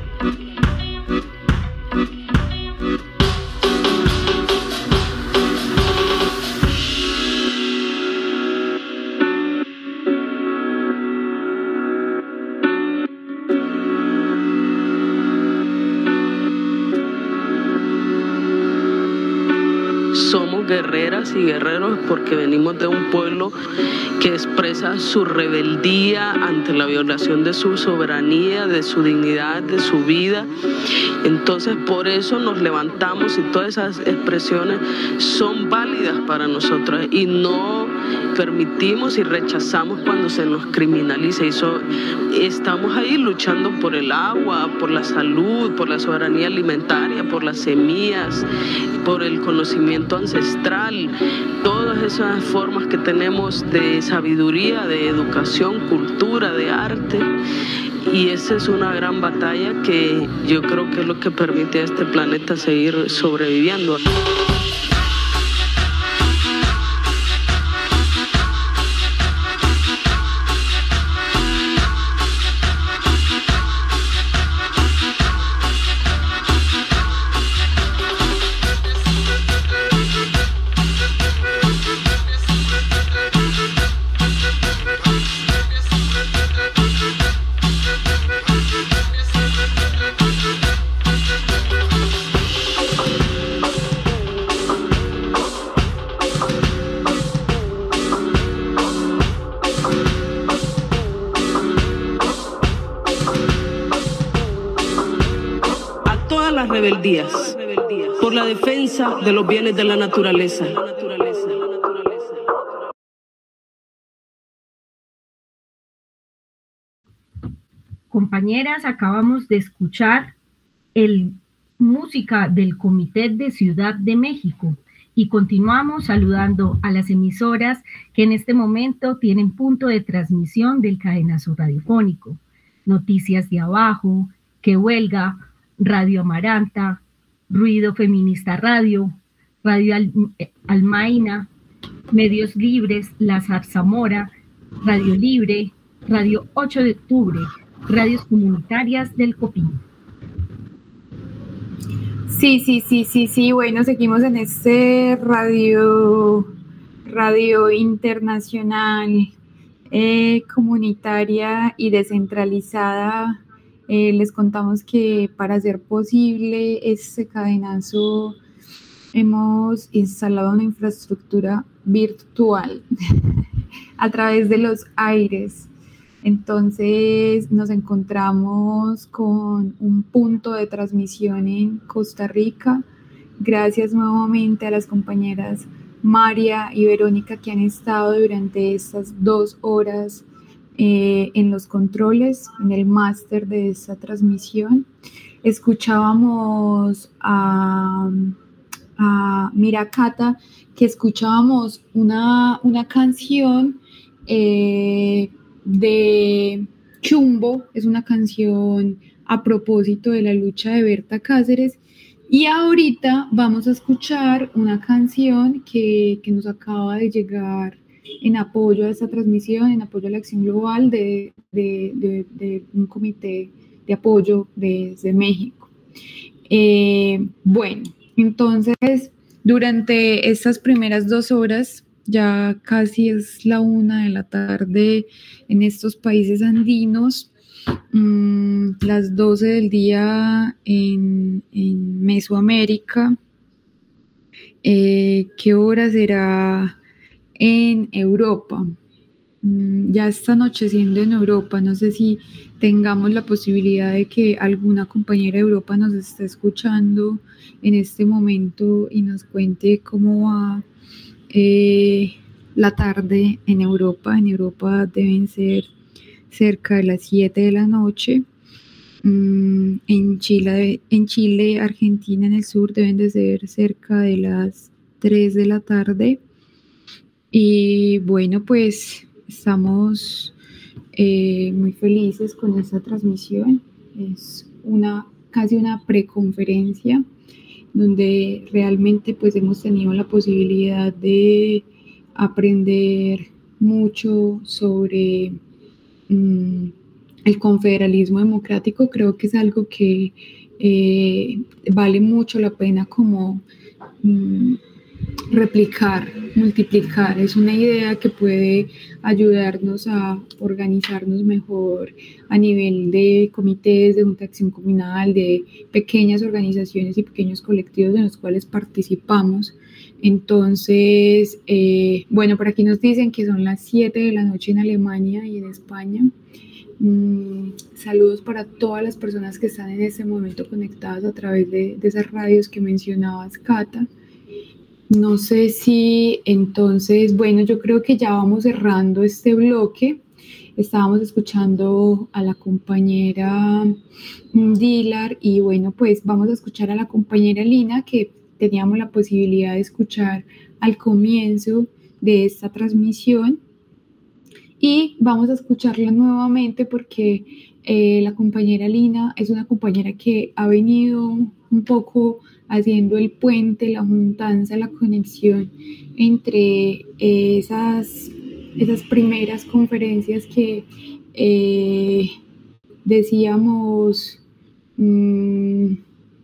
Somos guerreras y guerreros porque venimos de un pueblo que expresa su rebeldía ante la violación de su soberanía, de su dignidad, de su vida. Entonces por eso nos levantamos y todas esas expresiones son válidas para nosotros y no permitimos y rechazamos cuando se nos criminaliza. Y so, estamos ahí luchando por el agua, por la salud, por la soberanía alimentaria, por las semillas, por el conocimiento ancestral, todas esas formas que tenemos de sabiduría, de educación, cultura, de arte. Y esa es una gran batalla que yo creo que es lo que permite a este planeta seguir sobreviviendo. todas las rebeldías, por la defensa de los bienes de la naturaleza. Compañeras, acabamos de escuchar el música del Comité de Ciudad de México y continuamos saludando a las emisoras que en este momento tienen punto de transmisión del cadenazo radiofónico. Noticias de Abajo, Que Huelga, Radio Amaranta, Ruido Feminista Radio, Radio Al Almaina, Medios Libres, La Zarzamora, Radio Libre, Radio ocho de octubre, Radios Comunitarias del Copín. Sí, sí, sí, sí, sí, bueno, seguimos en este radio, radio internacional, eh, comunitaria y descentralizada. Eh, les contamos que para hacer posible este cadenazo hemos instalado una infraestructura virtual a través de los aires. Entonces nos encontramos con un punto de transmisión en Costa Rica. Gracias nuevamente a las compañeras María y Verónica que han estado durante estas dos horas eh, en los controles, en el máster de esta transmisión. Escuchábamos a, a Mira Cata, que escuchábamos una, una canción eh, de Chumbo, es una canción a propósito de la lucha de Berta Cáceres, y ahorita vamos a escuchar una canción que, que nos acaba de llegar en apoyo a esta transmisión, en apoyo a la acción global de, de, de, de un comité de apoyo desde México. Eh, bueno, entonces durante estas primeras dos horas, ya casi es la una de la tarde en estos países andinos, mmm, las doce del día en, en Mesoamérica. Eh, ¿Qué hora será en Europa? Mm, ya está anocheciendo en Europa. No sé si tengamos la posibilidad de que alguna compañera de Europa nos esté escuchando en este momento y nos cuente cómo va Eh, la tarde en Europa. En Europa deben ser cerca de las siete de la noche. Mm, en Chile, en Chile, Argentina, en el sur deben de ser cerca de las tres de la tarde. Y bueno, pues estamos eh, muy felices con esta transmisión. Es una casi una preconferencia donde realmente pues hemos tenido la posibilidad de aprender mucho sobre um, el confederalismo democrático. Creo que es algo que eh, vale mucho la pena como um, replicar, multiplicar. Es una idea que puede ayudarnos a organizarnos mejor a nivel de comités, de junta de acción comunal, de pequeñas organizaciones y pequeños colectivos en los cuales participamos. Entonces, eh, bueno, por aquí nos dicen que son las siete de la noche en Alemania y en España. Mm, saludos para todas las personas que están en este momento conectadas a través de, de esas radios que mencionabas, Cata. No sé si entonces, bueno, yo creo que ya vamos cerrando este bloque. Estábamos escuchando a la compañera Dilar y bueno, pues vamos a escuchar a la compañera Lina, que teníamos la posibilidad de escuchar al comienzo de esta transmisión, y vamos a escucharla nuevamente porque eh, la compañera Lina es una compañera que ha venido un poco haciendo el puente, la juntanza, la conexión entre esas, esas primeras conferencias que eh, decíamos mmm,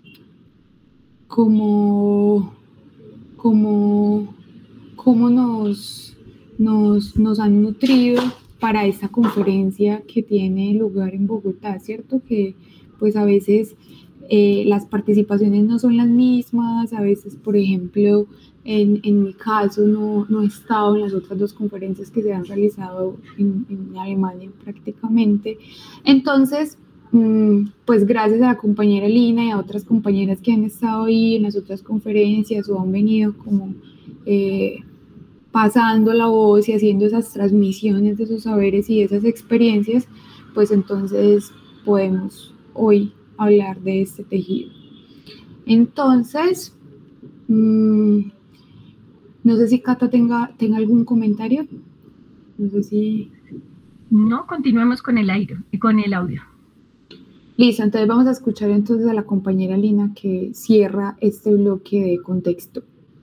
como, como, como nos, nos, nos han nutrido para esta conferencia que tiene lugar en Bogotá, ¿cierto? Que pues a veces Eh, las participaciones no son las mismas, a veces, por ejemplo, en, en mi caso no, no he estado en las otras dos conferencias que se han realizado en, en Alemania prácticamente. Entonces, pues gracias a la compañera Lina y a otras compañeras que han estado ahí en las otras conferencias o han venido como eh, pasando la voz y haciendo esas transmisiones de esos saberes y de esas experiencias, pues entonces podemos hoy hablar de este tejido. Entonces, mmm, no sé si Cata tenga, tenga algún comentario. No sé si... No, continuemos con el aire, con el audio. Listo, entonces vamos a escuchar entonces a la compañera Lina que cierra este bloque de contexto.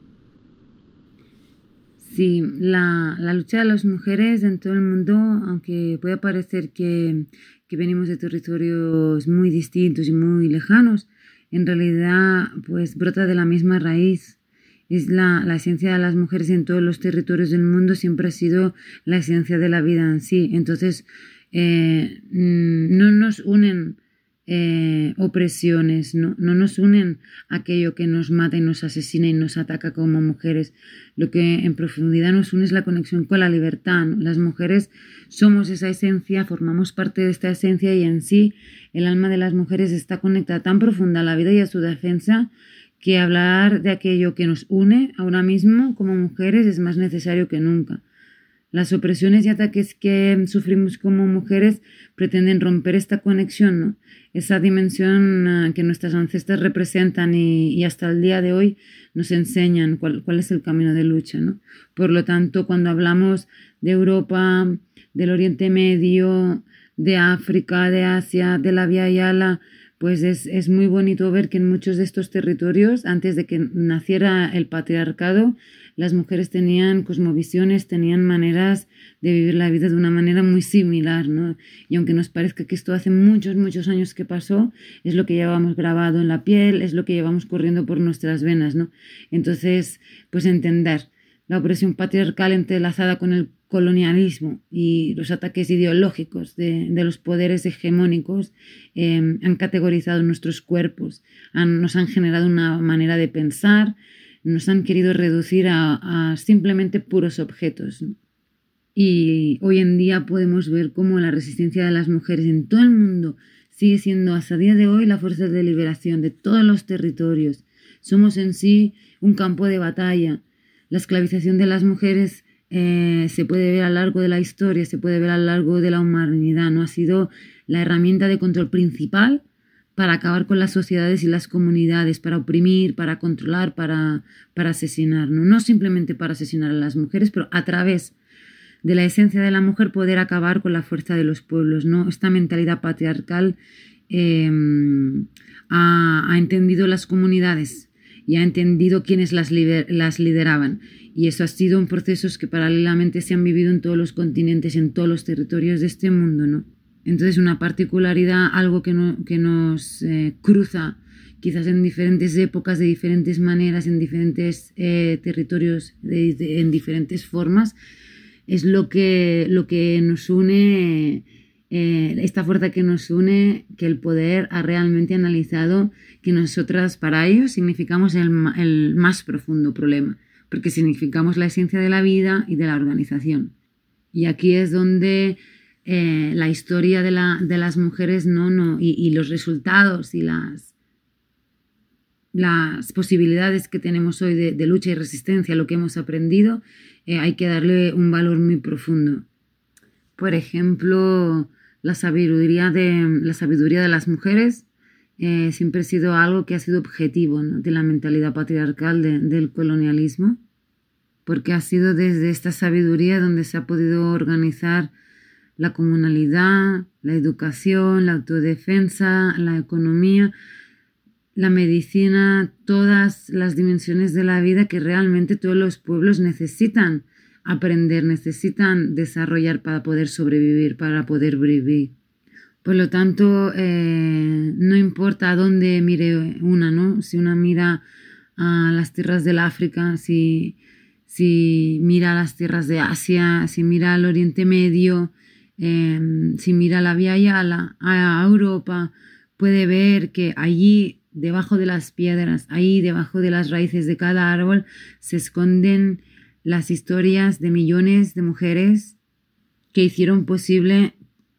Sí, la, la lucha de las mujeres en todo el mundo, aunque pueda parecer que, que venimos de territorios muy distintos y muy lejanos, en realidad pues brota de la misma raíz. Es la, la esencia de las mujeres en todos los territorios del mundo, siempre ha sido la esencia de la vida en sí. Entonces, eh, no nos unen eh, opresiones, no, no nos unen aquello que nos mata y nos asesina y nos ataca como mujeres. Lo que en profundidad nos une es la conexión con la libertad, ¿no? Las mujeres somos esa esencia, formamos parte de esta esencia y en sí el alma de las mujeres está conectada tan profunda a la vida y a su defensa que hablar de aquello que nos une ahora mismo como mujeres es más necesario que nunca. Las opresiones y ataques que sufrimos como mujeres pretenden romper esta conexión, ¿no? Esa dimensión uh, que nuestras ancestras representan y, y hasta el día de hoy nos enseñan cuál, cuál es el camino de lucha, ¿no? Por lo tanto, cuando hablamos de Europa, del Oriente Medio, de África, de Asia, de la Via Yala, pues es, es muy bonito ver que en muchos de estos territorios, antes de que naciera el patriarcado, las mujeres tenían cosmovisiones, tenían maneras de vivir la vida de una manera muy similar, ¿no? Y aunque nos parezca que esto hace muchos, muchos años que pasó, es lo que llevamos grabado en la piel, es lo que llevamos corriendo por nuestras venas, ¿no? Entonces, pues entender la opresión patriarcal entrelazada con el colonialismo y los ataques ideológicos de, de los poderes hegemónicos eh, han categorizado nuestros cuerpos, han, nos han generado una manera de pensar, nos han querido reducir a, a simplemente puros objetos, ¿no? Y hoy en día podemos ver cómo la resistencia de las mujeres en todo el mundo sigue siendo hasta el día de hoy la fuerza de liberación de todos los territorios. Somos en sí un campo de batalla. La esclavización de las mujeres eh, se puede ver a lo largo de la historia, se puede ver a lo largo de la humanidad, ¿no? Ha sido la herramienta de control principal para acabar con las sociedades y las comunidades, para oprimir, para controlar, para, para asesinar, ¿no? No simplemente para asesinar a las mujeres, pero a través de la esencia de la mujer poder acabar con la fuerza de los pueblos, ¿no? Esta mentalidad patriarcal eh, ha, ha entendido las comunidades y ha entendido quiénes las, liber, las lideraban. Y eso ha sido un proceso que paralelamente se han vivido en todos los continentes, en todos los territorios de este mundo, ¿no? Entonces, una particularidad, algo que, no, que nos eh, cruza quizás en diferentes épocas, de diferentes maneras, en diferentes eh, territorios, de, de, en diferentes formas, es lo que, lo que nos une, eh, esta fuerza que nos une, que el poder ha realmente analizado que nosotras para ellos significamos el, el más profundo problema, porque significamos la esencia de la vida y de la organización. Y aquí es donde eh, la historia de, la, de las mujeres no, no, y, y los resultados y las, las posibilidades que tenemos hoy de, de lucha y resistencia, lo que hemos aprendido, eh, hay que darle un valor muy profundo. Por ejemplo, la sabiduría de, la sabiduría de las mujeres eh, siempre ha sido algo que ha sido objetivo, ¿no? De la mentalidad patriarcal de, del colonialismo, porque ha sido desde esta sabiduría donde se ha podido organizar la comunalidad, la educación, la autodefensa, la economía, la medicina, todas las dimensiones de la vida que realmente todos los pueblos necesitan aprender, necesitan desarrollar para poder sobrevivir, para poder vivir. Por lo tanto, eh, no importa a dónde mire una, ¿no? Si una mira a las tierras del África, si, si mira a las tierras de Asia, si mira al Oriente Medio, eh, si mira a la Via Yala, a Europa, puede ver que allí, debajo de las piedras, ahí debajo de las raíces de cada árbol, se esconden las historias de millones de mujeres que hicieron posible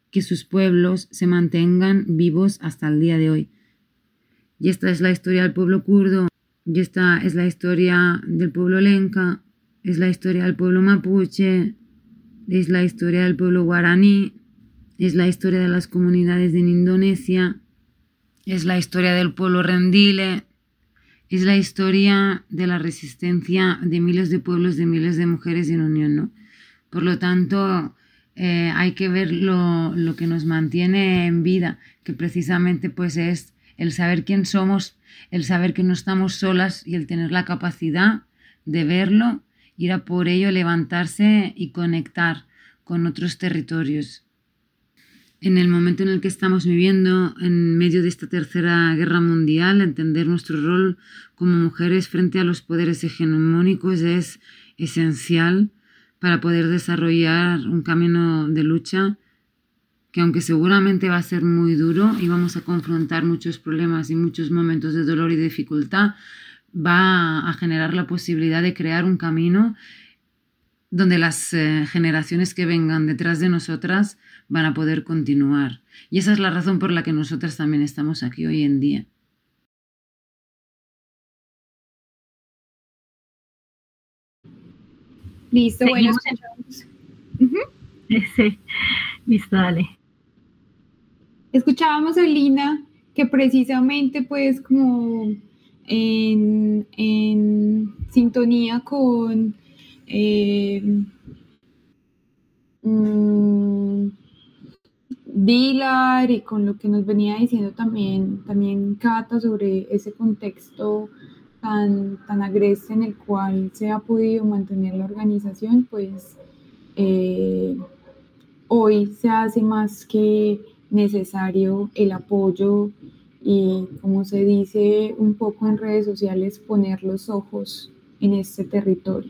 que sus pueblos se mantengan vivos hasta el día de hoy. Y esta es la historia del pueblo kurdo, y esta es la historia del pueblo lenca, es la historia del pueblo mapuche, es la historia del pueblo guaraní, es la historia de las comunidades en Indonesia, es la historia del pueblo rendile, es la historia de la resistencia de miles de pueblos, de miles de mujeres en unión, ¿no? Por lo tanto, eh, hay que ver lo, lo que nos mantiene en vida, que precisamente pues es el saber quién somos, el saber que no estamos solas y el tener la capacidad de verlo, ir a por ello, levantarse y conectar con otros territorios. En el momento en el que estamos viviendo, en medio de esta tercera guerra mundial, entender nuestro rol como mujeres frente a los poderes hegemónicos es esencial para poder desarrollar un camino de lucha que, aunque seguramente va a ser muy duro y vamos a confrontar muchos problemas y muchos momentos de dolor y dificultad, va a generar la posibilidad de crear un camino donde las eh, generaciones que vengan detrás de nosotras van a poder continuar. Y esa es la razón por la que nosotras también estamos aquí hoy en día. Listo, bueno. Uh-huh. Sí, listo, dale. Escuchábamos a Lina que precisamente pues como en, en sintonía con eh, mmm, Dilar y con lo que nos venía diciendo también, también Cata sobre ese contexto tan, tan agreste en el cual se ha podido mantener la organización, pues eh, hoy se hace más que necesario el apoyo y, como se dice un poco en redes sociales, poner los ojos en este territorio.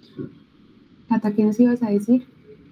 Cata, ¿qué nos ibas a decir?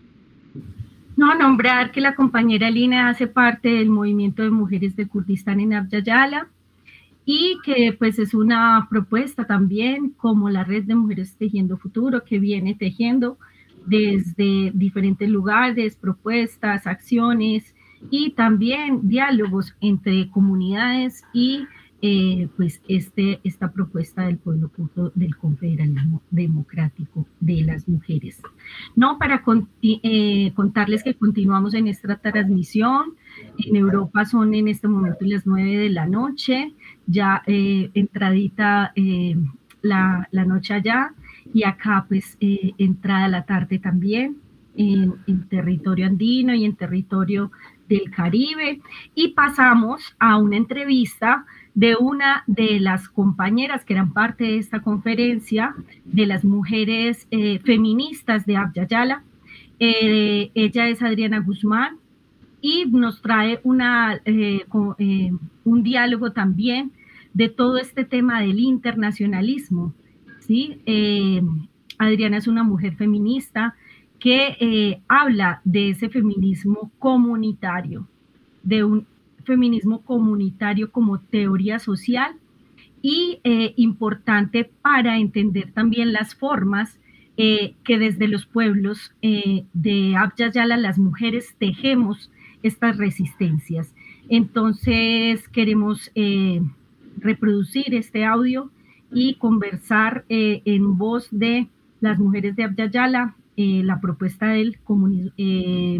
No, nombrar que la compañera Lina hace parte del movimiento de mujeres de Kurdistán en Abya Yala y que pues es una propuesta también como la Red de Mujeres Tejiendo Futuro, que viene tejiendo desde diferentes lugares, propuestas, acciones y también diálogos entre comunidades y eh, pues este, esta propuesta del pueblo kurdo del Confederalismo Democrático de las Mujeres. No, para conti eh, contarles que continuamos en esta transmisión. En Europa son en este momento las nueve de la noche, ya eh, entradita eh, la, la noche allá, y acá pues eh, entrada la tarde también en, en territorio andino y en territorio del Caribe. Y pasamos a una entrevista de una de las compañeras que eran parte de esta conferencia, de las mujeres eh, feministas de Abya Yala. Eh, ella es Adriana Guzmán y nos trae una, eh, con, eh, un diálogo también de todo este tema del internacionalismo, ¿sí? Eh, Adriana es una mujer feminista que eh, habla de ese feminismo comunitario, de un feminismo comunitario como teoría social y eh, importante para entender también las formas eh, que desde los pueblos eh, de Abya Yala las mujeres tejemos estas resistencias. Entonces queremos eh, reproducir este audio y conversar eh, en voz de las mujeres de Abya Yala eh, la propuesta del comunismo eh,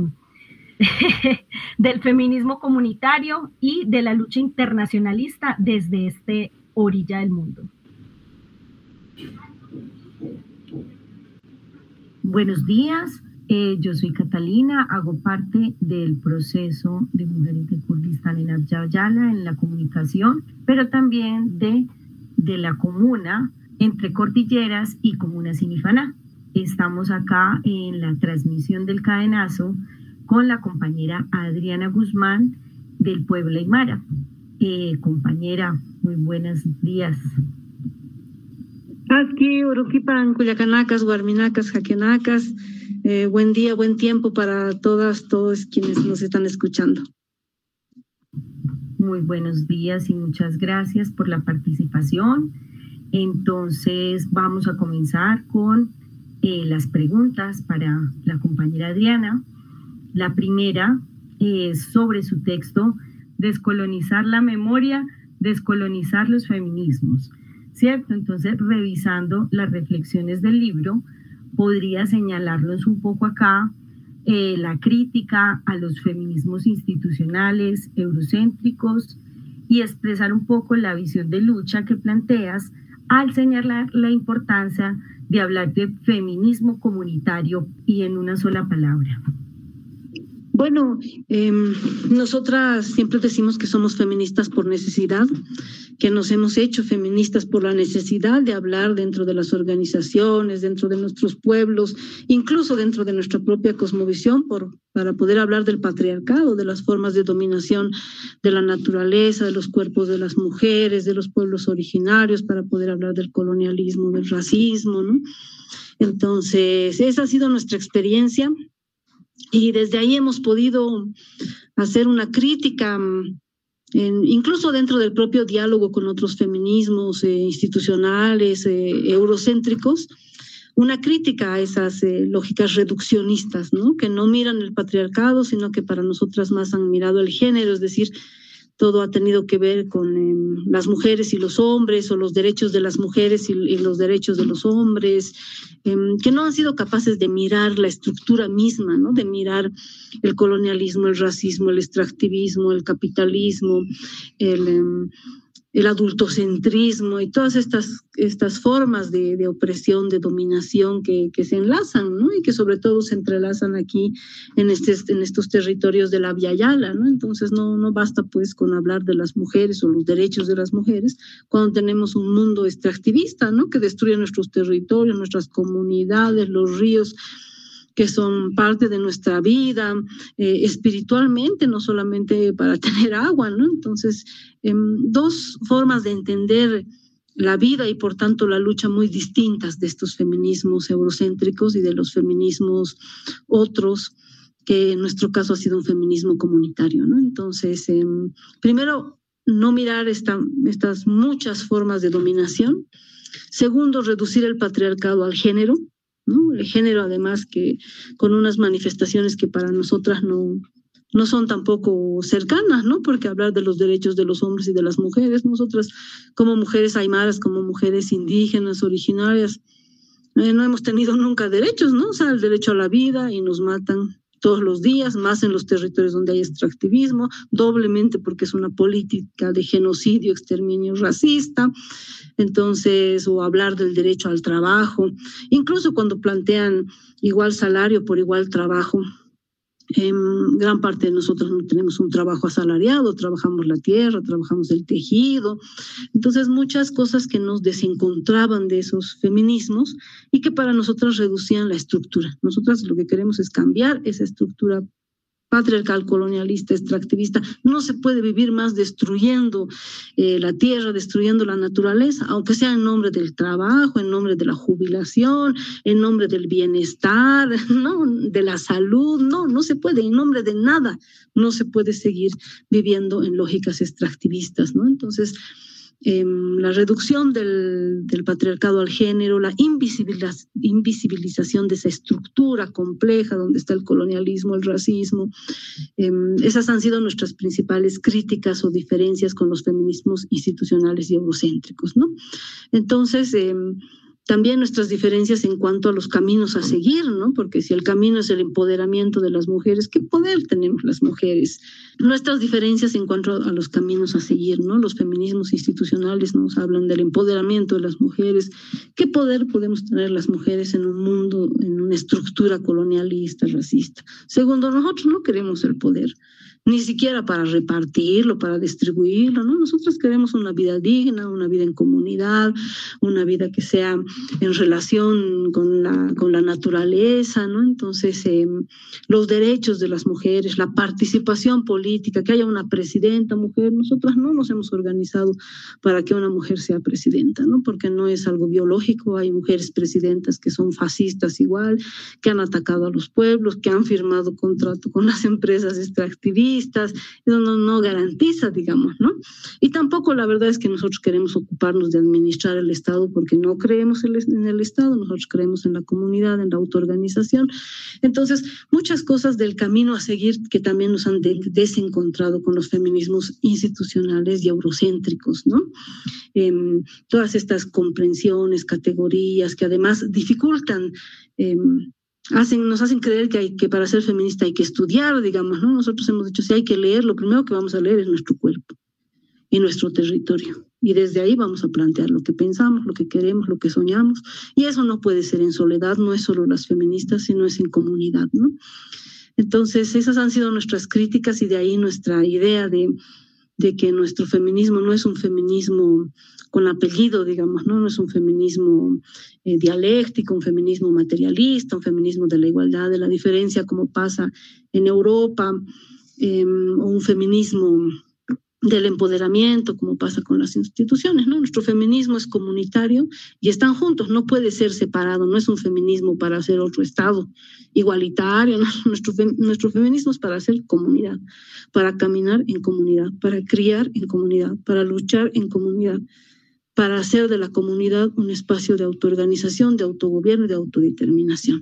del feminismo comunitario y de la lucha internacionalista desde esta orilla del mundo. Buenos días, eh, yo soy Catalina, hago parte del proceso de Mujeres de Kurdistán en Abya Yala en la comunicación, pero también de, de la comuna entre Cordilleras y Comuna Sinifaná. Estamos acá en la transmisión del cadenazo con la compañera Adriana Guzmán del pueblo Aymara. Eh, compañera, muy buenos días. Aquí, Uruquipan, Cuyacanacas, Guarminacas, Jaquenacas. Eh, buen día, buen tiempo para todas, todos quienes nos están escuchando. Muy buenos días y muchas gracias por la participación. Entonces, vamos a comenzar con eh, las preguntas para la compañera Adriana. La primera eh, sobre su texto, Descolonizar la memoria, descolonizar los feminismos, ¿cierto? Entonces, revisando las reflexiones del libro, podría señalarlos un poco acá, eh, la crítica a los feminismos institucionales, eurocéntricos, y expresar un poco la visión de lucha que planteas al señalar la importancia de hablar de feminismo comunitario y en una sola palabra. Bueno, eh, nosotras siempre decimos que somos feministas por necesidad, que nos hemos hecho feministas por la necesidad de hablar dentro de las organizaciones, dentro de nuestros pueblos, incluso dentro de nuestra propia cosmovisión, por, para poder hablar del patriarcado, de las formas de dominación de la naturaleza, de los cuerpos de las mujeres, de los pueblos originarios, para poder hablar del colonialismo, del racismo, ¿no? Entonces, esa ha sido nuestra experiencia. Y desde ahí hemos podido hacer una crítica, en, incluso dentro del propio diálogo con otros feminismos eh, institucionales, eh, eurocéntricos, una crítica a esas eh, lógicas reduccionistas, ¿no? Que no miran el patriarcado, sino que para nosotras más han mirado el género, es decir, todo ha tenido que ver con eh, las mujeres y los hombres, o los derechos de las mujeres y, y los derechos de los hombres, eh, que no han sido capaces de mirar la estructura misma, ¿no? De mirar el colonialismo, el racismo, el extractivismo, el capitalismo, el, eh, el adultocentrismo y todas estas, estas formas de, de opresión, de dominación que, que se enlazan, ¿no? Y que sobre todo se entrelazan aquí en, este, en estos territorios de la Via Yala, ¿no? Entonces no, no basta pues con hablar de las mujeres o los derechos de las mujeres cuando tenemos un mundo extractivista, ¿no? Que destruye nuestros territorios, nuestras comunidades, los ríos, que son parte de nuestra vida, eh, espiritualmente, no solamente para tener agua, ¿no? Entonces, eh, dos formas de entender la vida y por tanto la lucha muy distintas de estos feminismos eurocéntricos y de los feminismos otros, que en nuestro caso ha sido un feminismo comunitario, ¿no? Entonces, eh, primero, no mirar esta, estas muchas formas de dominación. Segundo, reducir el patriarcado al género, ¿no? El género, además, que con unas manifestaciones que para nosotras no, no son tampoco cercanas, ¿no? Porque hablar de los derechos de los hombres y de las mujeres, nosotras como mujeres aymaras, como mujeres indígenas, originarias, eh, no hemos tenido nunca derechos, ¿no? O sea, el derecho a la vida, y nos matan todos los días, más en los territorios donde hay extractivismo, doblemente porque es una política de genocidio, exterminio racista. Entonces, o hablar del derecho al trabajo, incluso cuando plantean igual salario por igual trabajo. Eh, gran parte de nosotros no tenemos un trabajo asalariado, trabajamos la tierra, trabajamos el tejido. Entonces, muchas cosas que nos desencontraban de esos feminismos y que para nosotras reducían la estructura. Nosotras lo que queremos es cambiar esa estructura patriarcal, colonialista, extractivista. No se puede vivir más destruyendo eh, la tierra, destruyendo la naturaleza, aunque sea en nombre del trabajo, en nombre de la jubilación, en nombre del bienestar, no, de la salud. No, no se puede, en nombre de nada. No se puede seguir viviendo en lógicas extractivistas, ¿no? Entonces, Eh, la reducción del, del patriarcado al género, la invisibiliz- invisibilización de esa estructura compleja donde está el colonialismo, el racismo, eh, esas han sido nuestras principales críticas o diferencias con los feminismos institucionales y eurocéntricos, ¿no? Entonces, eh, también nuestras diferencias en cuanto a los caminos a seguir, ¿no? Porque si el camino es el empoderamiento de las mujeres, ¿qué poder tenemos las mujeres? Nuestras diferencias en cuanto a los caminos a seguir, ¿no? Los feminismos institucionales nos hablan del empoderamiento de las mujeres. ¿Qué poder podemos tener las mujeres en un mundo, en una estructura colonialista, racista? Segundo, nosotros no queremos el poder, ni siquiera para repartirlo, para distribuirlo, ¿no? Nosotros queremos una vida digna, una vida en comunidad, una vida que sea en relación con la, con la naturaleza, ¿no? Entonces, eh, los derechos de las mujeres, la participación política, que haya una presidenta mujer. Nosotras no nos hemos organizado para que una mujer sea presidenta, ¿no? Porque no es algo biológico. Hay mujeres presidentas que son fascistas igual, que han atacado a los pueblos, que han firmado contrato con las empresas extractivistas, feministas, eso no, no garantiza, digamos, ¿no? Y tampoco la verdad es que nosotros queremos ocuparnos de administrar el Estado porque no creemos en el Estado, nosotros creemos en la comunidad, en la autoorganización. Entonces, muchas cosas del camino a seguir que también nos han de, desencontrado con los feminismos institucionales y eurocéntricos, ¿no? Eh, todas estas comprensiones, categorías que además dificultan, eh, hacen, nos hacen creer que, hay, que para ser feminista hay que estudiar, digamos, ¿no? Nosotros hemos dicho, si hay que leer, lo primero que vamos a leer es nuestro cuerpo y nuestro territorio. Y desde ahí vamos a plantear lo que pensamos, lo que queremos, lo que soñamos. Y eso no puede ser en soledad, no es solo las feministas, sino es en comunidad, ¿no? Entonces, esas han sido nuestras críticas y de ahí nuestra idea de, de que nuestro feminismo no es un feminismo con apellido, digamos, ¿no? No es un feminismo eh, dialéctico, un feminismo materialista, un feminismo de la igualdad, de la diferencia, como pasa en Europa, eh, o un feminismo del empoderamiento, como pasa con las instituciones, ¿no? Nuestro feminismo es comunitario y están juntos, no puede ser separado, no es un feminismo para hacer otro Estado igualitario, ¿no? Nuestro, nuestro feminismo es para hacer comunidad, para caminar en comunidad, para criar en comunidad, para luchar en comunidad, para hacer de la comunidad un espacio de autoorganización, de autogobierno y de autodeterminación.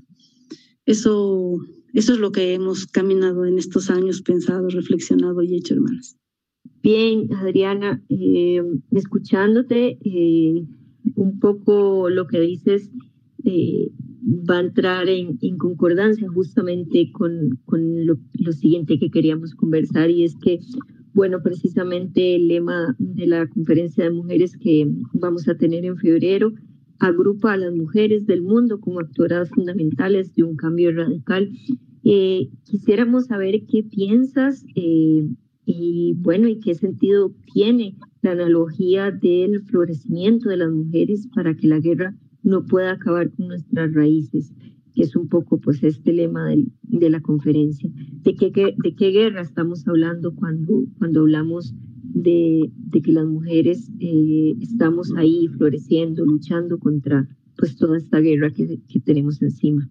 Eso, eso es lo que hemos caminado en estos años, pensado, reflexionado y hecho, hermanas. Bien, Adriana, eh, escuchándote, eh, un poco lo que dices eh, va a entrar en, en concordancia justamente con, con lo, lo siguiente que queríamos conversar, y es que, bueno, precisamente el lema de la conferencia de mujeres que vamos a tener en febrero agrupa a las mujeres del mundo como actoras fundamentales de un cambio radical. Eh, quisiéramos saber qué piensas eh, y bueno, ¿y qué sentido tiene la analogía del florecimiento de las mujeres para que la guerra no pueda acabar con nuestras raíces? Que es un poco pues este lema del, de la conferencia. ¿De qué, de qué guerra estamos hablando cuando, cuando hablamos de, de que las mujeres eh, estamos ahí floreciendo, luchando contra pues toda esta guerra que, que tenemos encima?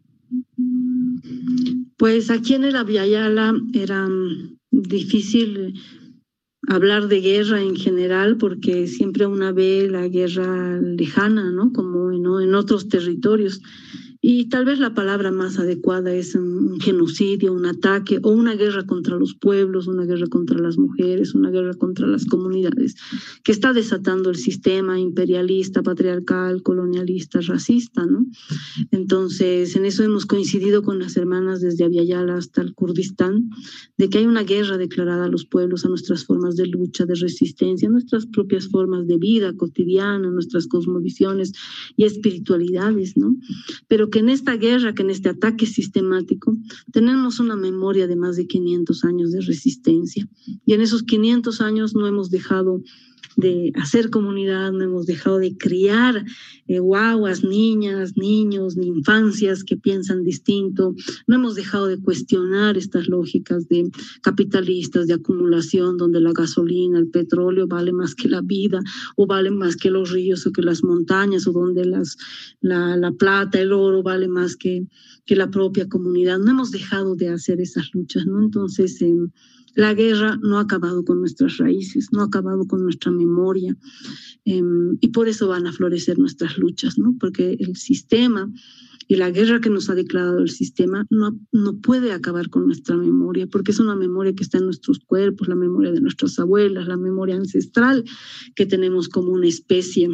Pues aquí en el Abya Yala era difícil hablar de guerra en general porque siempre una ve la guerra lejana, ¿no? Como en, en otros territorios. Y tal vez la palabra más adecuada es un genocidio, un ataque o una guerra contra los pueblos, una guerra contra las mujeres, una guerra contra las comunidades, que está desatando el sistema imperialista, patriarcal, colonialista, racista, ¿no? Entonces, en eso hemos coincidido con las hermanas desde Abya Yala hasta el Kurdistán, de que hay una guerra declarada a los pueblos, a nuestras formas de lucha, de resistencia, a nuestras propias formas de vida cotidiana, nuestras cosmovisiones y espiritualidades, ¿no? Pero que en esta guerra, que en este ataque sistemático, tenemos una memoria de más de quinientos años de resistencia. Y en esos quinientos años no hemos dejado de hacer comunidad, no hemos dejado de criar eh, guaguas, niñas, niños, ni infancias que piensan distinto, no hemos dejado de cuestionar estas lógicas de capitalistas, de acumulación, donde la gasolina, el petróleo vale más que la vida, o vale más que los ríos o que las montañas, o donde las, la, la plata, el oro vale más que, que la propia comunidad. No hemos dejado de hacer esas luchas, ¿no? Entonces, eh, la guerra no ha acabado con nuestras raíces, no ha acabado con nuestra memoria, eh, y por eso van a florecer nuestras luchas, ¿no? Porque el sistema y la guerra que nos ha declarado el sistema no, no puede acabar con nuestra memoria, porque es una memoria que está en nuestros cuerpos, la memoria de nuestras abuelas, la memoria ancestral que tenemos como una especie.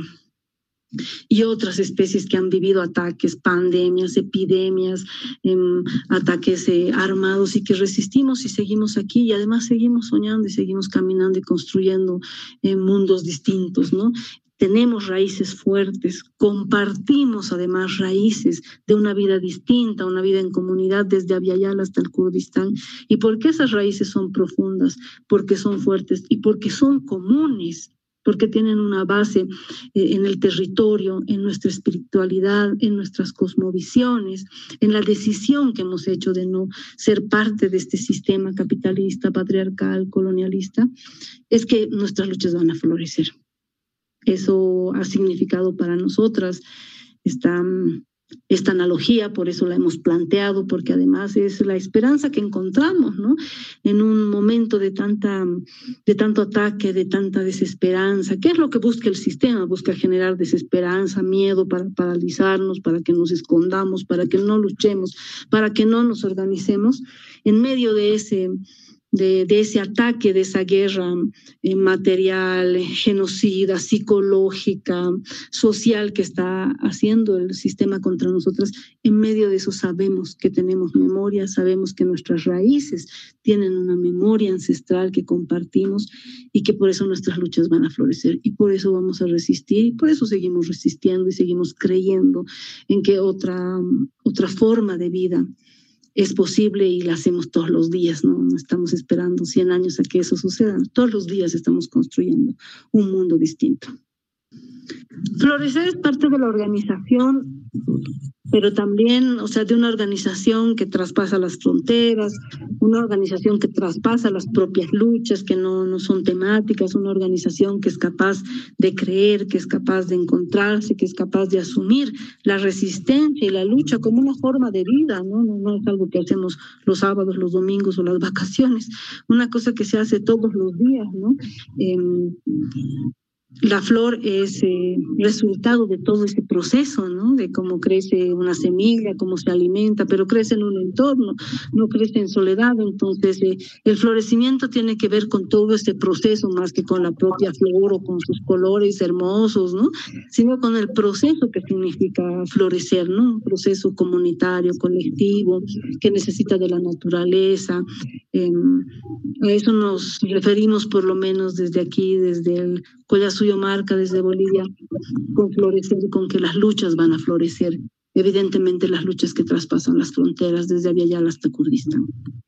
Y otras especies que han vivido ataques, pandemias, epidemias, eh, ataques eh, armados, y que resistimos y seguimos aquí, y además seguimos soñando y seguimos caminando y construyendo eh, mundos distintos, ¿no? Tenemos raíces fuertes, compartimos además raíces de una vida distinta, una vida en comunidad desde Abya Yala hasta el Kurdistán. ¿Y por qué esas raíces son profundas? Porque son fuertes y porque son comunes, porque tienen una base eh, en el territorio, en nuestra espiritualidad, en nuestras cosmovisiones, en la decisión que hemos hecho de no ser parte de este sistema capitalista, patriarcal, colonialista, es que nuestras luchas van a florecer. Eso ha significado para nosotras esta esta analogía, por eso la hemos planteado, porque además es la esperanza que encontramos, ¿no? En un momento de tanta, de tanto ataque, de tanta desesperanza. ¿Qué es lo que busca el sistema? Busca generar desesperanza, miedo para paralizarnos, para que nos escondamos, para que no luchemos, para que no nos organicemos. En medio de ese De, de ese ataque, de esa guerra eh, material, genocida, psicológica, social que está haciendo el sistema contra nosotras, en medio de eso sabemos que tenemos memoria, sabemos que nuestras raíces tienen una memoria ancestral que compartimos y que por eso nuestras luchas van a florecer y por eso vamos a resistir y por eso seguimos resistiendo y seguimos creyendo en que otra, otra forma de vida es posible y la hacemos todos los días, ¿no? No estamos esperando cien años a que eso suceda. Todos los días estamos construyendo un mundo distinto. Florecer es parte de la organización, pero también, o sea, de una organización que traspasa las fronteras, una organización que traspasa las propias luchas, que no, no son temáticas, una organización que es capaz de creer, que es capaz de encontrarse, que es capaz de asumir la resistencia y la lucha como una forma de vida, ¿no? No, no es algo que hacemos los sábados, los domingos o las vacaciones, una cosa que se hace todos los días, ¿no? Eh, La flor es eh, resultado de todo ese proceso, ¿no? De cómo crece una semilla, cómo se alimenta, pero crece en un entorno, no crece en soledad. Entonces, eh, el florecimiento tiene que ver con todo este proceso, más que con la propia flor o con sus colores hermosos, ¿no? Sino con el proceso que significa florecer, ¿no? Un proceso comunitario, colectivo, que necesita de la naturaleza. Eh, a eso nos referimos por lo menos desde aquí, desde el Collasuyo-Marca, desde Bolivia, con florecer, con que las luchas van a florecer. Evidentemente las luchas que traspasan las fronteras desde Abya Yala hasta Kurdistán.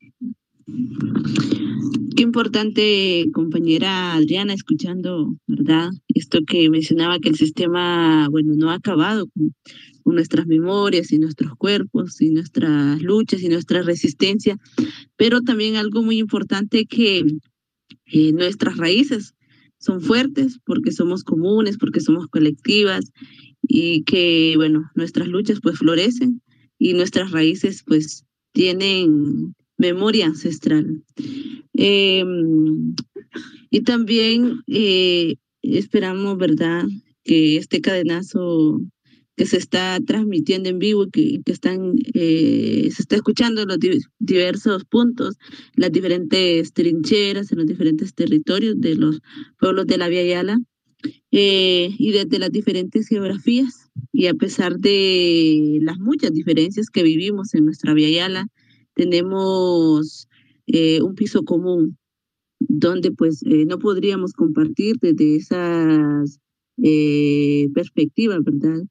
Qué importante, compañera Adriana, escuchando, ¿verdad? Esto que mencionaba, que el sistema, bueno, no ha acabado con, con nuestras memorias y nuestros cuerpos y nuestras luchas y nuestra resistencia, pero también algo muy importante, que eh, nuestras raíces son fuertes porque somos comunes, porque somos colectivas y que, bueno, nuestras luchas pues florecen y nuestras raíces pues tienen memoria ancestral. Eh, y también eh, esperamos, ¿verdad?, que este cadenazo que se está transmitiendo en vivo, que, que están, eh, se está escuchando en los diversos puntos, las diferentes trincheras, en los diferentes territorios de los pueblos de la Abya Yala, eh, y desde las diferentes geografías, y a pesar de las muchas diferencias que vivimos en nuestra Abya Yala, tenemos eh, un piso común, donde pues eh, no podríamos compartir desde esas eh, perspectivas, ¿verdad?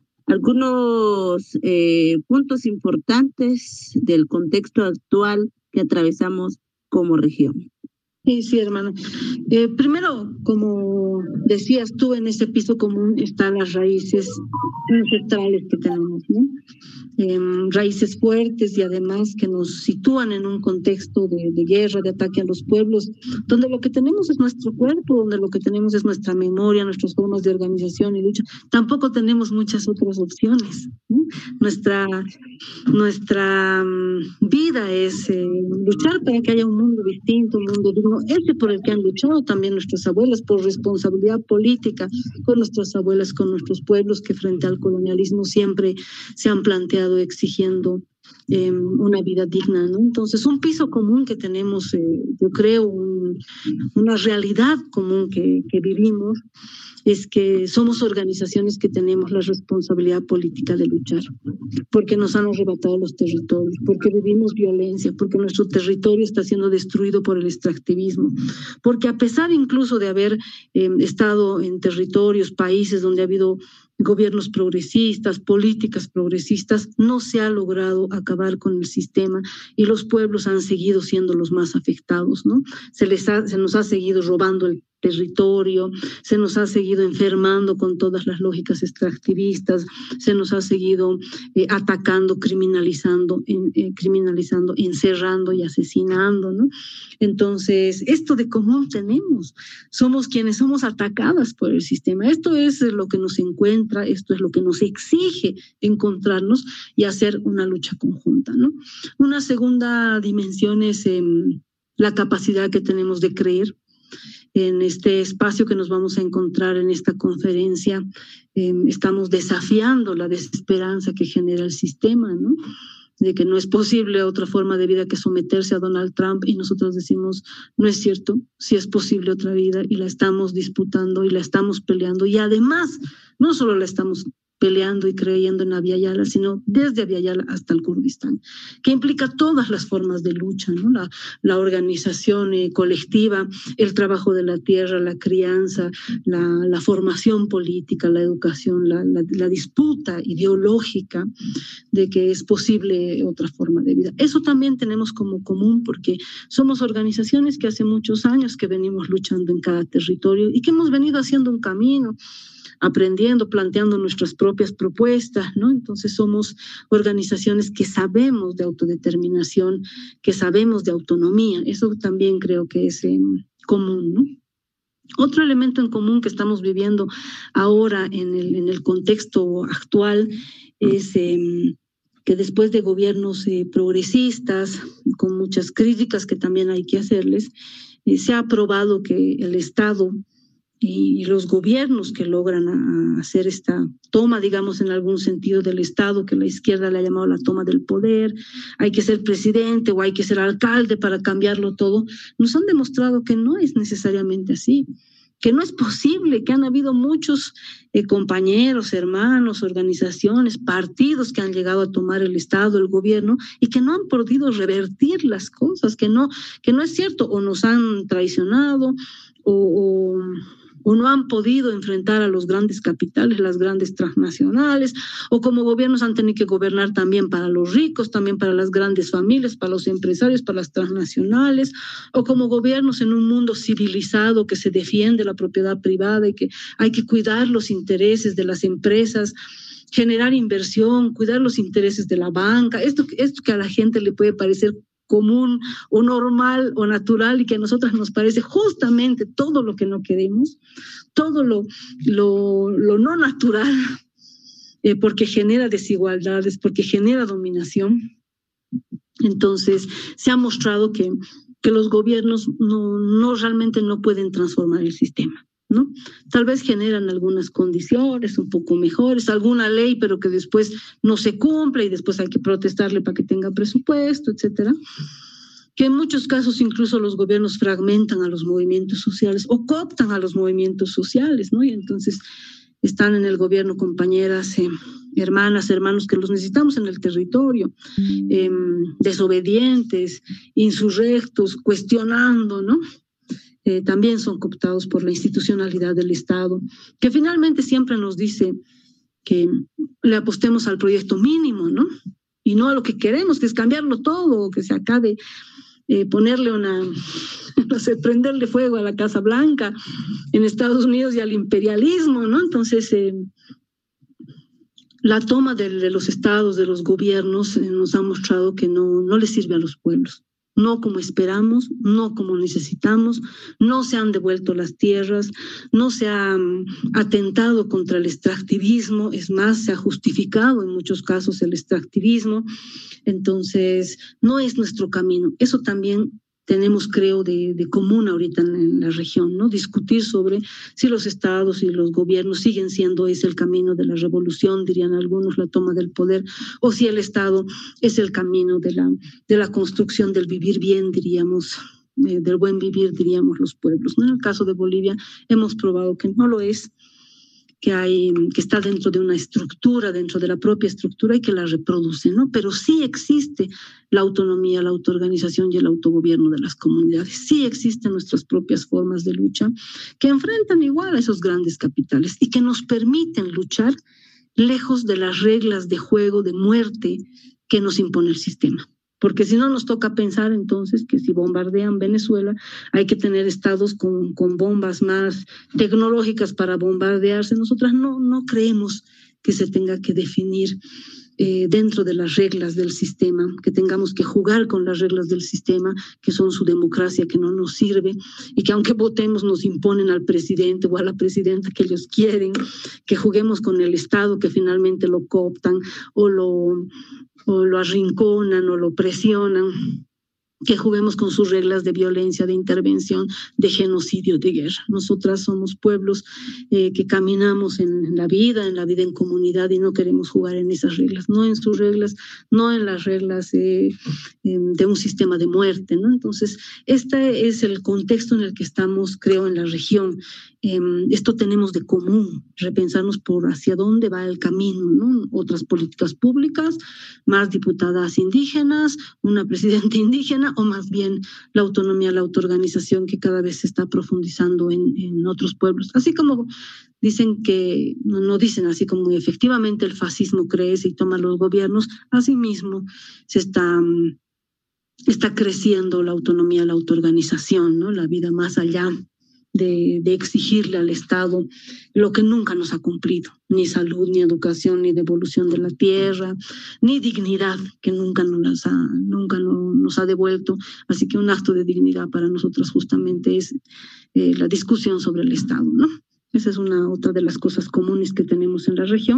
Algunos eh, puntos importantes del contexto actual que atravesamos como región. Sí, sí, hermana. Eh, primero, como decías tú, en ese piso común están las raíces ancestrales que tenemos, ¿no? Eh, raíces fuertes y además que nos sitúan en un contexto de, de guerra, de ataque a los pueblos, donde lo que tenemos es nuestro cuerpo, donde lo que tenemos es nuestra memoria, nuestras formas de organización y lucha. Tampoco tenemos muchas otras opciones, ¿no? Nuestra, nuestra um, vida es eh, luchar para que haya un mundo distinto, un mundo digno, ese por el que han luchado también nuestras abuelas, por responsabilidad política con nuestras abuelas, con nuestros pueblos que frente al colonialismo siempre se han planteado exigiendo eh, una vida digna, ¿no? Entonces, un piso común que tenemos, eh, yo creo, un, una realidad común que, que vivimos, es que somos organizaciones que tenemos la responsabilidad política de luchar, porque nos han arrebatado los territorios, porque vivimos violencia, porque nuestro territorio está siendo destruido por el extractivismo, porque a pesar incluso de haber eh, estado en territorios, países donde ha habido gobiernos progresistas, políticas progresistas, no se ha logrado acabar con el sistema y los pueblos han seguido siendo los más afectados, ¿no? Se les ha, se nos ha seguido robando el territorio, se nos ha seguido enfermando con todas las lógicas extractivistas, se nos ha seguido eh, atacando, criminalizando, en, eh, criminalizando, encerrando y asesinando, ¿no? Entonces, esto de común tenemos, somos quienes somos atacadas por el sistema. Esto es lo que nos encuentra, esto es lo que nos exige encontrarnos y hacer una lucha conjunta, ¿no? Una segunda dimensión es eh, la capacidad que tenemos de creer. En este espacio que nos vamos a encontrar en esta conferencia, eh, estamos desafiando la desesperanza que genera el sistema, ¿no? De que no es posible otra forma de vida que someterse a Donald Trump, y nosotros decimos, no es cierto, sí es posible otra vida, y la estamos disputando y la estamos peleando, y además no solo la estamos peleando y creyendo en Abya Yala, sino desde Abya Yala hasta el Kurdistán, que implica todas las formas de lucha, ¿no? La, la organización eh, colectiva, el trabajo de la tierra, la crianza, la, la formación política, la educación, la, la, la disputa ideológica de que es posible otra forma de vida. Eso también tenemos como común, porque somos organizaciones que hace muchos años que venimos luchando en cada territorio y que hemos venido haciendo un camino, aprendiendo, planteando nuestras propias propuestas, ¿no? Entonces somos organizaciones que sabemos de autodeterminación, que sabemos de autonomía. Eso también creo que es eh, común, ¿no? Otro elemento en común que estamos viviendo ahora en el, en el contexto actual es eh, que después de gobiernos eh, progresistas, con muchas críticas que también hay que hacerles, eh, se ha aprobado que el Estado y los gobiernos que logran a hacer esta toma, digamos, en algún sentido del Estado, que la izquierda le ha llamado la toma del poder, hay que ser presidente o hay que ser alcalde para cambiarlo todo, nos han demostrado que no es necesariamente así, que no es posible, que han habido muchos eh, compañeros, hermanos, organizaciones, partidos que han llegado a tomar el Estado, el gobierno, y que no han podido revertir las cosas, que no, que no es cierto, o nos han traicionado, o... o o no han podido enfrentar a los grandes capitales, las grandes transnacionales, o como gobiernos han tenido que gobernar también para los ricos, también para las grandes familias, para los empresarios, para las transnacionales, o como gobiernos en un mundo civilizado que se defiende la propiedad privada y que hay que cuidar los intereses de las empresas, generar inversión, cuidar los intereses de la banca, esto, esto que a la gente le puede parecer común o normal o natural y que a nosotras nos parece justamente todo lo que no queremos, todo lo, lo, lo no natural, eh, porque genera desigualdades, porque genera dominación. Entonces se ha mostrado que, que los gobiernos no, no realmente no pueden transformar el sistema, ¿no? Tal vez generan algunas condiciones un poco mejores, alguna ley, pero que después no se cumple y después hay que protestarle para que tenga presupuesto, etcétera. Que en muchos casos incluso los gobiernos fragmentan a los movimientos sociales o cooptan a los movimientos sociales, ¿no? Y entonces están en el gobierno compañeras, eh, hermanas, hermanos que los necesitamos en el territorio, eh, desobedientes, insurrectos, cuestionando, ¿no? Eh, también son cooptados por la institucionalidad del Estado, que finalmente siempre nos dice que le apostemos al proyecto mínimo, ¿no? Y no a lo que queremos, que es cambiarlo todo, que se acabe eh, ponerle una, no sé, prenderle fuego a la Casa Blanca en Estados Unidos y al imperialismo, ¿no? Entonces, eh, la toma de, de los estados, de los gobiernos, eh, nos ha mostrado que no, no le sirve a los pueblos. No como esperamos, no como necesitamos, no se han devuelto las tierras, no se ha um, atentado contra el extractivismo, es más, se ha justificado en muchos casos el extractivismo, entonces no es nuestro camino. Eso también tenemos, creo, de, de común ahorita en, en la región, ¿no? Discutir sobre si los estados y los gobiernos siguen siendo ese el camino de la revolución, dirían algunos, la toma del poder, o si el Estado es el camino de la, de la construcción del vivir bien, diríamos, eh, del buen vivir, diríamos los pueblos, ¿no? En el caso de Bolivia hemos probado que no lo es, que, hay, que está dentro de una estructura, dentro de la propia estructura y que la reproduce, ¿no? Pero sí existe la autonomía, la autoorganización y el autogobierno de las comunidades. Sí existen nuestras propias formas de lucha que enfrentan igual a esos grandes capitales y que nos permiten luchar lejos de las reglas de juego, de muerte que nos impone el sistema. porque si no nos toca pensar entonces que si bombardean Venezuela hay que tener estados con, con bombas más tecnológicas para bombardearse. Nosotras no, no creemos que se tenga que definir eh, dentro de las reglas del sistema, que tengamos que jugar con las reglas del sistema, que son su democracia, que no nos sirve, y que aunque votemos nos imponen al presidente o a la presidenta que ellos quieren, que juguemos con el Estado, que finalmente lo cooptan o lo, o lo arrinconan o lo presionan, que juguemos con sus reglas de violencia, de intervención, de genocidio, de guerra. Nosotras somos pueblos eh, que caminamos en la vida, en la vida en comunidad, y no queremos jugar en esas reglas, no en sus reglas, no en las reglas eh, eh, de un sistema de muerte, ¿no? Entonces, este es el contexto en el que estamos, creo, en la región. Eh, esto tenemos de común, repensarnos por hacia dónde va el camino, ¿no? Otras políticas públicas, más diputadas indígenas, una presidenta indígena, o más bien la autonomía, la autoorganización que cada vez se está profundizando en, en otros pueblos. Así como dicen que, no, no dicen así como efectivamente el fascismo crece y toma los gobiernos, asimismo se está, está creciendo la autonomía, la autoorganización, ¿no? La vida más allá De, de exigirle al Estado lo que nunca nos ha cumplido, ni salud, ni educación, ni devolución de la tierra, ni dignidad, que nunca nos ha, nunca no, nos ha devuelto. Así que un acto de dignidad para nosotros justamente es eh, la discusión sobre el Estado, ¿no? Esa es una otra de las cosas comunes que tenemos en la región.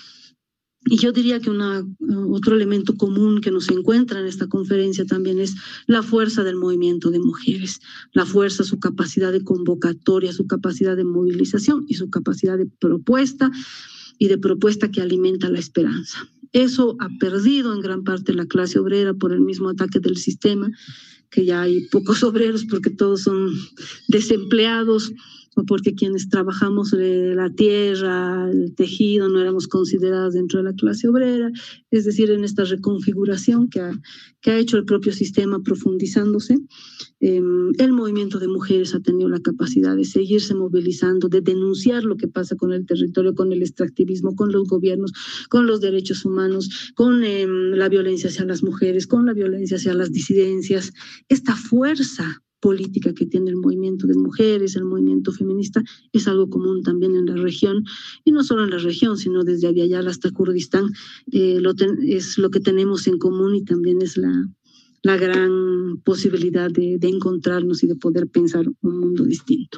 Y yo diría que una, otro elemento común que nos encuentra en esta conferencia también es la fuerza del movimiento de mujeres, la fuerza, su capacidad de convocatoria, su capacidad de movilización y su capacidad de propuesta y de propuesta que alimenta la esperanza. Eso ha perdido en gran parte la clase obrera por el mismo ataque del sistema, que ya hay pocos obreros porque todos son desempleados, o porque quienes trabajamos la tierra, el tejido, no éramos considerados dentro de la clase obrera, es decir, en esta reconfiguración que ha, que ha hecho el propio sistema profundizándose. Eh, el movimiento de mujeres ha tenido la capacidad de seguirse movilizando, de denunciar lo que pasa con el territorio, con el extractivismo, con los gobiernos, con los derechos humanos, con eh, la violencia hacia las mujeres, con la violencia hacia las disidencias. Esta fuerza política que tiene el movimiento de mujeres, el movimiento feminista, es algo común también en la región, y no solo en la región, sino desde Abya Yala hasta Kurdistán, eh, lo ten, es lo que tenemos en común, y también es la, la gran posibilidad de, de encontrarnos y de poder pensar un mundo distinto.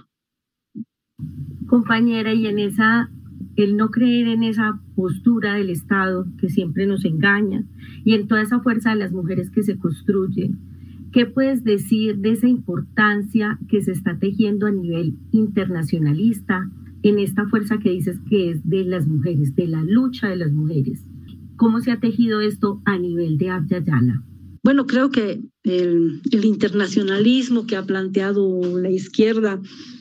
Compañera, y en esa, el no creer en esa postura del Estado que siempre nos engaña, y en toda esa fuerza de las mujeres que se construyen, ¿qué puedes decir de esa importancia que se está tejiendo a nivel internacionalista en esta fuerza que dices que es de las mujeres, de la lucha de las mujeres? ¿Cómo se ha tejido esto a nivel de Abya Yala? Bueno, creo que el, el internacionalismo que ha planteado la izquierda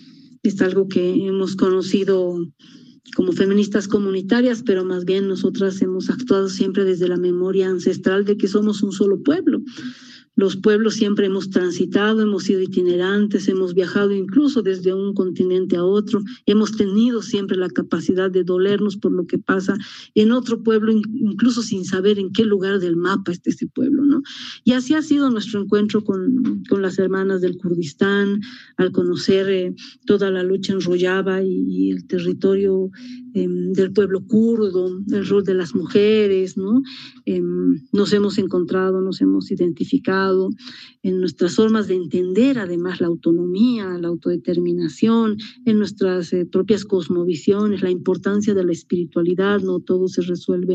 es algo que hemos conocido como feministas comunitarias, pero más bien nosotras hemos actuado siempre desde la memoria ancestral de que somos un solo pueblo. Los pueblos siempre hemos transitado, hemos sido itinerantes, hemos viajado incluso desde un continente a otro, hemos tenido siempre la capacidad de dolernos por lo que pasa en otro pueblo, incluso sin saber en qué lugar del mapa está ese pueblo, ¿no? Y así ha sido nuestro encuentro con, con las hermanas del Kurdistán, al conocer eh, toda la lucha en Rojava y, y el territorio eh, del pueblo kurdo, el rol de las mujeres, ¿no? Eh, nos hemos encontrado, nos hemos identificado en nuestras formas de entender además la autonomía, la autodeterminación, en nuestras eh, propias cosmovisiones, la importancia de la espiritualidad. No todo se resuelve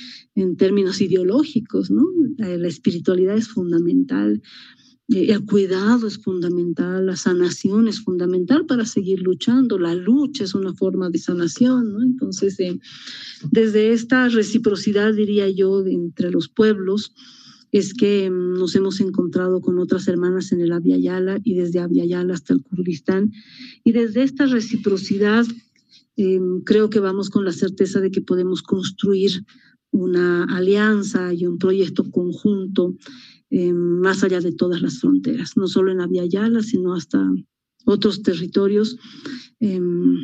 en términos ideológicos, ¿no? Eh, la espiritualidad es fundamental, eh, el cuidado es fundamental, la sanación es fundamental para seguir luchando, la lucha es una forma de sanación, ¿no? Entonces, eh, desde esta reciprocidad, diría yo, de entre los pueblos, es que nos hemos encontrado con otras hermanas en el Abya Yala y desde Abya Yala hasta el Kurdistán. Y desde esta reciprocidad eh, creo que vamos con la certeza de que podemos construir una alianza y un proyecto conjunto eh, más allá de todas las fronteras, no solo en Abya Yala, sino hasta otros territorios. Eh,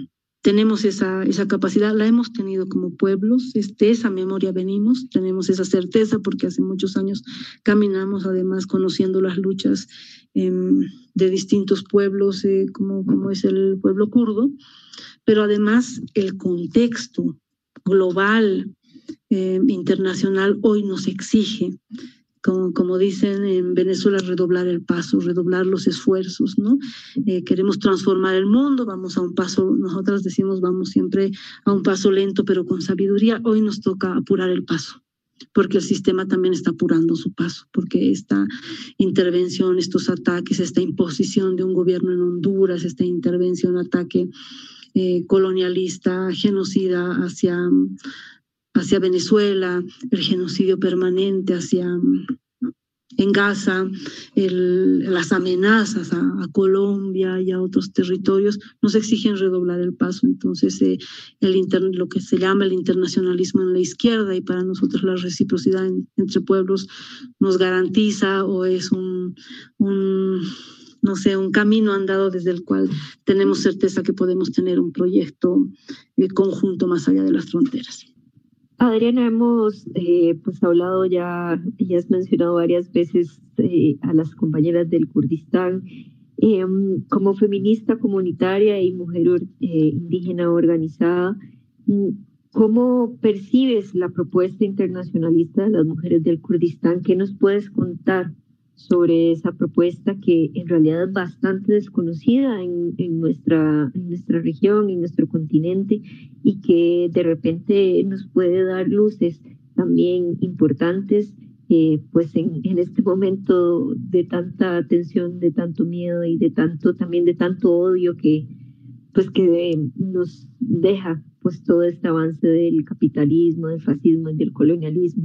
tenemos esa, esa capacidad, la hemos tenido como pueblos, de esa memoria venimos, tenemos esa certeza porque hace muchos años caminamos además conociendo las luchas eh, de distintos pueblos, eh, como, como es el pueblo kurdo, pero además el contexto global, eh, internacional, hoy nos exige, como, como dicen en Venezuela, redoblar el paso, redoblar los esfuerzos, ¿no? Eh, queremos transformar el mundo, vamos a un paso, nosotras decimos vamos siempre a un paso lento pero con sabiduría. Hoy nos toca apurar el paso, porque el sistema también está apurando su paso, porque esta intervención, estos ataques, esta imposición de un gobierno en Honduras, esta intervención, ataque eh, colonialista, genocida hacia... hacia Venezuela, el genocidio permanente hacia, en Gaza, el, las amenazas a, a Colombia y a otros territorios, nos exigen redoblar el paso. Entonces, eh, el inter, lo que se llama el internacionalismo en la izquierda, y para nosotros la reciprocidad en, entre pueblos nos garantiza o es un... un no sé, un camino andado desde el cual tenemos certeza que podemos tener un proyecto eh, conjunto más allá de las fronteras. Adriana, hemos eh, pues hablado ya, ya has mencionado varias veces eh, a las compañeras del Kurdistán. Eh, como feminista comunitaria y mujer eh, indígena organizada, ¿cómo percibes la propuesta internacionalista de las mujeres del Kurdistán? ¿Qué nos puedes contar sobre esa propuesta que en realidad es bastante desconocida en, en, nuestra, en nuestra región, en nuestro continente, y que de repente nos puede dar luces también importantes eh, pues en, en este momento de tanta tensión, de tanto miedo y de tanto también de tanto odio que pues que nos deja pues todo este avance del capitalismo, del fascismo y del colonialismo?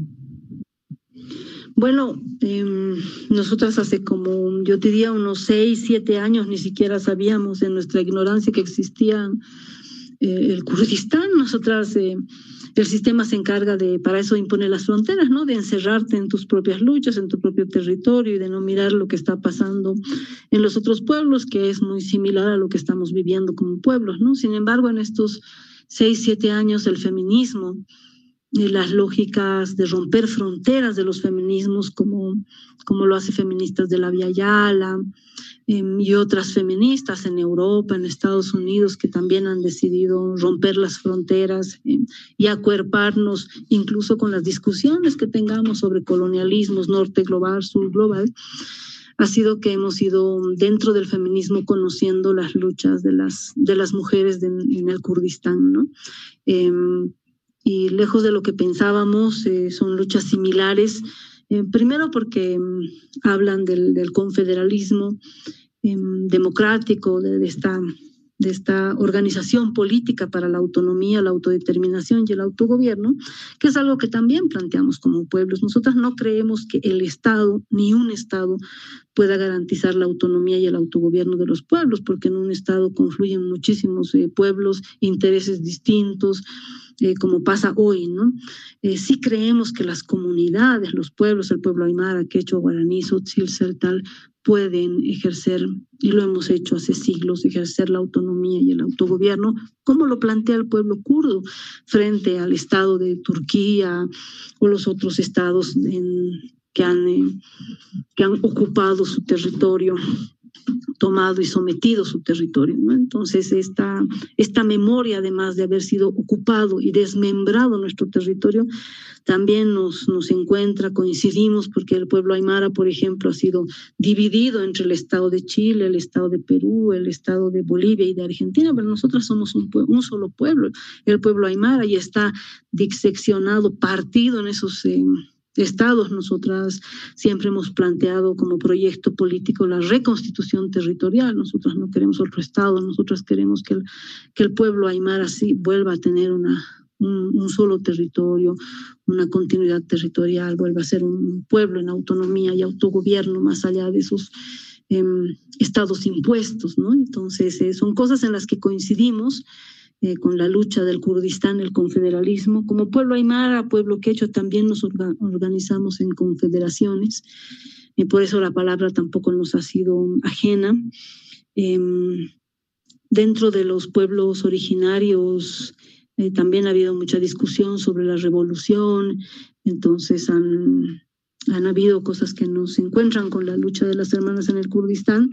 Bueno, eh, nosotras hace como, yo diría, unos seis, siete años ni siquiera sabíamos en nuestra ignorancia que existía eh, el Kurdistán. Nosotras, eh, el sistema se encarga de, para eso impone las fronteras, ¿no? De encerrarte en tus propias luchas, en tu propio territorio y de no mirar lo que está pasando en los otros pueblos, que es muy similar a lo que estamos viviendo como pueblos, ¿no? Sin embargo, en estos seis, siete años el feminismo, las lógicas de romper fronteras de los feminismos, como, como lo hace Feministas de la Via Yala eh, y otras feministas en Europa, en Estados Unidos, que también han decidido romper las fronteras eh, y acuerparnos incluso con las discusiones que tengamos sobre colonialismos, norte global, sur global, ha sido que hemos ido dentro del feminismo conociendo las luchas de las, de las mujeres de, en el Kurdistán, ¿no? Eh, Y lejos de lo que pensábamos, eh, son luchas similares, eh, primero porque eh, hablan del, del confederalismo eh, democrático, de, de, esta, de esta organización política para la autonomía, la autodeterminación y el autogobierno, que es algo que también planteamos como pueblos. Nosotras no creemos que el Estado, ni un Estado, pueda garantizar la autonomía y el autogobierno de los pueblos, porque en un Estado confluyen muchísimos eh, pueblos, intereses distintos, Eh, como pasa hoy, ¿no? Eh, sí creemos que las comunidades, los pueblos, el pueblo aymara, quechua, guaraní, tzotzil, celtal, pueden ejercer, y lo hemos hecho hace siglos, ejercer la autonomía y el autogobierno, como lo plantea el pueblo kurdo, frente al Estado de Turquía o los otros estados en, que, han, eh, que han ocupado su territorio, tomado y sometido su territorio, ¿no? Entonces esta, esta memoria, además de haber sido ocupado y desmembrado nuestro territorio, también nos, nos encuentra, coincidimos, porque el pueblo aymara, por ejemplo, ha sido dividido entre el Estado de Chile, el Estado de Perú, el Estado de Bolivia y de Argentina, pero nosotros somos un, un solo pueblo, el pueblo aymara, y está diseccionado, partido en esos eh, estados. Nosotras siempre hemos planteado como proyecto político la reconstitución territorial. Nosotras no queremos otro estado, nosotras queremos que el, que el pueblo aymara sí vuelva a tener una, un, un solo territorio, una continuidad territorial, vuelva a ser un pueblo en autonomía y autogobierno más allá de esos eh, estados impuestos, ¿no? Entonces eh, son cosas en las que coincidimos. Eh, con la lucha del Kurdistán, el confederalismo. Como pueblo aymara, pueblo quechua, también nos orga, organizamos en confederaciones, eh, por eso la palabra tampoco nos ha sido ajena. Eh, dentro de los pueblos originarios eh, también ha habido mucha discusión sobre la revolución, entonces han, han habido cosas que no se encuentran con la lucha de las hermanas en el Kurdistán.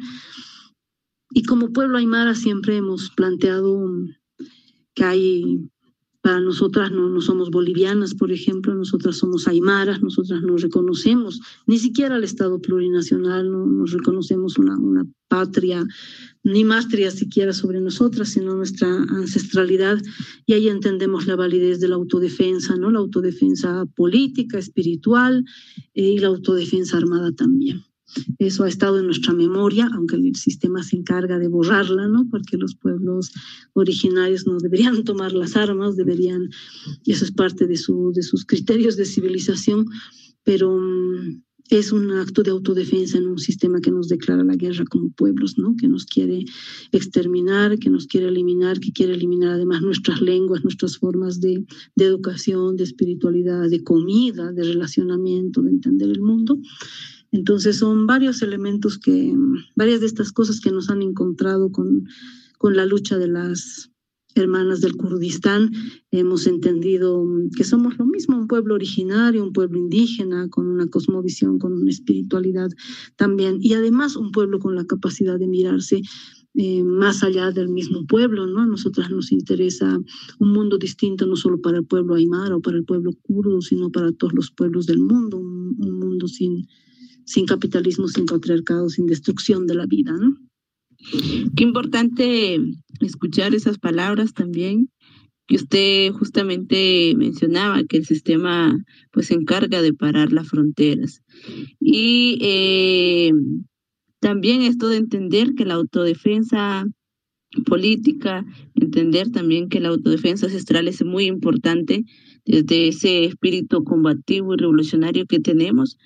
Y como pueblo aymara siempre hemos planteado que hay... Para nosotras no, no somos bolivianas, por ejemplo, nosotras somos aymaras, nosotras no reconocemos ni siquiera el Estado plurinacional, no nos reconocemos una, una patria, ni matria siquiera sobre nosotras, sino nuestra ancestralidad, y ahí entendemos la validez de la autodefensa, ¿no? La autodefensa política, espiritual eh, y la autodefensa armada también. Eso ha estado en nuestra memoria, aunque el sistema se encarga de borrarla, ¿no? Porque los pueblos originarios no deberían tomar las armas, deberían, y eso es parte de, su, de sus criterios de civilización, pero um, es un acto de autodefensa en un sistema que nos declara la guerra como pueblos, ¿no? Que nos quiere exterminar, que nos quiere eliminar, que quiere eliminar además nuestras lenguas, nuestras formas de, de educación, de espiritualidad, de comida, de relacionamiento, de entender el mundo. Entonces son varios elementos que, varias de estas cosas que nos han encontrado con, con la lucha de las hermanas del Kurdistán. Hemos entendido que somos lo mismo, un pueblo originario, un pueblo indígena, con una cosmovisión, con una espiritualidad también, y además un pueblo con la capacidad de mirarse eh, más allá del mismo pueblo, ¿no? A nosotras nos interesa un mundo distinto, no solo para el pueblo aymara o para el pueblo kurdo, sino para todos los pueblos del mundo, un, un mundo sin... sin capitalismo, sin patriarcado, sin destrucción de la vida, ¿no? Qué importante escuchar esas palabras también, que usted justamente mencionaba, que el sistema pues se encarga de parar las fronteras. Y eh, también esto de entender que la autodefensa política, entender también que la autodefensa ancestral es muy importante desde ese espíritu combativo y revolucionario que tenemos,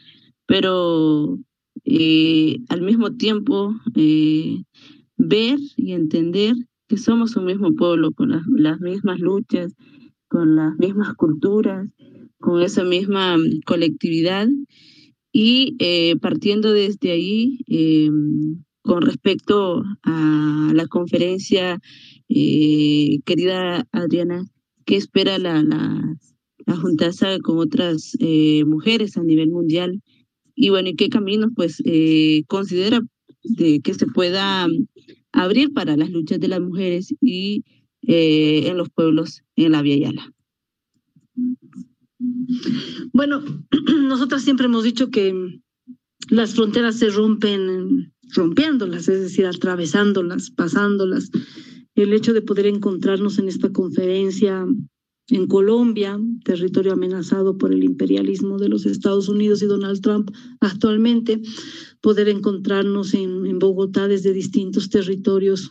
pero eh, al mismo tiempo eh, ver y entender que somos un mismo pueblo con las, las mismas luchas, con las mismas culturas, con esa misma colectividad, y eh, partiendo desde ahí, eh, con respecto a la conferencia, eh, querida Adriana, ¿qué espera la, la, la Juntasa con otras eh, mujeres a nivel mundial? Y bueno, ¿y qué caminos pues eh, considera de que se pueda abrir para las luchas de las mujeres y eh, en los pueblos en la Abya Yala? Bueno, nosotras siempre hemos dicho que las fronteras se rompen rompiéndolas, es decir, atravesándolas, pasándolas. El hecho de poder encontrarnos en esta conferencia en Colombia, territorio amenazado por el imperialismo de los Estados Unidos y Donald Trump actualmente, poder encontrarnos en, en Bogotá desde distintos territorios,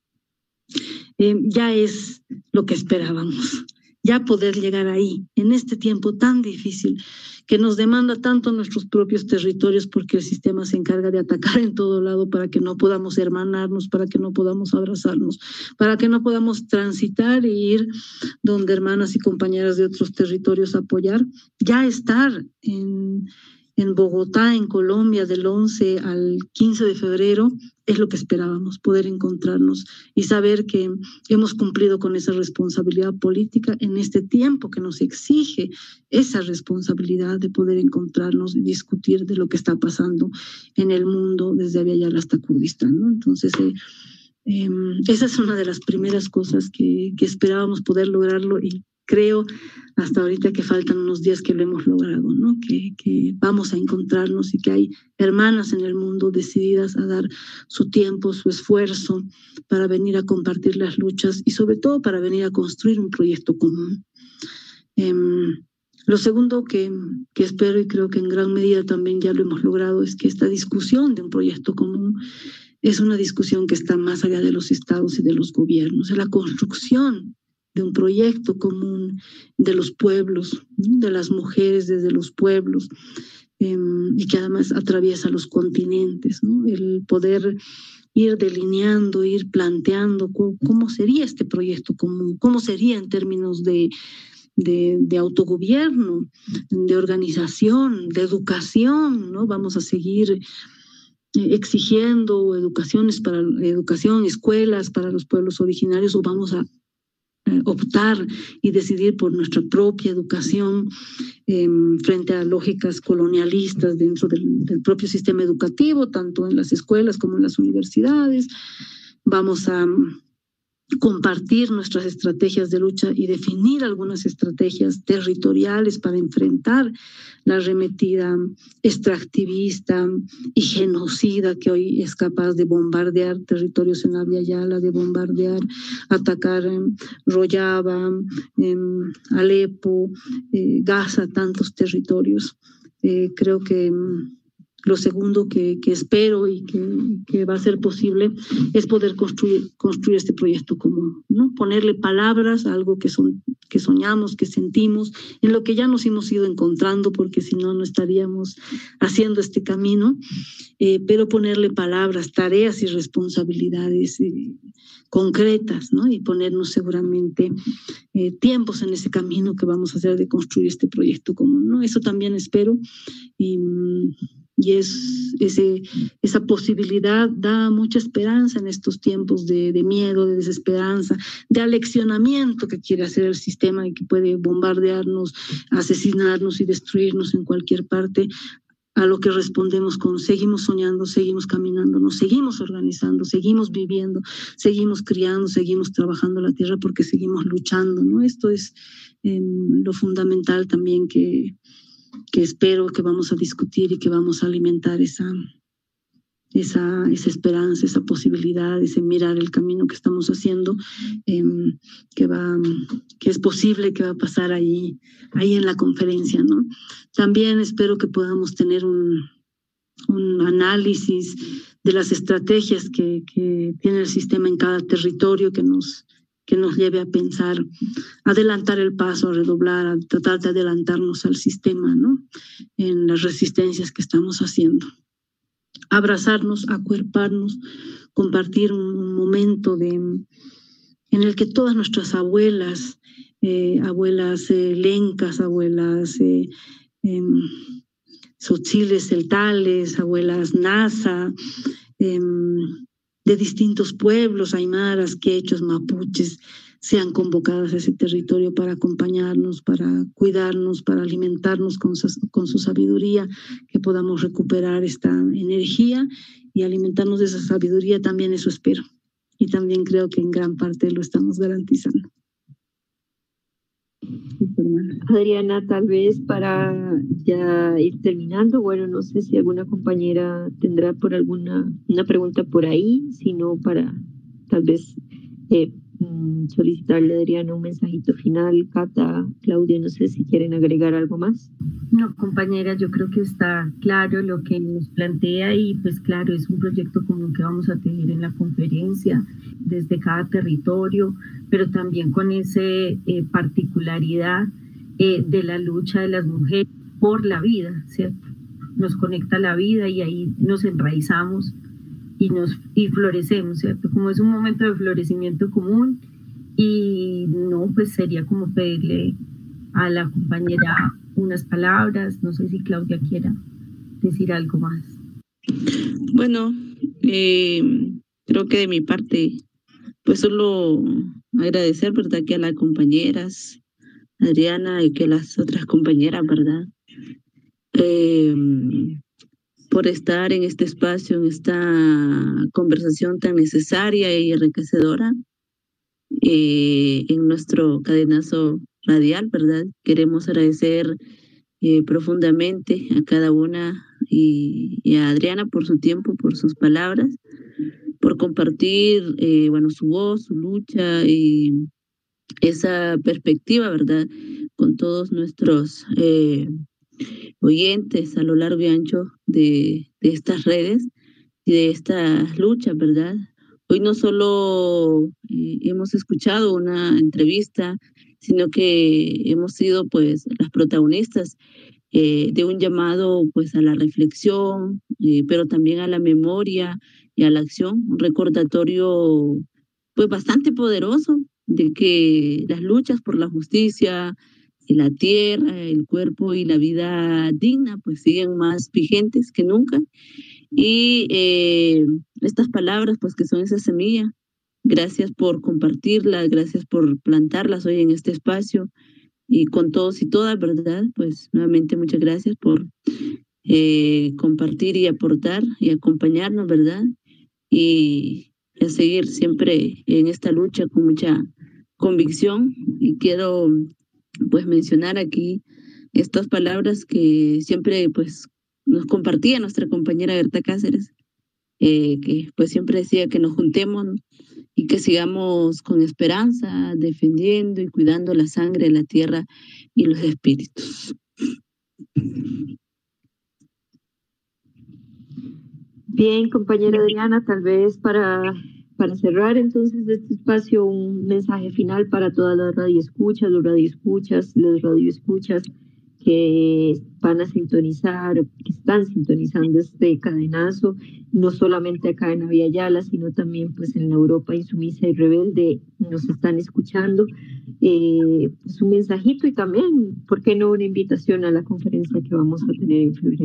eh, ya es lo que esperábamos. Ya poder llegar ahí, en este tiempo tan difícil, que nos demanda tanto nuestros propios territorios, porque el sistema se encarga de atacar en todo lado para que no podamos hermanarnos, para que no podamos abrazarnos, para que no podamos transitar e ir donde hermanas y compañeras de otros territorios apoyar. Ya estar en, en Bogotá, en Colombia, del once al quince de febrero, es lo que esperábamos, poder encontrarnos y saber que hemos cumplido con esa responsabilidad política en este tiempo que nos exige esa responsabilidad de poder encontrarnos y discutir de lo que está pasando en el mundo desde Abya Yala hasta Kurdistán, ¿no? Entonces, eh, eh, esa es una de las primeras cosas que, que esperábamos poder lograrlo, y creo hasta ahorita que faltan unos días que lo hemos logrado, ¿no? Que, que vamos a encontrarnos y que hay hermanas en el mundo decididas a dar su tiempo, su esfuerzo para venir a compartir las luchas y sobre todo para venir a construir un proyecto común. Eh, lo segundo que, que espero, y creo que en gran medida también ya lo hemos logrado, es que esta discusión de un proyecto común es una discusión que está más allá de los estados y de los gobiernos, es la construcción de un proyecto común de los pueblos, ¿no? De las mujeres desde los pueblos, eh, y que además atraviesa los continentes, ¿no? El poder ir delineando, ir planteando cómo, cómo sería este proyecto común, cómo sería en términos de, de, de autogobierno, de organización, de educación, ¿no? Vamos a seguir exigiendo educaciones para, educación, escuelas para los pueblos originarios, o vamos a eh, optar y decidir por nuestra propia educación eh, frente a lógicas colonialistas dentro del, del propio sistema educativo, tanto en las escuelas como en las universidades. Vamos a compartir nuestras estrategias de lucha y definir algunas estrategias territoriales para enfrentar la arremetida extractivista y genocida que hoy es capaz de bombardear territorios en Abya Yala, de bombardear, atacar en Rojava, en Alepo, eh, Gaza, tantos territorios. Eh, creo que lo segundo que, que espero y que, que va a ser posible es poder construir, construir este proyecto común, ¿no? Ponerle palabras a algo que, son, que soñamos, que sentimos, en lo que ya nos hemos ido encontrando, porque si no, no estaríamos haciendo este camino, eh, pero ponerle palabras, tareas y responsabilidades eh, concretas, ¿no? Y ponernos seguramente eh, tiempos en ese camino que vamos a hacer de construir este proyecto común, ¿no? Eso también espero. Y Y es, ese, esa posibilidad da mucha esperanza en estos tiempos de, de miedo, de desesperanza, de aleccionamiento que quiere hacer el sistema y que puede bombardearnos, asesinarnos y destruirnos en cualquier parte. A lo que respondemos con seguimos soñando, seguimos caminando, nos seguimos organizando, seguimos viviendo, seguimos criando, seguimos trabajando la tierra porque seguimos luchando, ¿no? Esto es eh, lo fundamental también que... que espero que vamos a discutir y que vamos a alimentar esa, esa, esa esperanza, esa posibilidad, ese mirar el camino que estamos haciendo, eh, que, va, que es posible que va a pasar ahí, ahí en la conferencia, ¿no? También espero que podamos tener un, un análisis de las estrategias que, que tiene el sistema en cada territorio que nos... que nos lleve a pensar, a adelantar el paso, a redoblar, a tratar de adelantarnos al sistema, ¿no? En las resistencias que estamos haciendo. Abrazarnos, acuerparnos, compartir un, un momento de, en el que todas nuestras abuelas, eh, abuelas eh, lencas, abuelas eh, eh, tzotziles celtales, abuelas nasa, eh, de distintos pueblos, aymaras, quechos, mapuches, sean convocadas a ese territorio para acompañarnos, para cuidarnos, para alimentarnos con su, con su sabiduría, que podamos recuperar esta energía y alimentarnos de esa sabiduría, también eso espero. Y también creo que en gran parte lo estamos garantizando. Adriana, tal vez para ya ir terminando, bueno, no sé si alguna compañera tendrá por alguna una pregunta por ahí, sino para tal vez eh, solicitarle a Adriana un mensajito final. Cata, Claudia, no sé si quieren agregar algo más. No, compañera, yo creo que está claro lo que nos plantea y pues claro, es un proyecto común que vamos a tener en la conferencia desde cada territorio, pero también con esa eh, particularidad eh, de la lucha de las mujeres por la vida, ¿cierto? Nos conecta la vida y ahí nos enraizamos y, nos, y florecemos, ¿cierto? Como es un momento de florecimiento común y no, pues sería como pedirle a la compañera unas palabras, no sé si Claudia quiera decir algo más. Bueno, eh, creo que de mi parte, pues solo agradecer, ¿verdad?, que a las compañeras, Adriana, y que a las otras compañeras, ¿verdad?, eh, por estar en este espacio, en esta conversación tan necesaria y enriquecedora eh, en nuestro cadenazo radial, ¿verdad? Queremos agradecer eh, profundamente a cada una y, y a Adriana por su tiempo, por sus palabras, por compartir, eh, bueno, su voz, su lucha y esa perspectiva, ¿verdad?, con todos nuestros eh, oyentes a lo largo y ancho de, de estas redes y de estas luchas, ¿verdad? Hoy no solo eh, hemos escuchado una entrevista, sino que hemos sido, pues, las protagonistas eh, de un llamado, pues, a la reflexión, eh, pero también a la memoria y a la acción, un recordatorio, pues, bastante poderoso de que las luchas por la justicia, la tierra, el cuerpo y la vida digna, pues siguen más vigentes que nunca Y eh, estas palabras, pues que son esa semilla, gracias por compartirlas, gracias por plantarlas hoy en este espacio y con todos y todas, ¿verdad? Pues nuevamente muchas gracias por eh, compartir y aportar y acompañarnos, ¿verdad? Y a seguir siempre en esta lucha con mucha convicción. Y quiero pues mencionar aquí estas palabras que siempre pues nos compartía nuestra compañera Berta Cáceres, eh, que pues siempre decía que nos juntemos y que sigamos con esperanza, defendiendo y cuidando la sangre, la tierra y los espíritus. Bien, compañera Adriana, tal vez para, para cerrar entonces este espacio, un mensaje final para todas las radioescuchas, los radioescuchas, los radioescuchas que van a sintonizar, que están sintonizando este cadenazo, no solamente acá en Avia Yala, sino también pues en la Europa insumisa y rebelde, nos están escuchando. Eh, pues un mensajito y también, ¿por qué no una invitación a la conferencia que vamos a tener en febrero?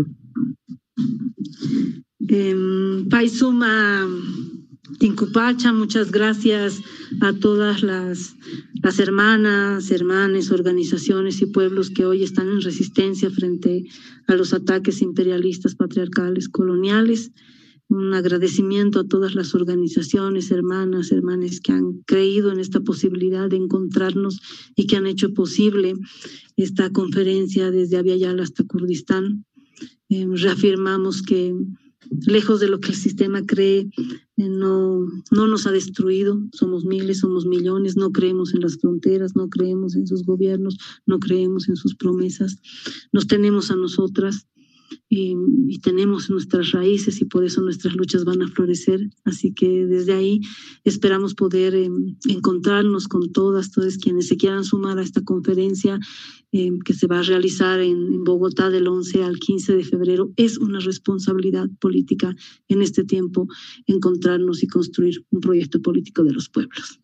Eh, Paisuma Tincupacha, muchas gracias a todas las, las hermanas, hermanes, organizaciones y pueblos que hoy están en resistencia frente a los ataques imperialistas, patriarcales, coloniales. Un agradecimiento a todas las organizaciones, hermanas, hermanes que han creído en esta posibilidad de encontrarnos y que han hecho posible esta conferencia desde Avia Yala hasta Kurdistán. Eh, reafirmamos que lejos de lo que el sistema cree, eh, no, no nos ha destruido. Somos miles, somos millones, no creemos en las fronteras, no creemos en sus gobiernos, no creemos en sus promesas. Nos tenemos a nosotras y, y tenemos nuestras raíces y por eso nuestras luchas van a florecer. Así que desde ahí esperamos poder eh, encontrarnos con todas, todos quienes se quieran sumar a esta conferencia eh, que se va a realizar en, en Bogotá del once al quince de febrero. Es una responsabilidad política en este tiempo encontrarnos y construir un proyecto político de los pueblos.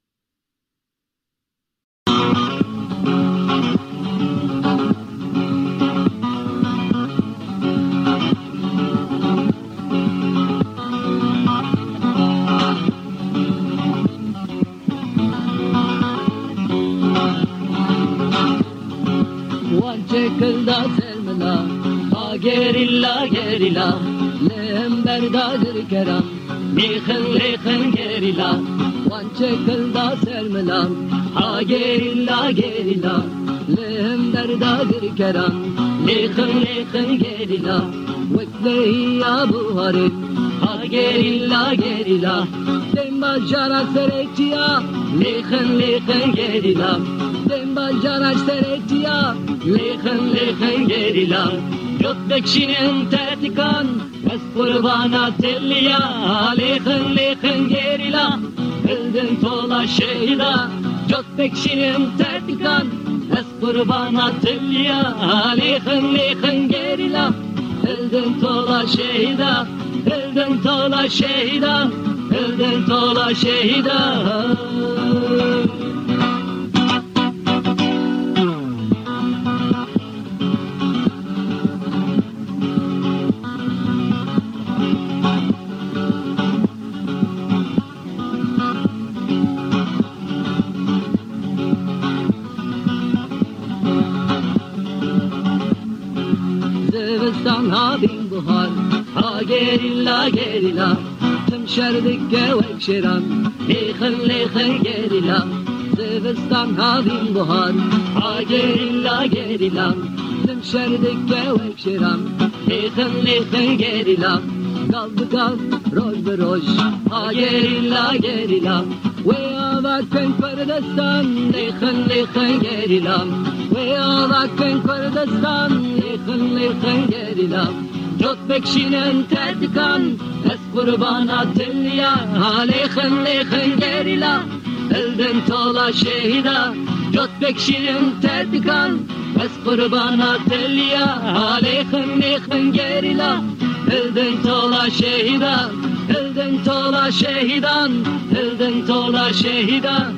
Çekilda selmela, ha gerilla gerilla, lehem berdadır keram, lehın lehın gerilla. Wan çekilda selmela, ha gerilla gerilla, lehem berdadır keram, lehın lehın gerilla. Veklehi ya buharim, ha gerilla gerilla, demba jara serektiya, lehın lehın gerilla. Demba jara serektiya, lehın lehın gerilla. Yok bekşinin tertikan, es kurbana telliya, lehın lehın gerilla. Öldün tola şehida, yok bekşinin tertikan, es kurbana telliya, lehın lehın gerilla. Öldün tola şehida, öldün tola şehida, öldün tola şehida. Habim buhar, ha gerilla gerilla, tüm şerdikke vekşiran, lehın lehın gerilla. Zivistan habim buhar, ha gerilla gerilla, tüm şerdikke vekşiran, lehın lehın gerilla. Kaldı kal, roj be roj, ha gerilla gerilla. Ve avakken Kurdistan, lehın lehın gerilla. Ve avakken Kurdistan, lehın lehın gerilla. Jot bekşinen tertikan, es kurbana telliya, lehın lehın gerilla. Elden tola şehida, jot bekşinen tertikan, es kurbana telliya, lehın lehın gerilla. Elden tola şehida, elden tola şehidan, elden tola şehida.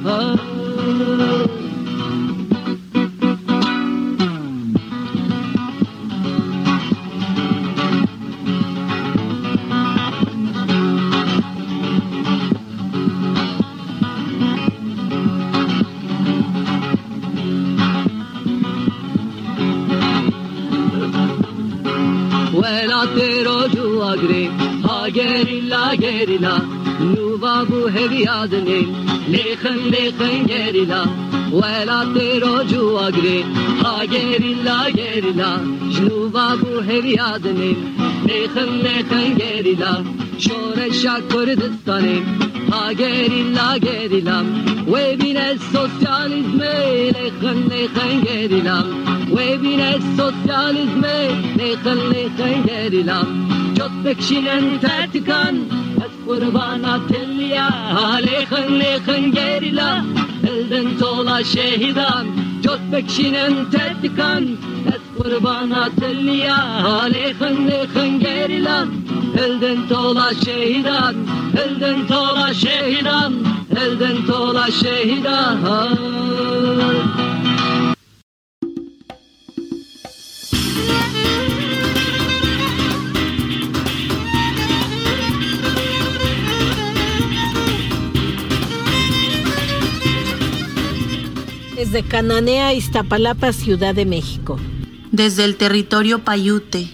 ولا تيرو جو أجري هاجري لا جري لا نوبا بو هبيادني ليخن ليخن جري لا ولا تيرو جو أجري هاجري لا جري لا جنوبا بو هبيادني ليخن ليخن جري لا شورش كردستاني هاجري لا جري لا وبين السوسياليزم ليخن ليخن جري لا وبين السوسياليزم ليخن ليخن جري لا جد بكشين انت تكن بس قربانات اللي ليخن ليخن جري لا elden tola şehidan Jot bekşinen tettikan Es kurbana telliya Lekın lekın gerilan Elden tola şehidan Elden tola şehidan Elden tola şehidan Desde Cananea, Iztapalapa, Ciudad de México. Desde el territorio Payute.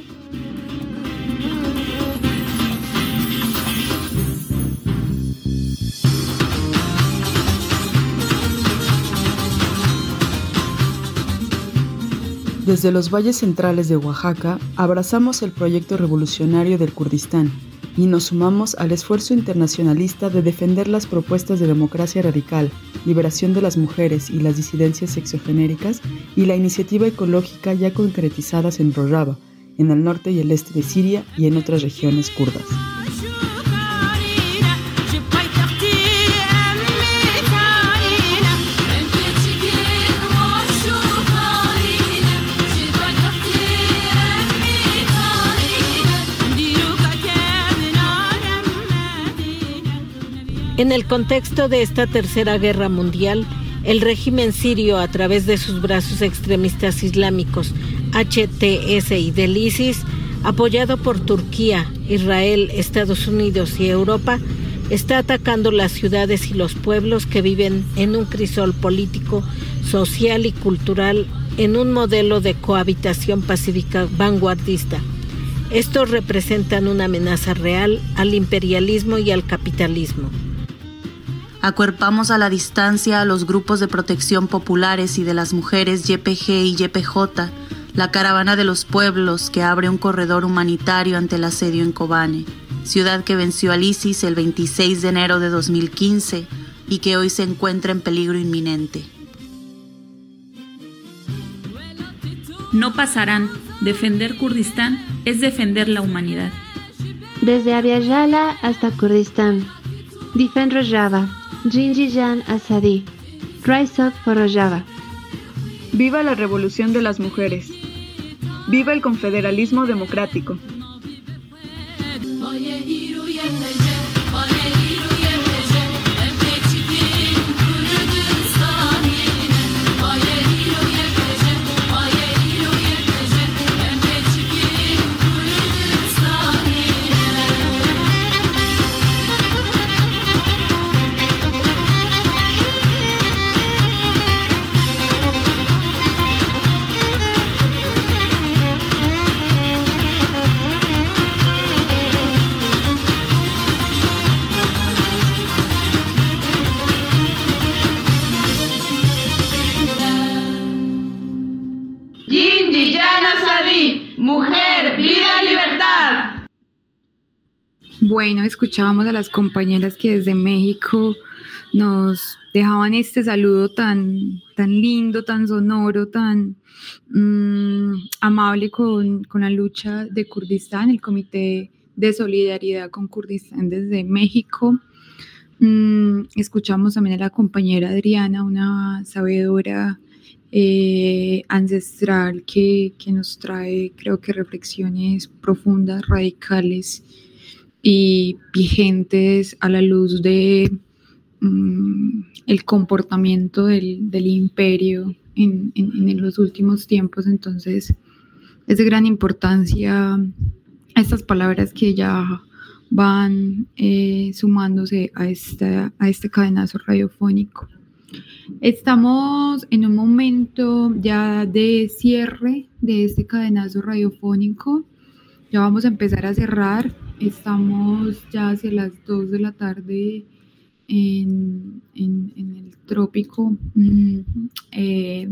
Desde los valles centrales de Oaxaca, abrazamos el proyecto revolucionario del Kurdistán y nos sumamos al esfuerzo internacionalista de defender las propuestas de democracia radical, liberación de las mujeres y las disidencias sexogenéricas y la iniciativa ecológica ya concretizadas en Rojava, en el norte y el este de Siria y en otras regiones kurdas. En el contexto de esta tercera guerra mundial, el régimen sirio, a través de sus brazos extremistas islámicos H T S y del ISIS, apoyado por Turquía, Israel, Estados Unidos y Europa, está atacando las ciudades y los pueblos que viven en un crisol político, social y cultural en un modelo de cohabitación pacífica vanguardista. Estos representan una amenaza real al imperialismo y al capitalismo. Acuerpamos a la distancia a los grupos de protección populares y de las mujeres Y P G y Y P J, la caravana de los pueblos que abre un corredor humanitario ante el asedio en Kobane, ciudad que venció al ISIS el veintiséis de enero de dos mil quince y que hoy se encuentra en peligro inminente. No pasarán. Defender Kurdistán es defender la humanidad. Desde Abya Yala hasta Kurdistán. Defend Rojava. Jinjijan Asadi. Rise up for Rojava. Viva la revolución de las mujeres. Viva el confederalismo democrático. Mujer, vida y libertad. Bueno, escuchábamos a las compañeras que desde México nos dejaban este saludo tan, tan lindo, tan sonoro, tan mmm, amable con, con la lucha de Kurdistán, el Comité de Solidaridad con Kurdistán desde México. Mm, escuchamos también a la compañera Adriana, una sabedora Eh, ancestral que, que nos trae, creo que reflexiones profundas, radicales y vigentes a la luz de um, el comportamiento del, del imperio en, en, en los últimos tiempos. Entonces es de gran importancia estas palabras que ya van eh, sumándose a, esta, a este cadenazo radiofónico. Estamos en un momento ya de cierre de este cadenazo radiofónico. ya vamos a empezar a cerrar. Estamos ya hacia las dos de la tarde en, en, en el trópico eh,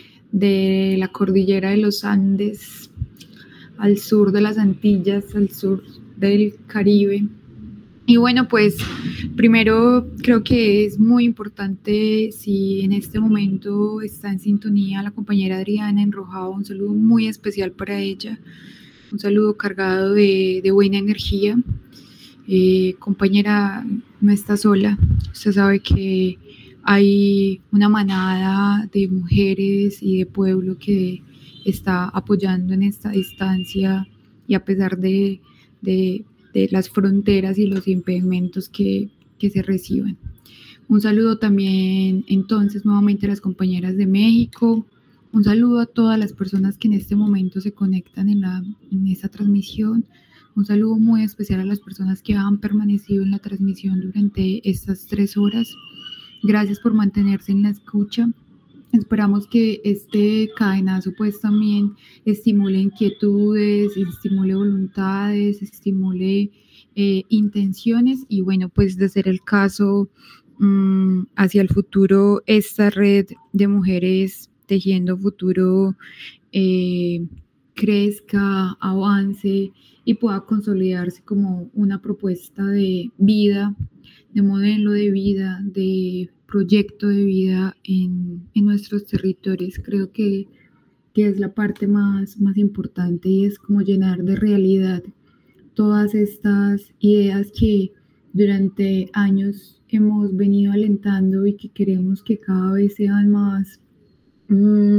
de la cordillera de los Andes, al sur de las Antillas, al sur del Caribe. Y bueno, pues primero creo que es muy importante, si en este momento está en sintonía la compañera Adriana Enrojado, un saludo muy especial para ella, un saludo cargado de, de buena energía. Eh, compañera, no está sola, usted sabe que hay una manada de mujeres y de pueblo que está apoyando en esta distancia y a pesar de, de, de las fronteras y los impedimentos que, que se reciben. Un saludo también entonces nuevamente a las compañeras de México, un saludo a todas las personas que en este momento se conectan en, la, en esta transmisión, un saludo muy especial a las personas que han permanecido en la transmisión durante estas tres horas. Gracias por mantenerse en la escucha. Esperamos que este cadenazo pues también estimule inquietudes, estimule voluntades, estimule eh, intenciones y bueno, pues de ser el caso mmm, hacia el futuro, esta red de mujeres tejiendo futuro eh, crezca, avance y pueda consolidarse como una propuesta de vida, de modelo de vida, de proyecto de vida en, en nuestros territorios. Creo que, que es la parte más, más importante y es como llenar de realidad todas estas ideas que durante años hemos venido alentando y que queremos que cada vez sean más mmm,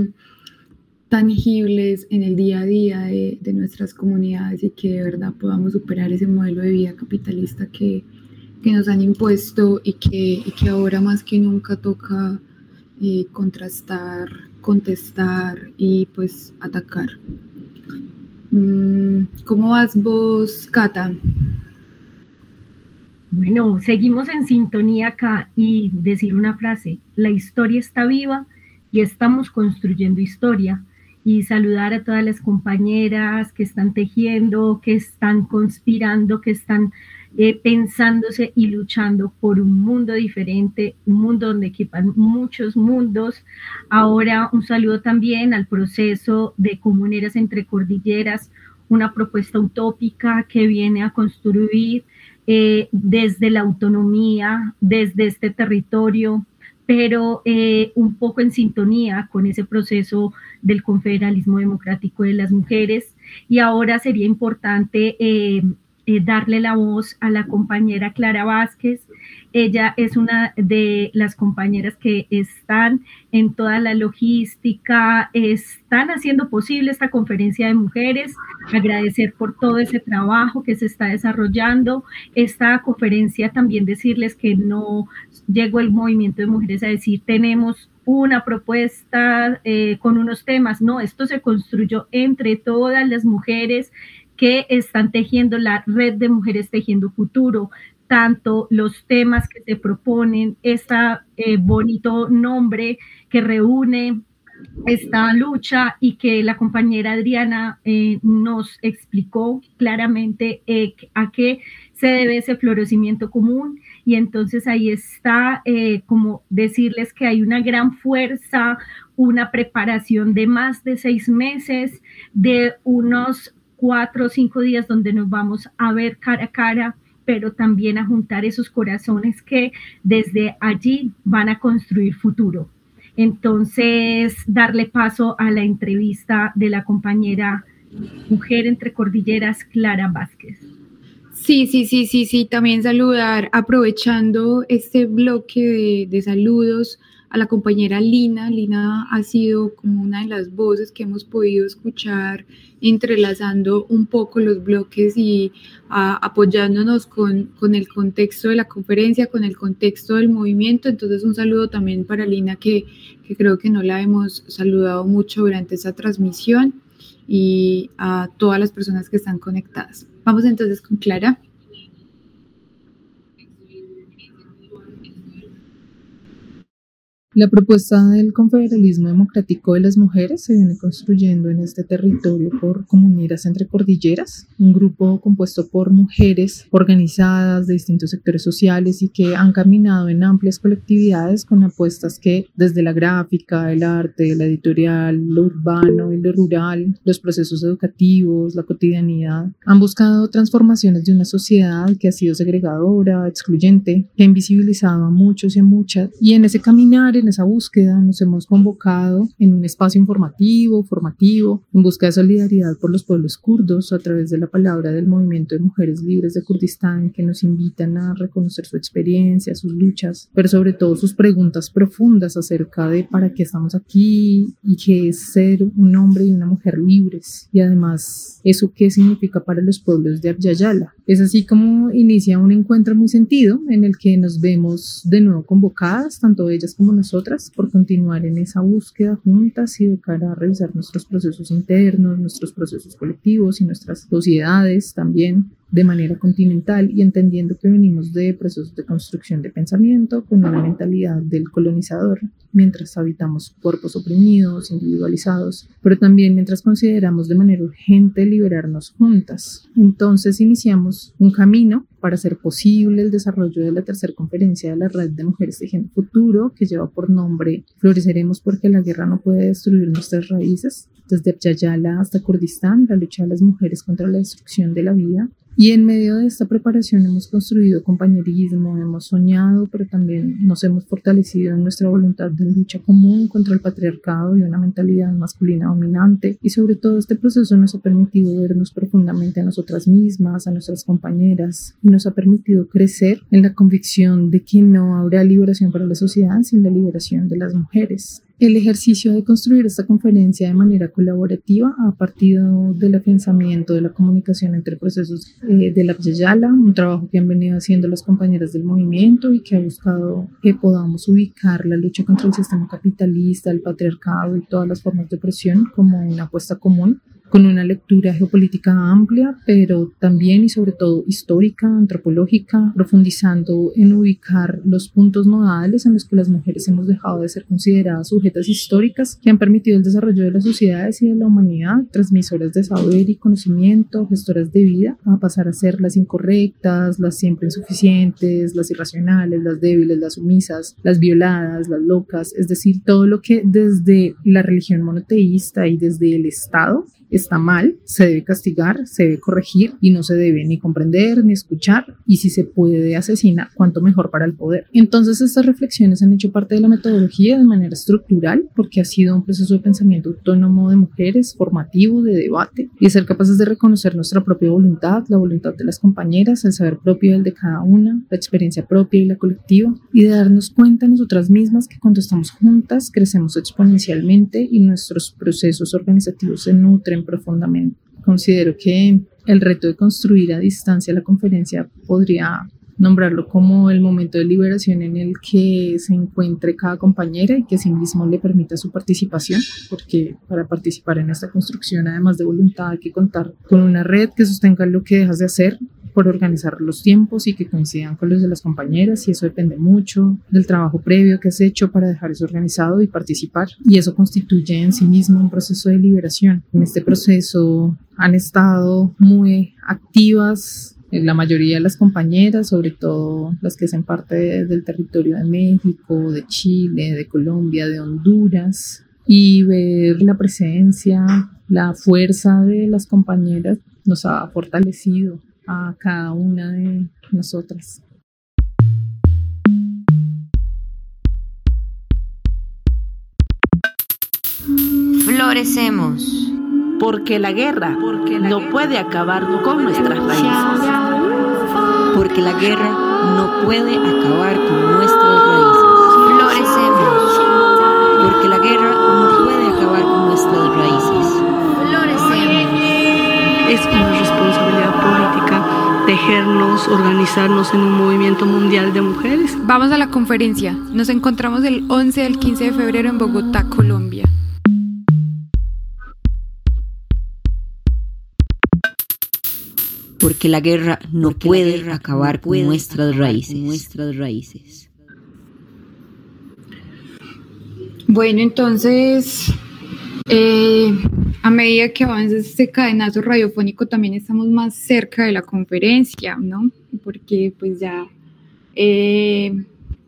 tangibles en el día a día de, de nuestras comunidades y que de verdad podamos superar ese modelo de vida capitalista que que nos han impuesto y que, y que ahora más que nunca toca eh, contrastar, contestar y pues atacar. ¿Cómo vas vos, Cata? Bueno, seguimos en sintonía acá y decir una frase: la historia está viva y estamos construyendo historia. Y saludar a todas las compañeras que están tejiendo, que están conspirando, que están eh, pensándose y luchando por un mundo diferente, un mundo donde quepan muchos mundos. Ahora un saludo también al proceso de Comuneras entre Cordilleras, una propuesta utópica que viene a construir eh, desde la autonomía, desde este territorio, pero eh, un poco en sintonía con ese proceso del confederalismo democrático de las mujeres. Y ahora sería importante eh, eh, darle la voz a la compañera Clara Vázquez. Ella es una de las compañeras que están en toda la logística, están haciendo posible esta conferencia de mujeres. Agradecer por todo ese trabajo que se está desarrollando. Esta conferencia también decirles que no llegó el movimiento de mujeres a decir tenemos una propuesta eh, con unos temas. No, esto se construyó entre todas las mujeres que están tejiendo la red de mujeres tejiendo futuro. Tanto los temas que se proponen, este eh, bonito nombre que reúne esta lucha y que la compañera Adriana eh, nos explicó claramente eh, a qué se debe ese florecimiento común. Y entonces ahí está eh, como decirles que hay una gran fuerza, una preparación de más de seis meses, de unos cuatro o cinco días donde nos vamos a ver cara a cara, pero también a juntar esos corazones que desde allí van a construir futuro. Entonces, darle paso a la entrevista de la compañera Mujer entre Cordilleras, Clara Vázquez. Sí, sí, sí, sí, sí, también saludar, aprovechando este bloque de, de saludos a la compañera Lina. Lina ha sido como una de las voces que hemos podido escuchar entrelazando un poco los bloques y a, apoyándonos con, con el contexto de la conferencia, con el contexto del movimiento. Entonces un saludo también para Lina, que, que creo que no la hemos saludado mucho durante esta transmisión, y a todas las personas que están conectadas. Vamos entonces con Clara. La propuesta del Confederalismo Democrático de las Mujeres se viene construyendo en este territorio por Comuneras Entre Cordilleras, un grupo compuesto por mujeres organizadas de distintos sectores sociales y que han caminado en amplias colectividades con apuestas que desde la gráfica, el arte, la editorial, lo urbano y lo rural, los procesos educativos, la cotidianidad, han buscado transformaciones de una sociedad que ha sido segregadora, excluyente, que ha invisibilizado a muchos y a muchas, y en ese caminar, en esa búsqueda, nos hemos convocado en un espacio informativo, formativo, en busca de solidaridad por los pueblos kurdos a través de la palabra del Movimiento de Mujeres Libres de Kurdistán, que nos invitan a reconocer su experiencia, sus luchas, pero sobre todo sus preguntas profundas acerca de para qué estamos aquí y qué es ser un hombre y una mujer libres, y además eso qué significa para los pueblos de Abya Yala. Es así como inicia un encuentro muy sentido en el que nos vemos de nuevo convocadas, tanto ellas como nosotras, por continuar en esa búsqueda juntas y de cara a revisar nuestros procesos internos, nuestros procesos colectivos y nuestras sociedades también de manera continental, y entendiendo que venimos de procesos de construcción de pensamiento con una mentalidad del colonizador, mientras habitamos cuerpos oprimidos, individualizados, pero también mientras consideramos de manera urgente liberarnos juntas. Entonces iniciamos un camino para hacer posible el desarrollo de la tercera conferencia de la Red de Mujeres Tejiendo Futuro, que lleva por nombre Floreceremos porque la guerra no puede destruir nuestras raíces, desde Abya Yala hasta Kurdistán, la lucha de las mujeres contra la destrucción de la vida. Y en medio de esta preparación hemos construido compañerismo, hemos soñado, pero también nos hemos fortalecido en nuestra voluntad de lucha común contra el patriarcado y una mentalidad masculina dominante. Y sobre todo este proceso nos ha permitido vernos profundamente a nosotras mismas, a nuestras compañeras, y nos ha permitido crecer en la convicción de que no habrá liberación para la sociedad sin la liberación de las mujeres. El ejercicio de construir esta conferencia de manera colaborativa ha partido del afianzamiento de la comunicación entre procesos eh, de la Abya Yala, un trabajo que han venido haciendo las compañeras del movimiento y que ha buscado que podamos ubicar la lucha contra el sistema capitalista, el patriarcado y todas las formas de opresión como una apuesta común, con una lectura geopolítica amplia, pero también y sobre todo histórica, antropológica, profundizando en ubicar los puntos nodales en los que las mujeres hemos dejado de ser consideradas sujetas históricas que han permitido el desarrollo de las sociedades y de la humanidad, transmisoras de saber y conocimiento, gestoras de vida, a pasar a ser las incorrectas, las siempre insuficientes, las irracionales, las débiles, las sumisas, las violadas, las locas, es decir, todo lo que desde la religión monoteísta y desde el Estado está mal, se debe castigar, se debe corregir y no se debe ni comprender ni escuchar, y si se puede asesinar, cuanto mejor para el poder. Entonces estas reflexiones han hecho parte de la metodología de manera estructural porque ha sido un proceso de pensamiento autónomo de mujeres, formativo, de debate, y ser capaces de reconocer nuestra propia voluntad, la voluntad de las compañeras, el saber propio del de cada una, la experiencia propia y la colectiva, y de darnos cuenta nosotras mismas que cuando estamos juntas crecemos exponencialmente y nuestros procesos organizativos se nutren profundamente. Considero que el reto de construir a distancia la conferencia podría nombrarlo como el momento de liberación en el que se encuentre cada compañera y que sí mismo le permita su participación, porque para participar en esta construcción, además de voluntad, hay que contar con una red que sostenga lo que dejas de hacer, por organizar los tiempos y que coincidan con los de las compañeras, y eso depende mucho del trabajo previo que has hecho para dejar eso organizado y participar, y eso constituye en sí mismo un proceso de liberación. En este proceso han estado muy activas la mayoría de las compañeras, sobre todo las que hacen parte de, del territorio de México, de Chile, de Colombia, de Honduras, y ver la presencia, la fuerza de las compañeras nos ha fortalecido a cada una de nosotras. Florecemos. Porque la guerra Porque la no guerra puede acabar con nuestras raíces. Porque la guerra no puede acabar con nuestras raíces. Florecemos. Porque la guerra no puede acabar con nuestras raíces. Florecemos. Es una responsabilidad política tejernos, organizarnos en un movimiento mundial de mujeres. Vamos a la conferencia. Nos encontramos del once al quince de febrero en Bogotá, Colombia. Porque la guerra no Porque puede guerra acabar, no puede con, nuestras acabar con nuestras raíces. Bueno, entonces, eh, a medida que avanza este cadenazo radiofónico, también estamos más cerca de la conferencia, ¿no? Porque pues ya eh,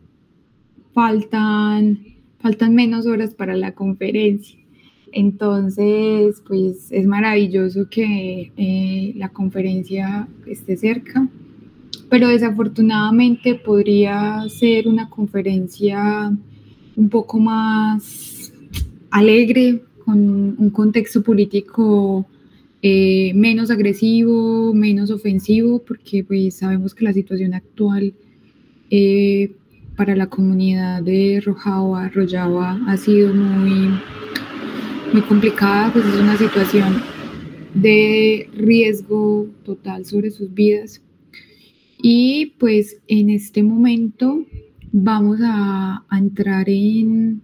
faltan, faltan menos horas para la conferencia. Entonces, pues es maravilloso que eh, la conferencia esté cerca, pero desafortunadamente podría ser una conferencia un poco más alegre, con un contexto político eh, menos agresivo, menos ofensivo, porque pues sabemos que la situación actual eh, para la comunidad de Rojava, Rojava ha sido muy, muy complicada, pues es una situación de riesgo total sobre sus vidas. Y pues en este momento vamos a, a entrar en,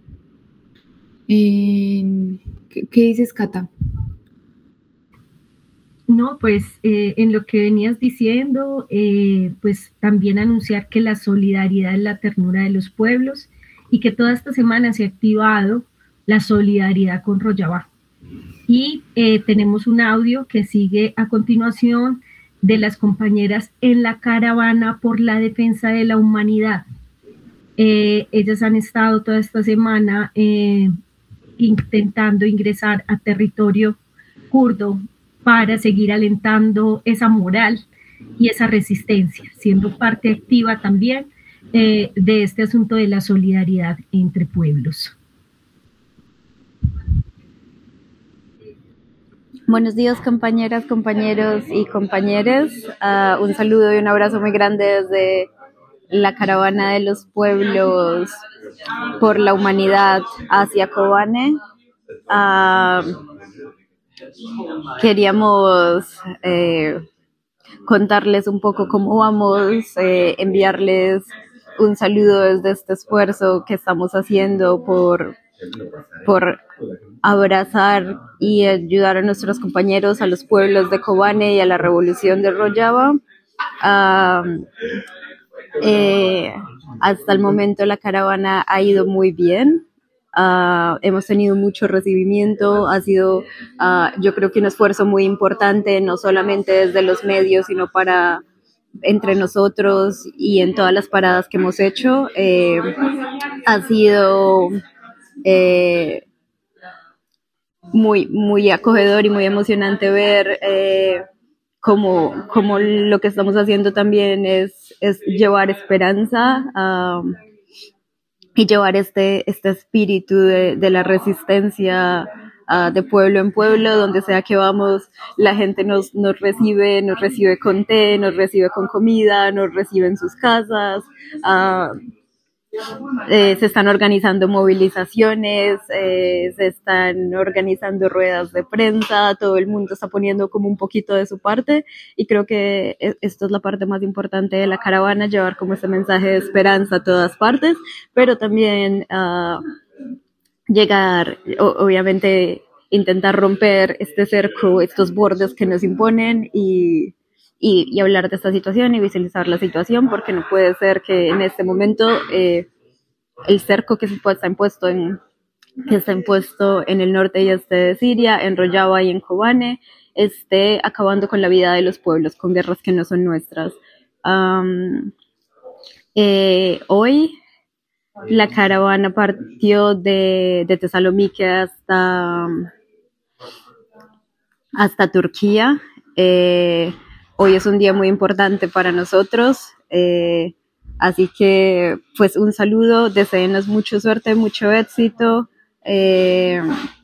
en ¿qué, qué dices, Cata? No, pues eh, en lo que venías diciendo, eh, pues también anunciar que la solidaridad es la ternura de los pueblos y que toda esta semana se ha activado la solidaridad con Rojava. Y eh, tenemos un audio que sigue a continuación de las compañeras en la caravana por la defensa de la humanidad. Eh, ellas han estado toda esta semana eh, intentando ingresar a territorio kurdo para seguir alentando esa moral y esa resistencia, siendo parte activa también eh, de este asunto de la solidaridad entre pueblos. Buenos días, compañeras, compañeros y compañeras. Uh, un saludo y un abrazo muy grande desde la caravana de los pueblos por la humanidad hacia Kobane. Uh, queríamos eh, contarles un poco cómo vamos, eh, enviarles un saludo desde este esfuerzo que estamos haciendo por, por abrazar y ayudar a nuestros compañeros, a los pueblos de Kobane y a la revolución de Rojava. Uh, eh, hasta el momento la caravana ha ido muy bien. Uh, hemos tenido mucho recibimiento, ha sido uh, yo creo que un esfuerzo muy importante, no solamente desde los medios, sino para entre nosotros y en todas las paradas que hemos hecho. Eh, ha sido eh, muy, muy acogedor y muy emocionante ver eh, cómo, cómo lo que estamos haciendo también es, es llevar esperanza uh, y llevar este, este espíritu de, de la resistencia uh, de pueblo en pueblo, donde sea que vamos, la gente nos, nos recibe, nos recibe con té, nos recibe con comida, nos recibe en sus casas. Uh, Eh, se están organizando movilizaciones, eh, se están organizando ruedas de prensa, todo el mundo está poniendo como un poquito de su parte y creo que esto es la parte más importante de la caravana, llevar como ese mensaje de esperanza a todas partes, pero también uh, llegar, o, obviamente intentar romper este cerco, estos bordes que nos imponen y Y, y hablar de esta situación y visualizar la situación, porque no puede ser que en este momento eh, el cerco que está impuesto en que está impuesto en el norte y este de Siria, en Rojava y en Kobane, esté acabando con la vida de los pueblos, con guerras que no son nuestras. Um, eh, hoy la caravana partió de, de Tesalonique hasta, hasta Turquía. Eh, Hoy es un día muy importante para nosotros, eh, así que pues un saludo, deseenos mucha suerte, mucho éxito eh,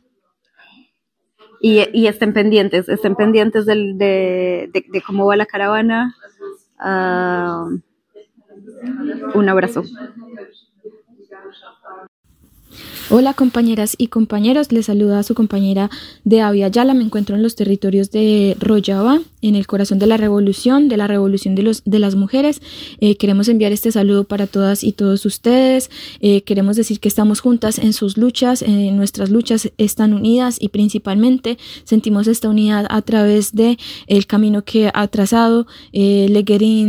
y, y estén pendientes, estén pendientes del, de, de, de cómo va la caravana. Uh, un abrazo. Hola compañeras y compañeros, les saluda a su compañera de Abya Yala. Me encuentro en los territorios de Rojava, en el corazón de la revolución, de la revolución de, los, de las mujeres. Eh, queremos enviar este saludo para todas y todos ustedes. Eh, queremos decir que estamos juntas en sus luchas, eh, nuestras luchas están unidas y principalmente sentimos esta unidad a través de el camino que ha trazado eh, Legerin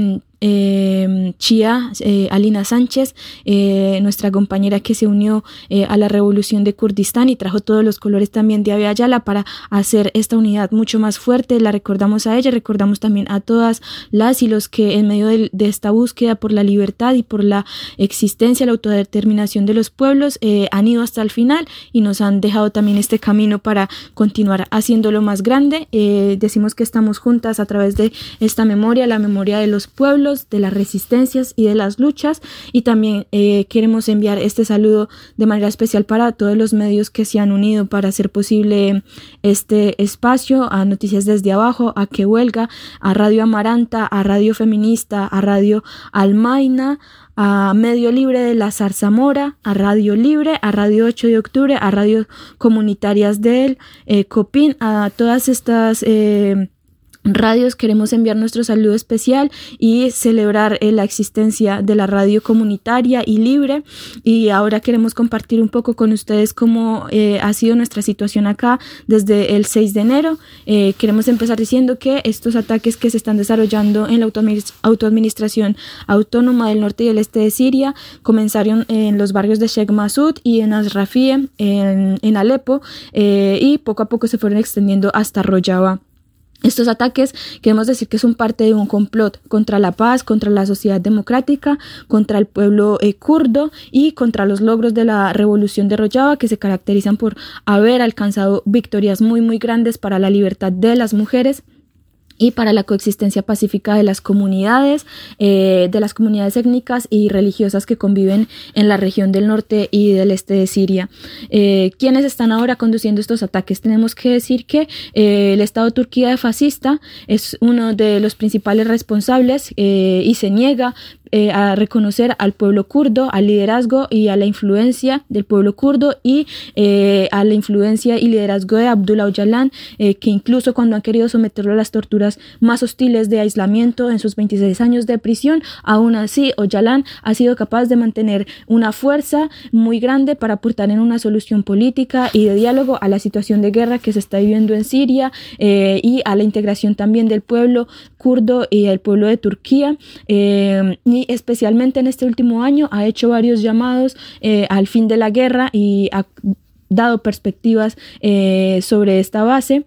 eh, Chía, eh, Alina Sánchez, eh, nuestra compañera que se unió eh, a la revolución de Kurdistán y trajo todos los colores también de Abya Yala para hacer esta unidad mucho más fuerte. La recordamos a ella, recordamos también a todas las y los que en medio de, de esta búsqueda por la libertad y por la existencia, la autodeterminación de los pueblos, eh, han ido hasta el final y nos han dejado también este camino para continuar haciéndolo más grande. Eh, decimos que estamos juntas a través de esta memoria, la memoria de los pueblos, de las resistencias y de las luchas, y también eh, queremos enviar este saludo de manera especial para todos los medios que se han unido para hacer posible este espacio, a Noticias Desde Abajo, a Que Huelga, a Radio Amaranta, a Radio Feminista, a Radio Almaina, a Medio Libre de la Zarzamora, a Radio Libre, a Radio ocho de octubre, a Radio Comunitarias del eh, Copín, a todas estas eh, radios queremos enviar nuestro saludo especial y celebrar eh, la existencia de la radio comunitaria y libre. Y ahora queremos compartir un poco con ustedes cómo eh, ha sido nuestra situación acá desde el seis de enero. Eh, queremos empezar diciendo que estos ataques que se están desarrollando en la autoadministración autónoma del norte y el este de Siria comenzaron en los barrios de Sheikh Masud y en Asrafie, en, en Alepo, eh, y poco a poco se fueron extendiendo hasta Rojava. Estos ataques queremos decir que son parte de un complot contra la paz, contra la sociedad democrática, contra el pueblo eh, kurdo y contra los logros de la revolución de Rojava, que se caracterizan por haber alcanzado victorias muy muy grandes para la libertad de las mujeres y para la coexistencia pacífica de las comunidades, eh, de las comunidades étnicas y religiosas que conviven en la región del norte y del este de Siria. Eh, ¿Quiénes están ahora conduciendo estos ataques? Tenemos que decir que eh, el Estado de Turquía fascista es uno de los principales responsables eh, y se niega Eh, a reconocer al pueblo kurdo, al liderazgo y a la influencia del pueblo kurdo y eh, a la influencia y liderazgo de Abdullah Öcalan, eh, que incluso cuando han querido someterlo a las torturas más hostiles de aislamiento en sus veintiséis años de prisión, aún así Öcalan ha sido capaz de mantener una fuerza muy grande para aportar en una solución política y de diálogo a la situación de guerra que se está viviendo en Siria eh, y a la integración también del pueblo kurdo y el pueblo de Turquía, eh, y especialmente en este último año ha hecho varios llamados eh, al fin de la guerra y ha dado perspectivas eh, sobre esta base.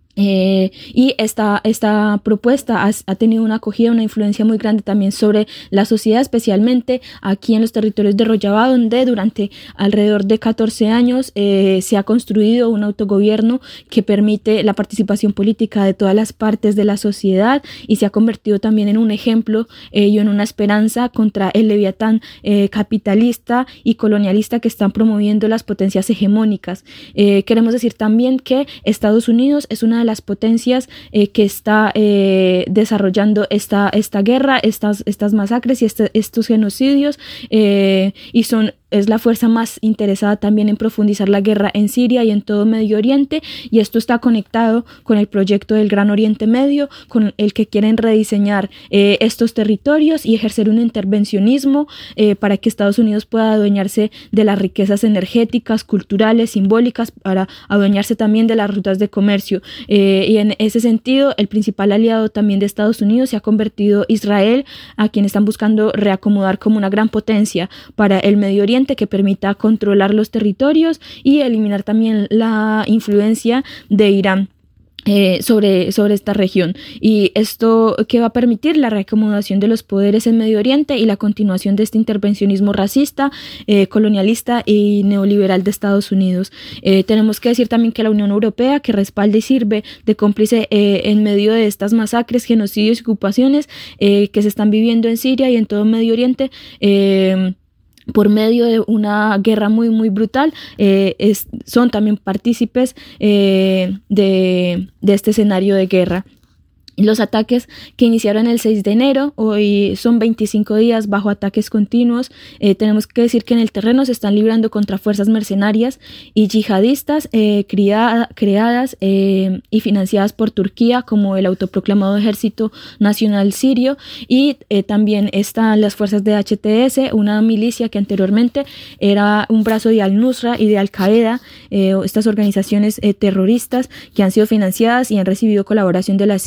Eh, y esta, esta propuesta ha, ha tenido una acogida, una influencia muy grande también sobre la sociedad, especialmente aquí en los territorios de Rojava, donde durante alrededor de catorce años eh, se ha construido un autogobierno que permite la participación política de todas las partes de la sociedad y se ha convertido también en un ejemplo eh, y en una esperanza contra el leviatán eh, capitalista y colonialista que están promoviendo las potencias hegemónicas. Eh, queremos decir también que Estados Unidos es una de las potencias eh, que está eh, desarrollando esta, esta guerra, estas, estas masacres y este, estos genocidios eh, y son es la fuerza más interesada también en profundizar la guerra en Siria y en todo Medio Oriente, y esto está conectado con el proyecto del Gran Oriente Medio, con el que quieren rediseñar eh, estos territorios y ejercer un intervencionismo eh, para que Estados Unidos pueda adueñarse de las riquezas energéticas, culturales, simbólicas, para adueñarse también de las rutas de comercio. Eh, y en ese sentido, el principal aliado también de Estados Unidos se ha convertido Israel, a quien están buscando reacomodar como una gran potencia para el Medio Oriente, que permita controlar los territorios y eliminar también la influencia de Irán Eh, sobre, sobre esta región. Y esto que va a permitir la reacomodación de los poderes en Medio Oriente y la continuación de este intervencionismo racista, eh, colonialista y neoliberal de Estados Unidos. Eh, tenemos que decir también que la Unión Europea, que respalda y sirve de cómplice eh, en medio de estas masacres, genocidios y ocupaciones eh, que se están viviendo en Siria y en todo Medio Oriente, eh, por medio de una guerra muy muy brutal, eh, es, son también partícipes eh, de, de este escenario de guerra. Los ataques que iniciaron el seis de enero, hoy son veinticinco días bajo ataques continuos. Eh, tenemos que decir que en el terreno se están librando contra fuerzas mercenarias y yihadistas eh, criada, creadas eh, y financiadas por Turquía, como el autoproclamado Ejército Nacional Sirio, y eh, también están las fuerzas de H T S, una milicia que anteriormente era un brazo de Al-Nusra y de Al-Qaeda, eh, estas organizaciones eh, terroristas que han sido financiadas y han recibido colaboración de la C I A y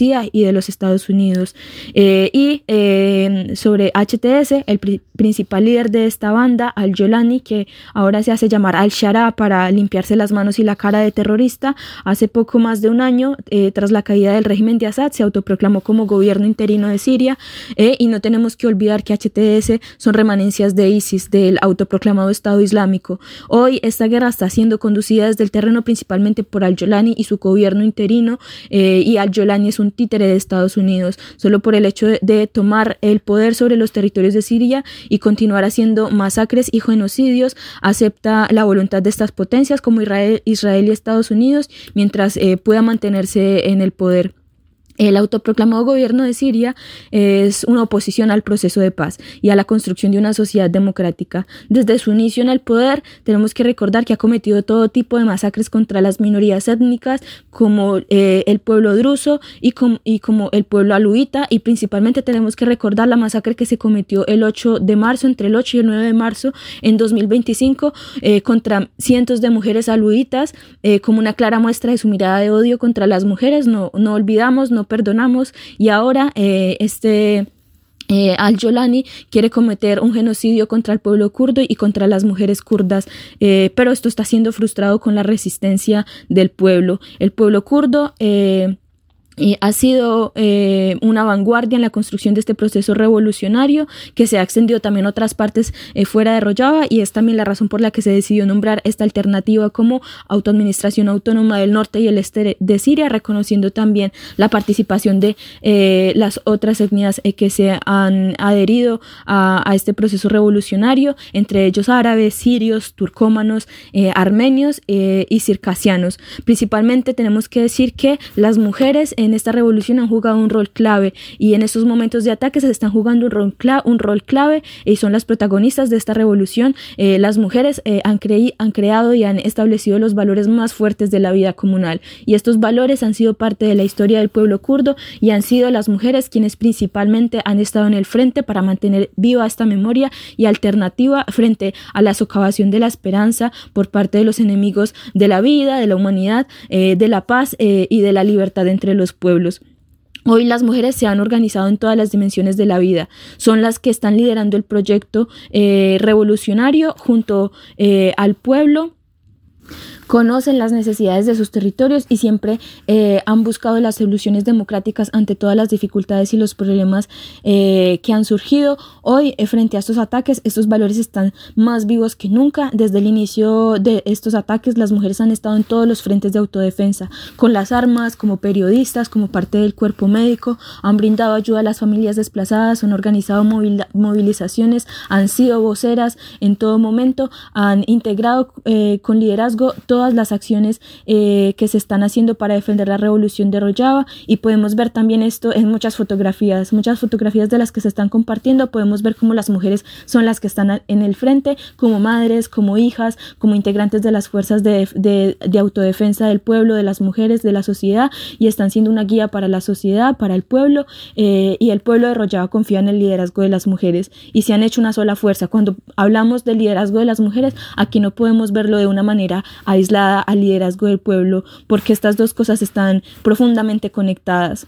y de los Estados Unidos. Eh, y eh, sobre H T S, el pri- principal líder de esta banda, Al-Jolani, que ahora se hace llamar Al-Shara para limpiarse las manos y la cara de terrorista, hace poco más de un año, eh, tras la caída del régimen de Assad, se autoproclamó como gobierno interino de Siria, eh, y no tenemos que olvidar que H T S son remanencias de ISIS, del autoproclamado Estado Islámico. Hoy esta guerra está siendo conducida desde el terreno principalmente por Al-Jolani y su gobierno interino, eh, y Al-Jolani es un títere de Estados Unidos, solo por el hecho de, de tomar el poder sobre los territorios de Siria y continuar haciendo masacres y genocidios, acepta la voluntad de estas potencias como Israel, Israel y Estados Unidos, mientras eh, pueda mantenerse en el poder. El autoproclamado gobierno de Siria es una oposición al proceso de paz y a la construcción de una sociedad democrática. Desde su inicio en el poder, tenemos que recordar que ha cometido todo tipo de masacres contra las minorías étnicas, como eh, el pueblo druso y, com y como el pueblo aluita, y principalmente tenemos que recordar la masacre que se cometió el ocho de marzo, entre el ocho y el nueve de marzo en dos mil veinticinco, eh, contra cientos de mujeres aluitas, eh, como una clara muestra de su mirada de odio contra las mujeres. No, no olvidamos, no perdonamos, y ahora eh, este eh, Al-Jolani quiere cometer un genocidio contra el pueblo kurdo y contra las mujeres kurdas, eh, pero esto está siendo frustrado con la resistencia del pueblo. El pueblo kurdo eh, Y ha sido eh, una vanguardia en la construcción de este proceso revolucionario que se ha extendido también a otras partes eh, fuera de Rojava, y es también la razón por la que se decidió nombrar esta alternativa como autoadministración autónoma del norte y el este de Siria, reconociendo también la participación de eh, las otras etnias eh, que se han adherido a, a este proceso revolucionario, entre ellos árabes, sirios, turcómanos, eh, armenios eh, y circasianos. Principalmente tenemos que decir que las mujeres en esta revolución han jugado un rol clave, y en estos momentos de ataque se están jugando un rol, cla un rol clave y son las protagonistas de esta revolución. Eh, las mujeres eh, han, han creado y han establecido los valores más fuertes de la vida comunal, y estos valores han sido parte de la historia del pueblo kurdo, y han sido las mujeres quienes principalmente han estado en el frente para mantener viva esta memoria y alternativa frente a la socavación de la esperanza por parte de los enemigos de la vida, de la humanidad, eh, de la paz eh, y de la libertad entre los pueblos. Hoy las mujeres se han organizado en todas las dimensiones de la vida. Son las que están liderando el proyecto eh, revolucionario junto eh, al pueblo. Conocen las necesidades de sus territorios y siempre eh, han buscado las soluciones democráticas ante todas las dificultades y los problemas eh, que han surgido. Hoy, eh, frente a estos ataques, estos valores están más vivos que nunca. Desde el inicio de estos ataques, las mujeres han estado en todos los frentes de autodefensa, con las armas, como periodistas, como parte del cuerpo médico, han brindado ayuda a las familias desplazadas, han organizado movil movilizaciones, han sido voceras en todo momento, han integrado eh, con liderazgo todas las acciones eh, que se están haciendo para defender la revolución de Rojava, y podemos ver también esto en muchas fotografías, muchas fotografías de las que se están compartiendo. Podemos ver cómo las mujeres son las que están en el frente, como madres, como hijas, como integrantes de las fuerzas de, de, de autodefensa del pueblo, de las mujeres, de la sociedad, y están siendo una guía para la sociedad, para el pueblo, eh, y el pueblo de Rojava confía en el liderazgo de las mujeres y se han hecho una sola fuerza. Cuando hablamos del liderazgo de las mujeres, aquí no podemos verlo de una manera aislada al liderazgo del pueblo, porque estas dos cosas están profundamente conectadas.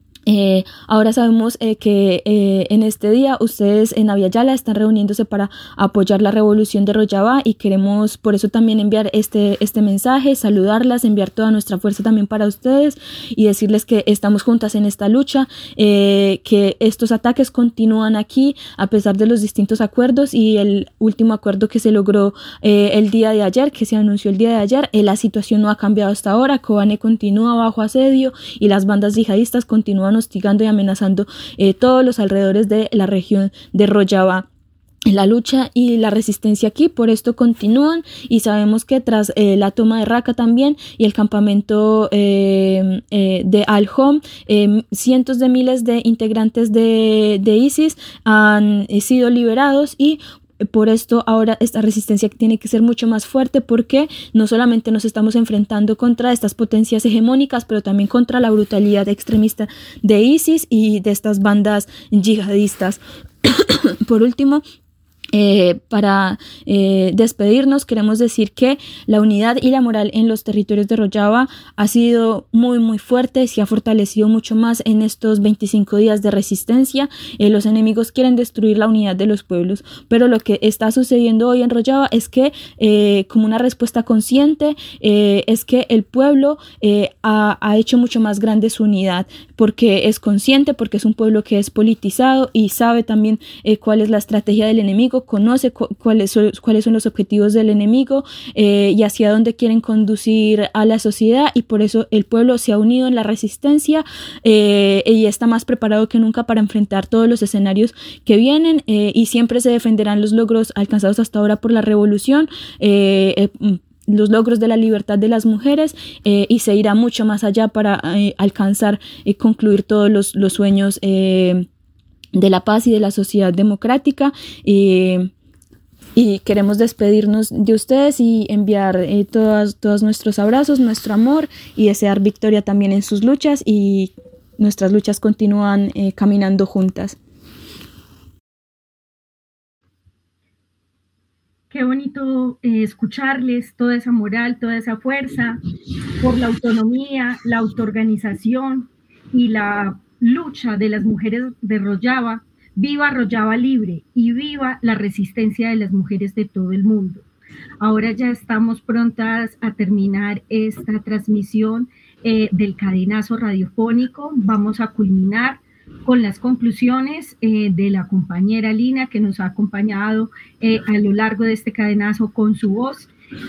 Eh, ahora sabemos eh, que eh, en este día ustedes en Abya Yala están reuniéndose para apoyar la revolución de Rojava, y queremos por eso también enviar este, este mensaje, saludarlas, enviar toda nuestra fuerza también para ustedes y decirles que estamos juntas en esta lucha, eh, que estos ataques continúan aquí a pesar de los distintos acuerdos, y el último acuerdo que se logró eh, el día de ayer, que se anunció el día de ayer, eh, la situación no ha cambiado hasta ahora. Kobane continúa bajo asedio y las bandas yihadistas continúan hostigando y amenazando eh, todos los alrededores de la región de Rojava. La lucha y la resistencia aquí por esto continúan, y sabemos que tras eh, la toma de Raqqa también y el campamento eh, eh, de Al-Hom, eh, cientos de miles de integrantes de, de ISIS han eh, sido liberados, y por esto ahora esta resistencia tiene que ser mucho más fuerte, porque no solamente nos estamos enfrentando contra estas potencias hegemónicas, pero también contra la brutalidad extremista de ISIS y de estas bandas yihadistas. Por último, Eh, para eh, despedirnos, queremos decir que la unidad y la moral en los territorios de Rojava ha sido muy muy fuerte, se ha fortalecido mucho más en estos veinticinco días de resistencia. Eh, los enemigos quieren destruir la unidad de los pueblos, pero lo que está sucediendo hoy en Rojava es que eh, como una respuesta consciente eh, es que el pueblo eh, ha, ha hecho mucho más grande su unidad, porque es consciente, porque es un pueblo que es politizado y sabe también eh, cuál es la estrategia del enemigo, conoce cu cuáles, son, cuáles son los objetivos del enemigo eh, y hacia dónde quieren conducir a la sociedad, y por eso el pueblo se ha unido en la resistencia eh, y está más preparado que nunca para enfrentar todos los escenarios que vienen eh, y siempre se defenderán los logros alcanzados hasta ahora por la revolución, eh, eh, los logros de la libertad de las mujeres eh, y se irá mucho más allá para eh, alcanzar y eh, concluir todos los, los sueños eh, de la paz y de la sociedad democrática. Eh, y queremos despedirnos de ustedes y enviar eh, todas, todos nuestros abrazos, nuestro amor, y desear victoria también en sus luchas, y nuestras luchas continúan eh, caminando juntas. Qué bonito eh, escucharles toda esa moral, toda esa fuerza por la autonomía, la autoorganización y la lucha de las mujeres de Rojava. Viva Rojava libre y viva la resistencia de las mujeres de todo el mundo. Ahora ya estamos prontas a terminar esta transmisión eh, del cadenazo radiofónico. Vamos a culminar con las conclusiones eh, de la compañera Lina, que nos ha acompañado eh, a lo largo de este cadenazo con su voz,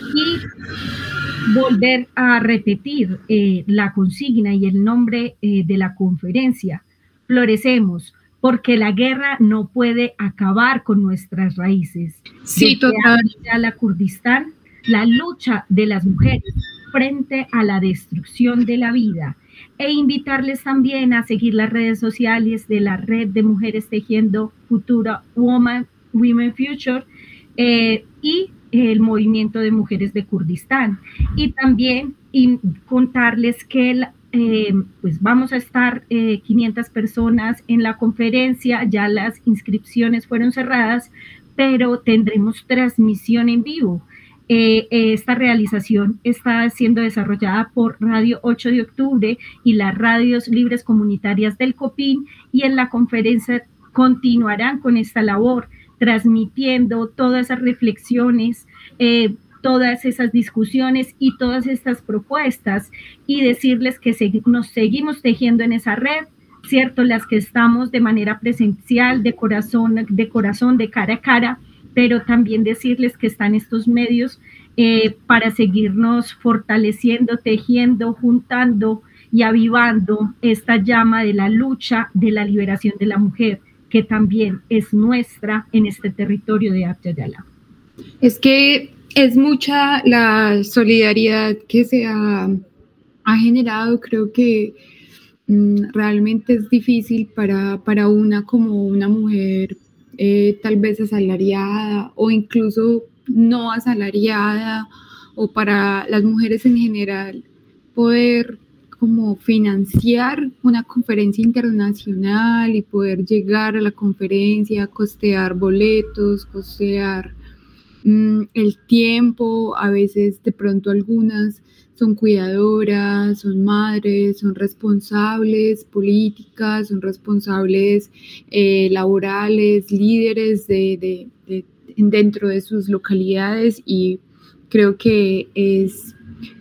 y volver a repetir eh, la consigna y el nombre eh, de la conferencia. Florecemos, porque la guerra no puede acabar con nuestras raíces. Sí, total. A la Kurdistán, la lucha de las mujeres frente a la destrucción de la vida, e invitarles también a seguir las redes sociales de la Red de Mujeres Tejiendo Futuro, Woman, Women Future, eh, y el Movimiento de Mujeres de Kurdistán. Y también y contarles que la, eh, pues vamos a estar eh, quinientas personas en la conferencia, ya las inscripciones fueron cerradas, pero tendremos transmisión en vivo. Eh, esta realización está siendo desarrollada por Radio ocho de octubre y las radios libres comunitarias del COPIN, y en la conferencia continuarán con esta labor, transmitiendo todas esas reflexiones, eh, todas esas discusiones y todas estas propuestas, y decirles que se, nos seguimos tejiendo en esa red, ¿cierto? Las que estamos de manera presencial, de corazón, de corazón, de cara a cara, pero también decirles que están estos medios eh, para seguirnos fortaleciendo, tejiendo, juntando y avivando esta llama de la lucha de la liberación de la mujer, que también es nuestra en este territorio de Abya Yala. Es que es mucha la solidaridad que se ha, ha generado. Creo que mmm, realmente es difícil para, para una como una mujer Eh, tal vez asalariada o incluso no asalariada, o para las mujeres en general, poder como financiar una conferencia internacional y poder llegar a la conferencia, costear boletos, costear mmm, el tiempo. A veces de pronto algunas son cuidadoras, son madres, son responsables políticas, son responsables eh, laborales, líderes de, de, de, dentro de sus localidades, y creo que es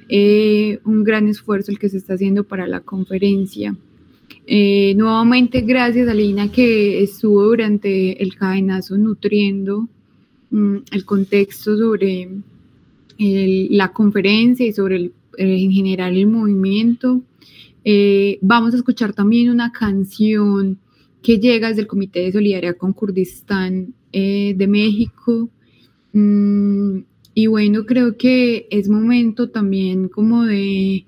eh, un gran esfuerzo el que se está haciendo para la conferencia. Eh, nuevamente, gracias a Lina, que estuvo durante el cadenazo nutriendo mm, el contexto sobre el, la conferencia y sobre el en general el movimiento. Eh, vamos a escuchar también una canción que llega desde el Comité de Solidaridad con Kurdistán eh, de México. Mm, y bueno, creo que es momento también como de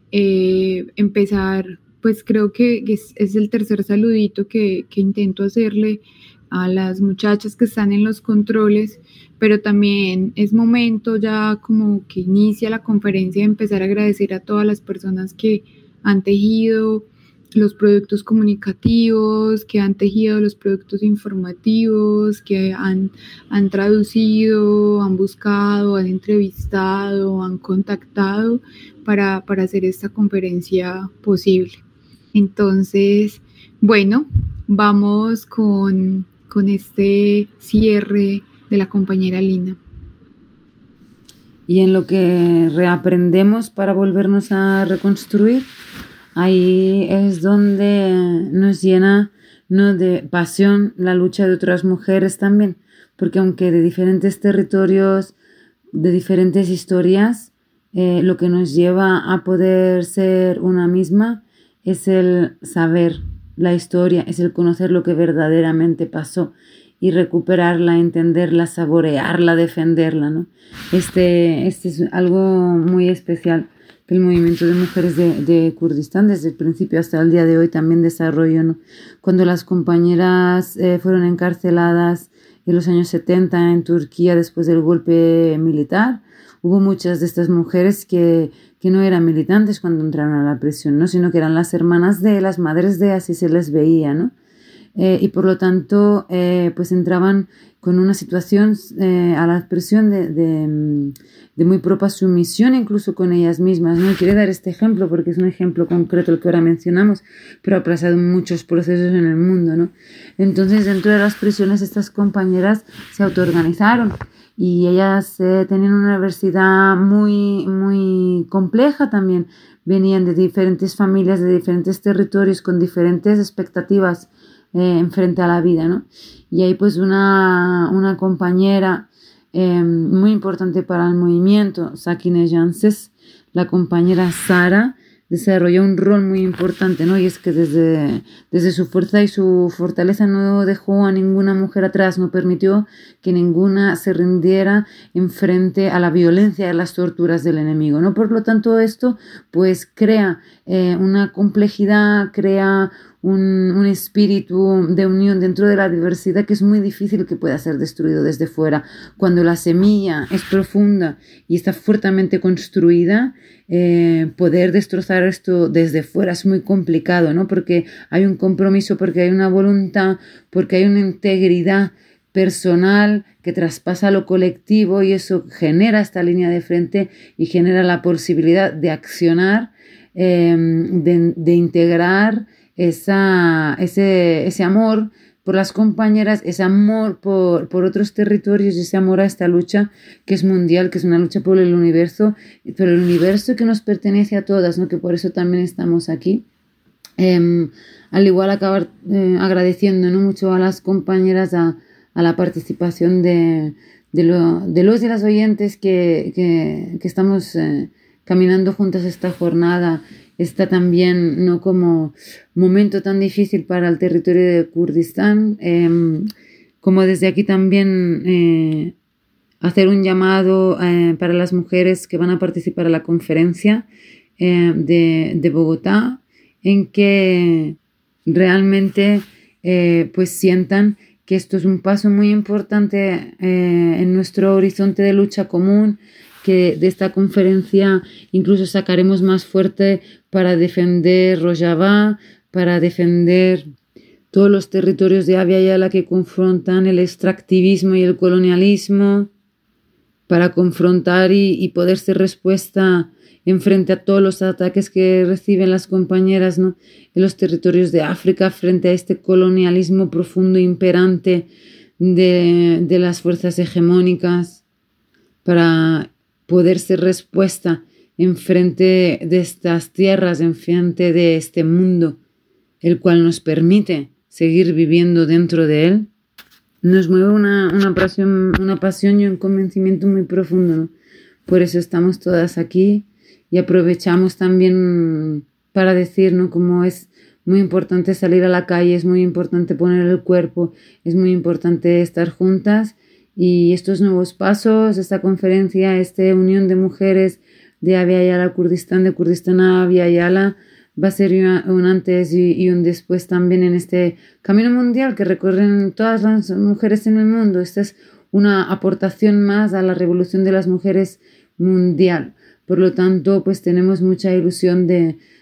eh, empezar, pues creo que es, es el tercer saludito que, que intento hacerle a las muchachas que están en los controles, pero también es momento ya como que inicia la conferencia de empezar a agradecer a todas las personas que han tejido los productos comunicativos, que han tejido los productos informativos, que han, han traducido, han buscado, han entrevistado, han contactado para, para hacer esta conferencia posible. Entonces, bueno, vamos con, con este cierre de la compañera Lina. Y en lo que reaprendemos para volvernos a reconstruir, ahí es donde nos llena, ¿no?, de pasión la lucha de otras mujeres también, porque aunque de diferentes territorios, de diferentes historias, eh, lo que nos lleva a poder ser una misma es el saber la historia, es el conocer lo que verdaderamente pasó y recuperarla, entenderla, saborearla, defenderla, ¿no? Este, este es algo muy especial que el movimiento de mujeres de, de Kurdistán desde el principio hasta el día de hoy también desarrolló, ¿no? Cuando las compañeras eh, fueron encarceladas en los años setenta en Turquía después del golpe militar, hubo muchas de estas mujeres que, que no eran militantes cuando entraron a la prisión, ¿no?, sino que eran las hermanas de, las madres de, así se les veía, ¿no? Eh, y por lo tanto eh, pues entraban con una situación eh, a la presión de, de, de muy propia sumisión incluso con ellas mismas, ¿no? Y quiero dar este ejemplo porque es un ejemplo concreto el que ahora mencionamos, pero ha pasado muchos procesos en el mundo, ¿no? Entonces dentro de las prisiones estas compañeras se autoorganizaron y ellas eh, tenían una diversidad muy, muy compleja también, venían de diferentes familias, de diferentes territorios con diferentes expectativas Eh, en frente a la vida, ¿no? Y ahí pues una, una compañera eh, muy importante para el movimiento, Sakine Janses, la compañera Sara, desarrolló un rol muy importante, ¿no? Y es que desde, desde su fuerza y su fortaleza no dejó a ninguna mujer atrás, no permitió que ninguna se rindiera en frente a la violencia y a las torturas del enemigo, ¿no? Por lo tanto esto pues crea eh, una complejidad, crea Un, un espíritu de unión dentro de la diversidad que es muy difícil que pueda ser destruido desde fuera. Cuando la semilla es profunda y está fuertemente construida, eh, poder destrozar esto desde fuera es muy complicado, ¿no? Porque hay un compromiso, porque hay una voluntad, porque hay una integridad personal que traspasa lo colectivo y eso genera esta línea de frente y genera la posibilidad de accionar, eh, de, de integrar Esa, ese, ese amor por las compañeras, ese amor por, por otros territorios, ese amor a esta lucha que es mundial, que es una lucha por el universo, por el universo que nos pertenece a todas, ¿no? Que por eso también estamos aquí. Eh, al igual acabar eh, agradeciendo, ¿no?, mucho a las compañeras, a, a la participación de, de, lo, de los y las oyentes que, que, que estamos eh, caminando juntas esta jornada. Está también, no como momento tan difícil para el territorio de Kurdistán, eh, como desde aquí también eh, hacer un llamado eh, para las mujeres que van a participar en la conferencia eh, de, de Bogotá, en que realmente eh, pues sientan que esto es un paso muy importante eh, en nuestro horizonte de lucha común, que de esta conferencia incluso sacaremos más fuerte para defender Rojava, para defender todos los territorios de Abya Yala que confrontan el extractivismo y el colonialismo, para confrontar y, y poder ser respuesta en frente a todos los ataques que reciben las compañeras, ¿no?, en los territorios de África frente a este colonialismo profundo e imperante de, de las fuerzas hegemónicas, para poder ser respuesta en frente de estas tierras, en frente de este mundo, el cual nos permite seguir viviendo dentro de él. Nos mueve una, una, pasión, una pasión y un convencimiento muy profundo, ¿no? Por eso estamos todas aquí y aprovechamos también para decir, ¿no?, cómo es muy importante salir a la calle, es muy importante poner el cuerpo, es muy importante estar juntas. Y estos nuevos pasos, esta conferencia, esta unión de mujeres de Abya Yala Kurdistán, de Kurdistán a Abya Yala, va a ser un antes y, y un después también en este camino mundial que recorren todas las mujeres en el mundo. Esta es una aportación más a la revolución de las mujeres mundial. Por lo tanto, pues tenemos mucha ilusión de,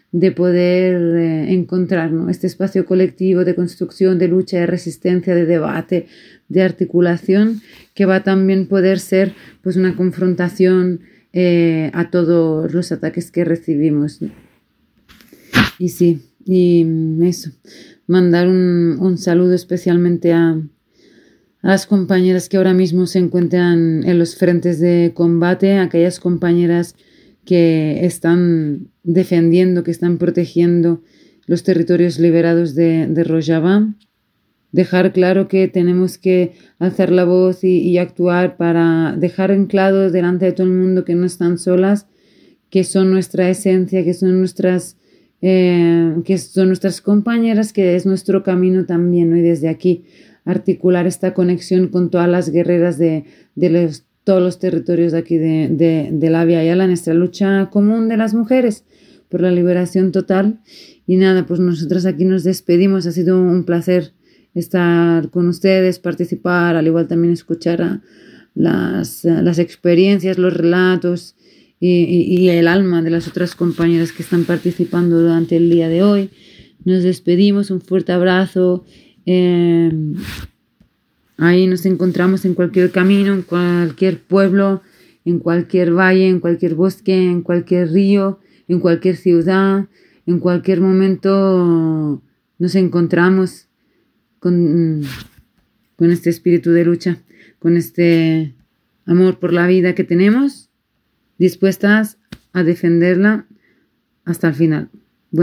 de poder eh, encontrar, ¿no?, este espacio colectivo de construcción, de lucha, de resistencia, de debate, de articulación, que va a también poder ser pues una confrontación eh, a todos los ataques que recibimos, ¿no? Y sí, y eso, mandar un, un saludo especialmente a, a las compañeras que ahora mismo se encuentran en los frentes de combate, aquellas compañeras que están defendiendo, que están protegiendo los territorios liberados de, de Rojava. Dejar claro que tenemos que alzar la voz y, y actuar para dejar en claro delante de todo el mundo que no están solas, que son nuestra esencia, que son nuestras, eh, que son nuestras compañeras, que es nuestro camino también, ¿no? Y desde aquí articular esta conexión con todas las guerreras de, de los todos los territorios de aquí de, de, de la Abya Yala, nuestra lucha común de las mujeres por la liberación total. Y nada, pues nosotras aquí nos despedimos. Ha sido un placer estar con ustedes, participar, al igual también escuchar a las, a las experiencias, los relatos y, y, y el alma de las otras compañeras que están participando durante el día de hoy. Nos despedimos, un fuerte abrazo. Eh, Ahí nos encontramos en cualquier camino, en cualquier pueblo, en cualquier valle, en cualquier bosque, en cualquier río, en cualquier ciudad. En cualquier momento nos encontramos con, con este espíritu de lucha, con este amor por la vida que tenemos, dispuestas a defenderla hasta el final. Bueno.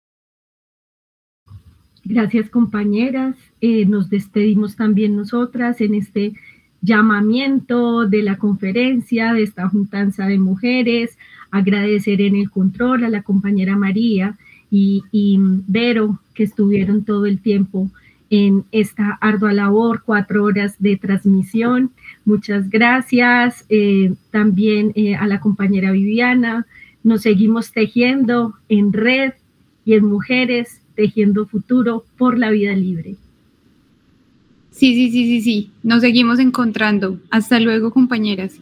Gracias, compañeras. Eh, nos despedimos también nosotras en este llamamiento de la conferencia, de esta juntanza de mujeres. Agradecer en el control a la compañera María y, y Vero, que estuvieron todo el tiempo en esta ardua labor, cuatro horas de transmisión. Muchas gracias. Eh, también eh, a la compañera Viviana. Nos seguimos tejiendo en red y en mujeres, tejiendo futuro por la vida libre. Sí, sí, sí, sí, sí. Nos seguimos encontrando. Hasta luego, compañeras.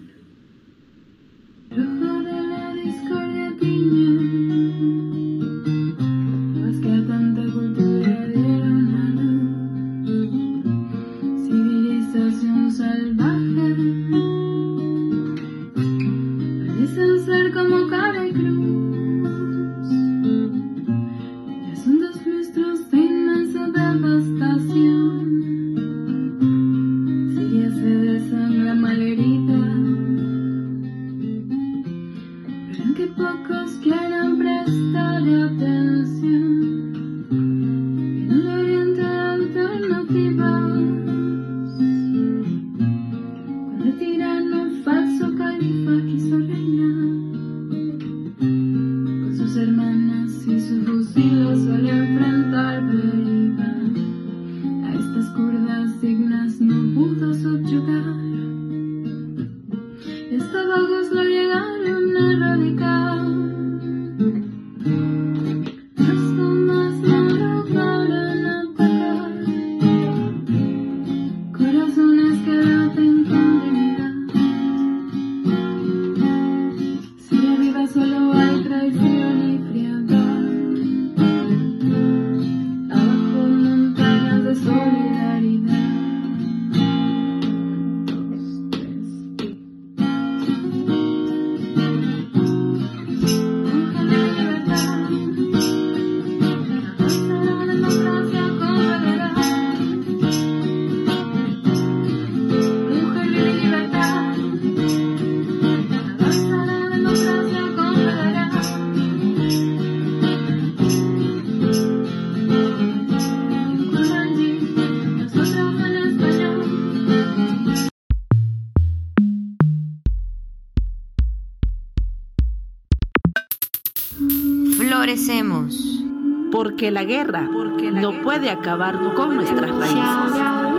Florecemos. Porque la guerra Porque la no guerra puede acabar con nuestras raíces.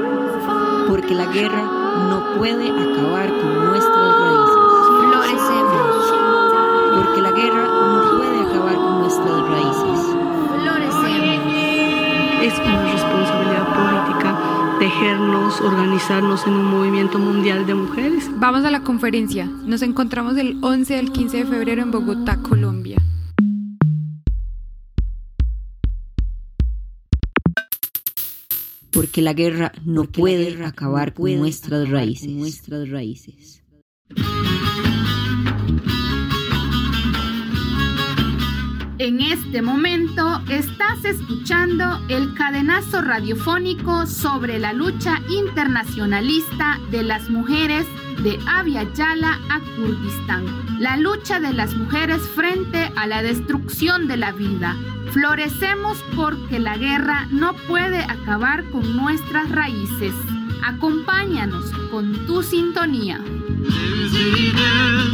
Porque la guerra no puede acabar con nuestras raíces. Florecemos. Porque la guerra no puede acabar con nuestras raíces. Florecemos. Es una responsabilidad política tejernos, organizarnos en un movimiento mundial de mujeres. Vamos a la conferencia. Nos encontramos del once al quince de febrero en Bogotá, Colombia. porque la guerra no puede guerra acabar, no con, puede nuestras acabar raíces. con nuestras raíces. En este momento estás escuchando el cadenazo radiofónico sobre la lucha internacionalista de las mujeres de Abya Yala a Kurdistán. La lucha de las mujeres frente a la destrucción de la vida. Florecemos porque la guerra no puede acabar con nuestras raíces. Acompáñanos con tu sintonía.